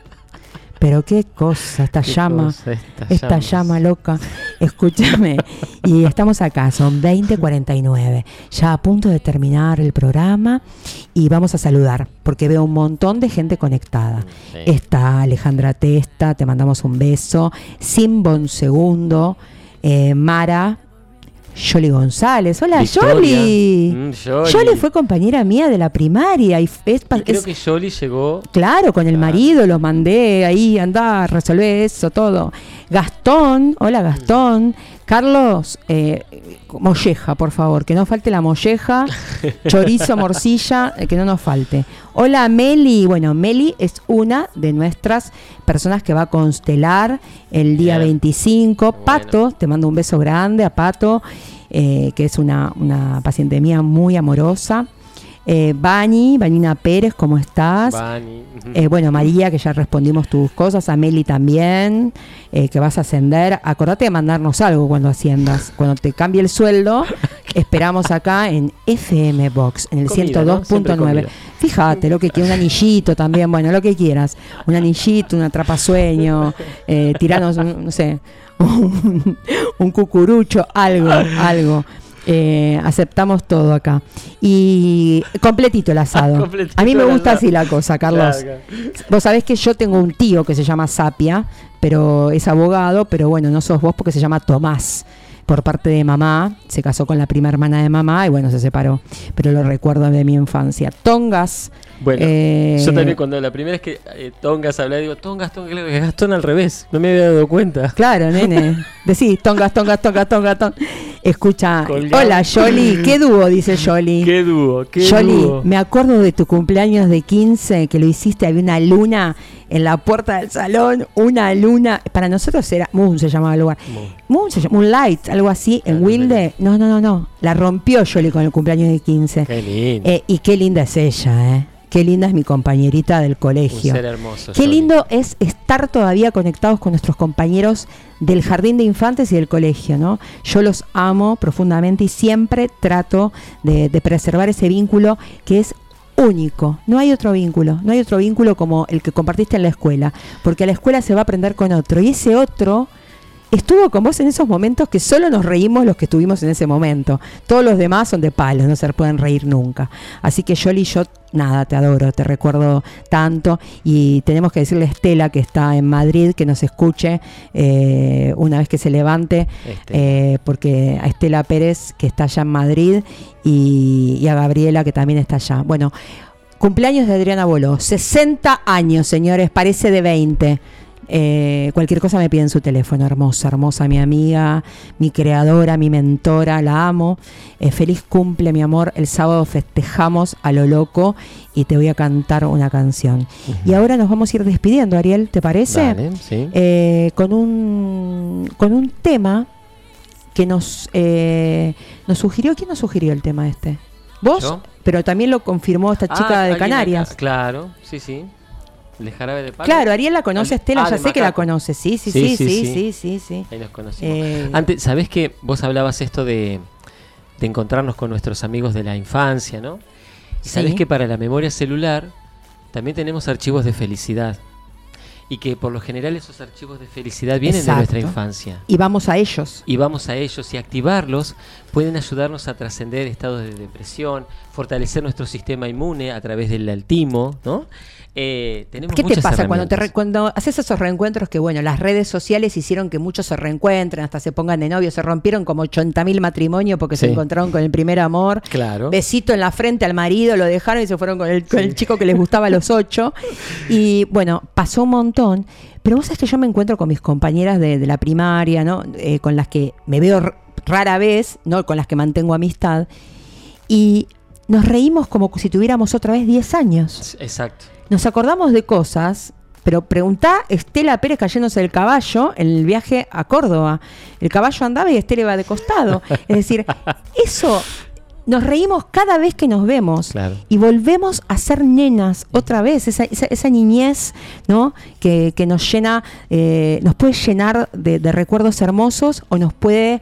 Pero qué cosa, esta qué llama, cosa, esta, esta llama loca. Escúchame, y estamos acá, son veinte cuarenta y nueve, ya a punto de terminar el programa y vamos a saludar, porque veo un montón de gente conectada. Sí. Está Alejandra Testa, te mandamos un beso, Simbon Segundo, eh, Mara, Yoli González. Hola, Yoli. Mm, Yoli. Yoli fue compañera mía de la primaria. Y, es, y creo es, que Yoli llegó. Claro, con el marido, los mandé ahí, andá, resolvé eso, todo. Gastón, hola Gastón. Mm. Carlos, eh, molleja, por favor, que no falte la molleja, chorizo, morcilla, eh, que no nos falte. Hola Meli, bueno, Meli es una de nuestras personas que va a constelar el día Bien. veinticinco. Bueno. Pato, te mando un beso grande a Pato, eh, que es una, una paciente mía muy amorosa. Eh, Bani, Vanina Pérez, ¿cómo estás? Bani. Eh, bueno, María, que ya respondimos tus cosas, a Meli también, eh, que vas a ascender. Acordate de mandarnos algo cuando asciendas. Cuando te cambie el sueldo, esperamos acá en F M Box, en el comida, ciento dos punto nueve. ¿No? Fíjate, lo que quieras, un anillito también, bueno, lo que quieras. Un anillito, un atrapasueño, eh, tiranos, un, no sé, un, un cucurucho, algo, algo. Eh, aceptamos todo acá. Y completito el asado. completito a mí me gusta así la cosa, Carlos. Claro, claro. Vos sabés que yo tengo un tío que se llama Sapia, pero es abogado, pero bueno, no sos vos porque se llama Tomás. Por parte de mamá, se casó con la prima hermana de mamá y bueno, se separó. Pero lo recuerdo de mi infancia. Tongas. Bueno, eh, yo también cuando la primera vez que eh, Tongas hablaba, digo, Tongas, Tongas, Gastón al revés. No me había dado cuenta. Claro, nene. Decís, Tongas, Tongas, Tongas, Tongas, Tongas. Escucha, Colgado. Hola Yoli, ¿qué dúo? Dice Yoli. ¿Qué dúo? ¿Qué Yoli, dúo? Me acuerdo de tu cumpleaños de quince, que lo hiciste, había una luna en la puerta del salón, una luna, para nosotros era, Moon se llamaba el lugar, Moon, Moon se llama, Moonlight, algo así, en claro, Wilde, no, no, no, no, la rompió Yoli con el cumpleaños de quince. Qué linda. Eh, y qué linda es ella, ¿eh? Qué linda es mi compañerita del colegio. Un ser hermoso. Qué lindo es estar todavía conectados con nuestros compañeros del jardín de infantes y del colegio, ¿no? Yo los amo profundamente y siempre trato de, de preservar ese vínculo que es único. No hay otro vínculo, no hay otro vínculo como el que compartiste en la escuela, porque a la escuela se va a aprender con otro y ese otro estuvo con vos en esos momentos que solo nos reímos los que estuvimos en ese momento. Todos los demás son de palos, no se pueden reír nunca. Así que Yoli, yo, nada, te adoro, te recuerdo tanto. Y tenemos que decirle a Estela, que está en Madrid, que nos escuche eh, una vez que se levante, eh, porque a Estela Pérez, que está allá en Madrid, y, y a Gabriela, que también está allá. Bueno, cumpleaños de Adriana Boló, sesenta años, señores, parece de veinte. Eh, cualquier cosa me piden su teléfono. Hermosa, hermosa, mi amiga, mi creadora, mi mentora, la amo. Eh, feliz cumple, mi amor. El sábado festejamos a lo loco y te voy a cantar una canción. Uh-huh. Y ahora nos vamos a ir despidiendo, Ariel, ¿te parece? Dale, sí. Eh, con un con un tema que nos eh, nos sugirió. ¿Quién nos sugirió el tema este? ¿Vos? ¿Yo? Pero también lo confirmó esta chica ah, de Canarias. Acá, claro, sí, sí. ¿De Jarabe de Palo? Claro, Ariel la conoce, Estela, ah, ya sé Macaco. Que la conoce. Sí, sí, sí, sí, sí, sí, sí, sí, sí. Ahí nos conocimos. Eh... Antes, ¿sabés que vos hablabas esto de, de encontrarnos con nuestros amigos de la infancia, ¿no? Y sabés sí. que para la memoria celular también tenemos archivos de felicidad. Y que por lo general esos archivos de felicidad vienen Exacto. de nuestra infancia. Y vamos a ellos. Y vamos a ellos y activarlos pueden ayudarnos a trascender estados de depresión, fortalecer nuestro sistema inmune a través del timo, ¿no? Eh, tenemos ¿Qué te pasa cuando, te re, cuando haces esos reencuentros que, bueno, las redes sociales hicieron que muchos se reencuentren, hasta se pongan de novio, se rompieron como ochenta mil matrimonios porque sí. se encontraron con el primer amor? Claro. Besito en la frente al marido, lo dejaron y se fueron con el, con sí. el chico que les gustaba a los ocho. Y bueno, pasó un montón. Pero vos sabés que yo me encuentro con mis compañeras de, de la primaria, ¿no? Eh, con las que me veo r- rara vez, ¿no? Con las que mantengo amistad. Y nos reímos como si tuviéramos otra vez diez años. Exacto. Nos acordamos de cosas, pero preguntá Estela Pérez cayéndose del caballo en el viaje a Córdoba. El caballo andaba y Estela iba de costado. Es decir, eso, nos reímos cada vez que nos vemos. Claro. Y volvemos a ser nenas otra vez. Esa, esa, esa niñez, ¿no? que, que nos llena, eh, nos puede llenar de, de recuerdos hermosos o nos puede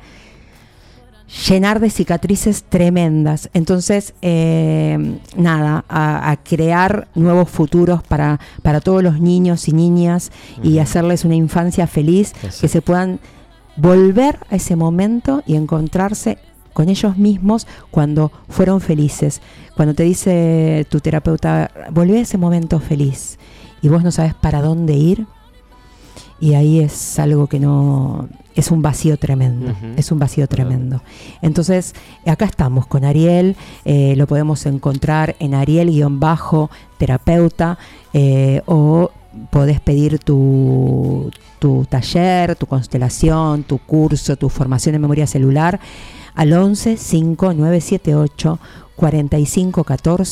llenar de cicatrices tremendas. Entonces, eh, nada, a, a crear nuevos futuros para, para todos los niños y niñas uh-huh. y hacerles una infancia feliz, Eso. que se puedan volver a ese momento y encontrarse con ellos mismos cuando fueron felices. Cuando te dice tu terapeuta, volvé a ese momento feliz y vos no sabes para dónde ir, y ahí es algo que no... es un vacío tremendo, uh-huh. es un vacío tremendo. Entonces, acá estamos con Ariel, eh, lo podemos encontrar en Ariel-terapeuta eh, o podés pedir tu, tu taller, tu constelación, tu curso, tu formación en memoria celular al once cinco nueve siete ocho cuatro cinco uno cuatro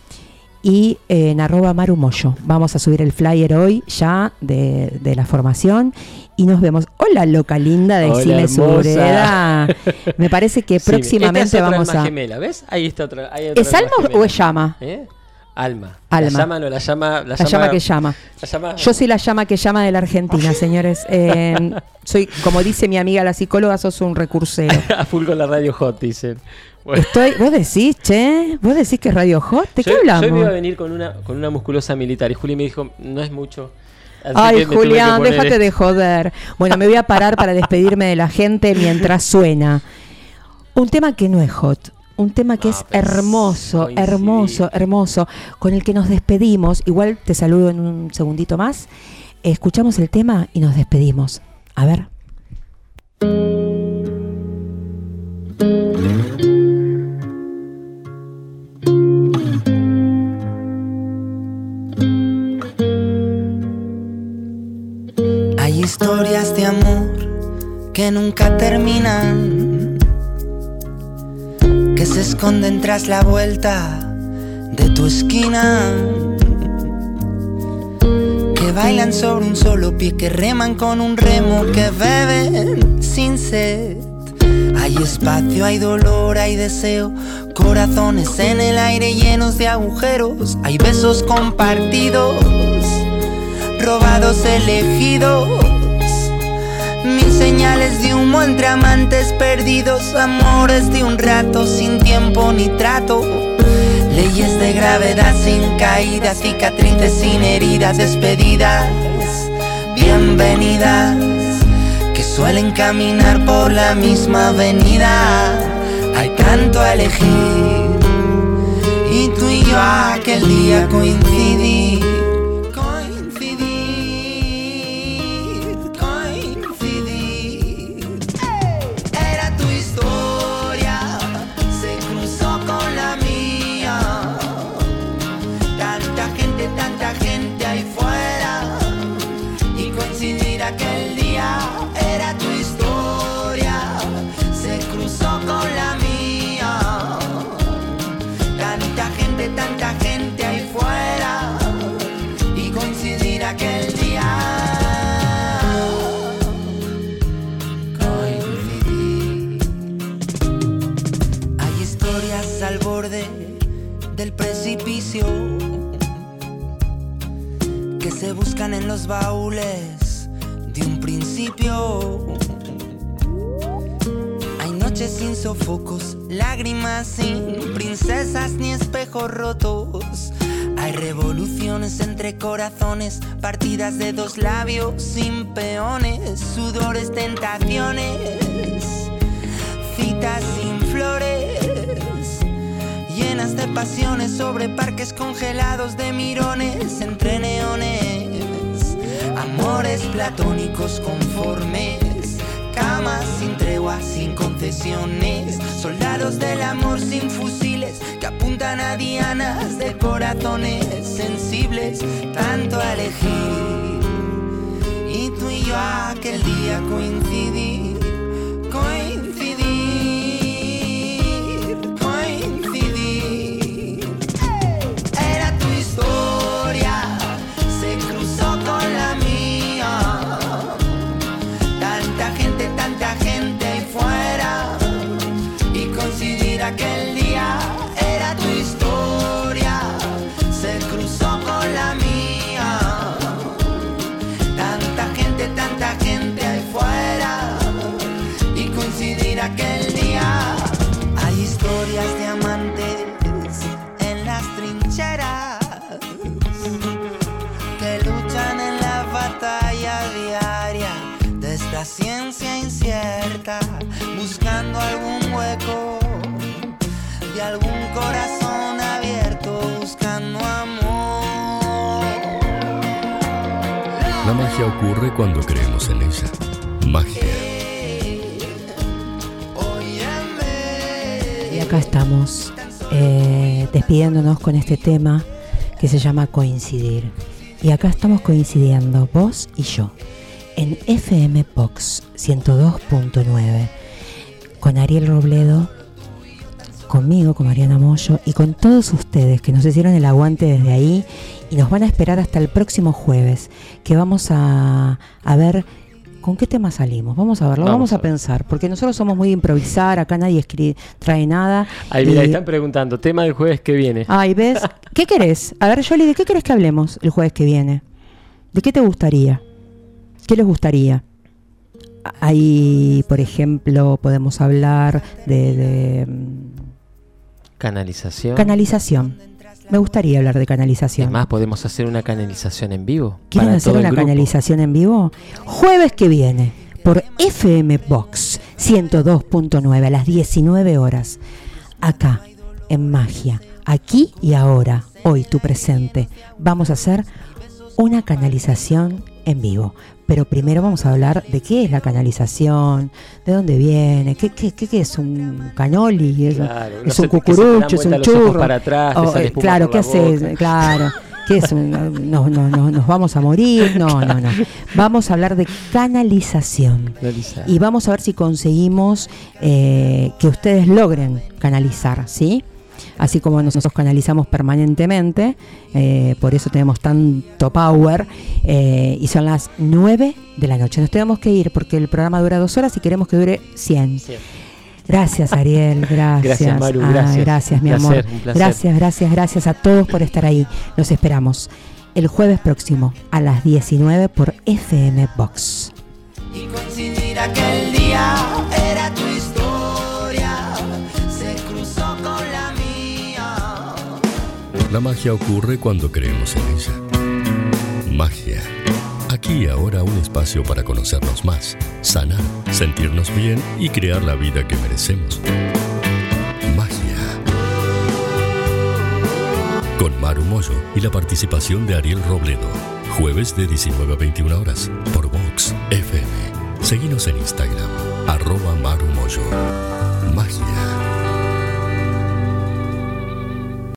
y eh, en arroba marumoyo. Vamos a subir el flyer hoy ya de, de la formación y nos vemos. Hola, loca linda, decime su vereda. Me parece que sí, próximamente esta es otra vamos alma a... gemela, ¿ves? Ahí está otra. Hay otra ¿Es alma gemela. O es llama? ¿Eh? Alma. Alma. La llama no, la llama... La, la llama, llama que llama. La llama... Yo soy la llama que llama de la Argentina, señores. Eh, soy, como dice mi amiga la psicóloga, sos un recursero. A full con la radio hot, dicen. Bueno. Estoy, vos decís, che, vos decís que es Radio Hot, ¿de yo, qué hablamos? Yo me iba a venir con una, con una musculosa militar y Juli me dijo, no es mucho. Así Ay, Julián, déjate esto. de joder. Bueno, me voy a parar para despedirme de la gente mientras suena un tema que no es hot, un tema que ah, es hermoso, coincidir. hermoso, hermoso, con el que nos despedimos. Igual te saludo en un segundito más. Escuchamos el tema y nos despedimos. A ver. Hay historias de amor que nunca terminan, que se esconden tras la vuelta de tu esquina, que bailan sobre un solo pie, que reman con un remo, que beben sin sed. Hay espacio, hay dolor, hay deseo, corazones en el aire llenos de agujeros. Hay besos compartidos, robados, elegidos, mil señales de humo entre amantes perdidos, amores de un rato sin tiempo ni trato, leyes de gravedad sin caídas, cicatrices sin heridas, despedidas, bienvenidas, que suelen caminar por la misma avenida. Hay tanto a elegir y tú y yo aquel día coincidí. al borde del precipicio, que se buscan en los baúles de un principio. Hay noches sin sofocos, lágrimas sin princesas ni espejos rotos. Hay revoluciones entre corazones, partidas de dos labios sin peones, sudores, tentaciones, citas sin flores, llenas de pasiones sobre parques congelados de mirones entre neones, amores platónicos conformes, camas sin tregua, sin concesiones, soldados del amor sin fusiles que apuntan a dianas de corazones sensibles, tanto a elegir. Y tú y yo aquel día coincidí, coincidir, coincidir. Era tu historia, se cruzó con la mía. Tanta gente, tanta gente ahí fuera, y coincidir aquel día. Era tu historia, se cruzó con la mía. Tanta gente, tanta gente ahí fuera, y coincidir aquel día. Hay historias de amantes en las trincheras que luchan en la batalla diaria de esta ciencia incierta, buscando algún hueco de algún corazón abierto, buscando amor. La magia ocurre cuando creemos en ella. Magia. Y acá estamos eh, despidiéndonos con este tema que se llama Coincidir. Y acá estamos coincidiendo, vos y yo, en F M Box ciento dos punto nueve, con Ariel Robledo, conmigo, con Mariana Moyo y con todos ustedes que nos hicieron el aguante desde ahí y nos van a esperar hasta el próximo jueves, que vamos a, a ver con qué tema salimos. Vamos a verlo, vamos, vamos a, a ver. pensar, porque nosotros somos muy de improvisar, acá nadie escribe, trae nada. Ahí mira, y... están preguntando, tema del jueves que viene. Ay, ¿ves? ¿Qué querés? A ver, Yoli, ¿de qué querés que hablemos el jueves que viene? ¿De qué te gustaría? ¿Qué les gustaría? Ahí, por ejemplo, podemos hablar de... de Canalización. Canalización. Me gustaría hablar de canalización. Además, podemos hacer una canalización en vivo. ¿Quieren hacer una canalización en vivo? Jueves que viene, por F M Box ciento dos punto nueve a las diecinueve horas. Acá, en Magia. Aquí y ahora, hoy tu presente. Vamos a hacer una canalización en vivo. Pero primero vamos a hablar de qué es la canalización, de dónde viene, qué, qué, qué, qué es un canoli, es, claro, es un cucurucho, es un churro. Para atrás, oh, eh, claro, ¿qué haces? Claro, ¿qué es? No, no, no, nos vamos a morir. No, no, no. Vamos a hablar de canalización. Canalizar. Y vamos a ver si conseguimos eh, que ustedes logren canalizar, ¿sí? Así como nosotros canalizamos permanentemente, eh, por eso tenemos tanto power, eh, y son las nueve de la noche. Nos tenemos que ir porque el programa dura dos horas y queremos que dure cien. cien. Gracias, Ariel, gracias. Gracias, Maru, ah, gracias. Gracias, mi placer, amor. Un placer. Gracias, gracias, gracias a todos por estar ahí. Los esperamos el jueves próximo a las diecinueve por F M Box. Y coincidir aquel día era tu historia, se cruzó con la mía. La magia ocurre cuando creemos en ella. Magia. Aquí y ahora un espacio para conocernos más, sanar, sentirnos bien y crear la vida que merecemos. Magia. Con Maru Moyo y la participación de Ariel Robledo. Jueves de diecinueve a veintiuna horas por Vox F M. Seguinos en Instagram, arroba Maru Moyo.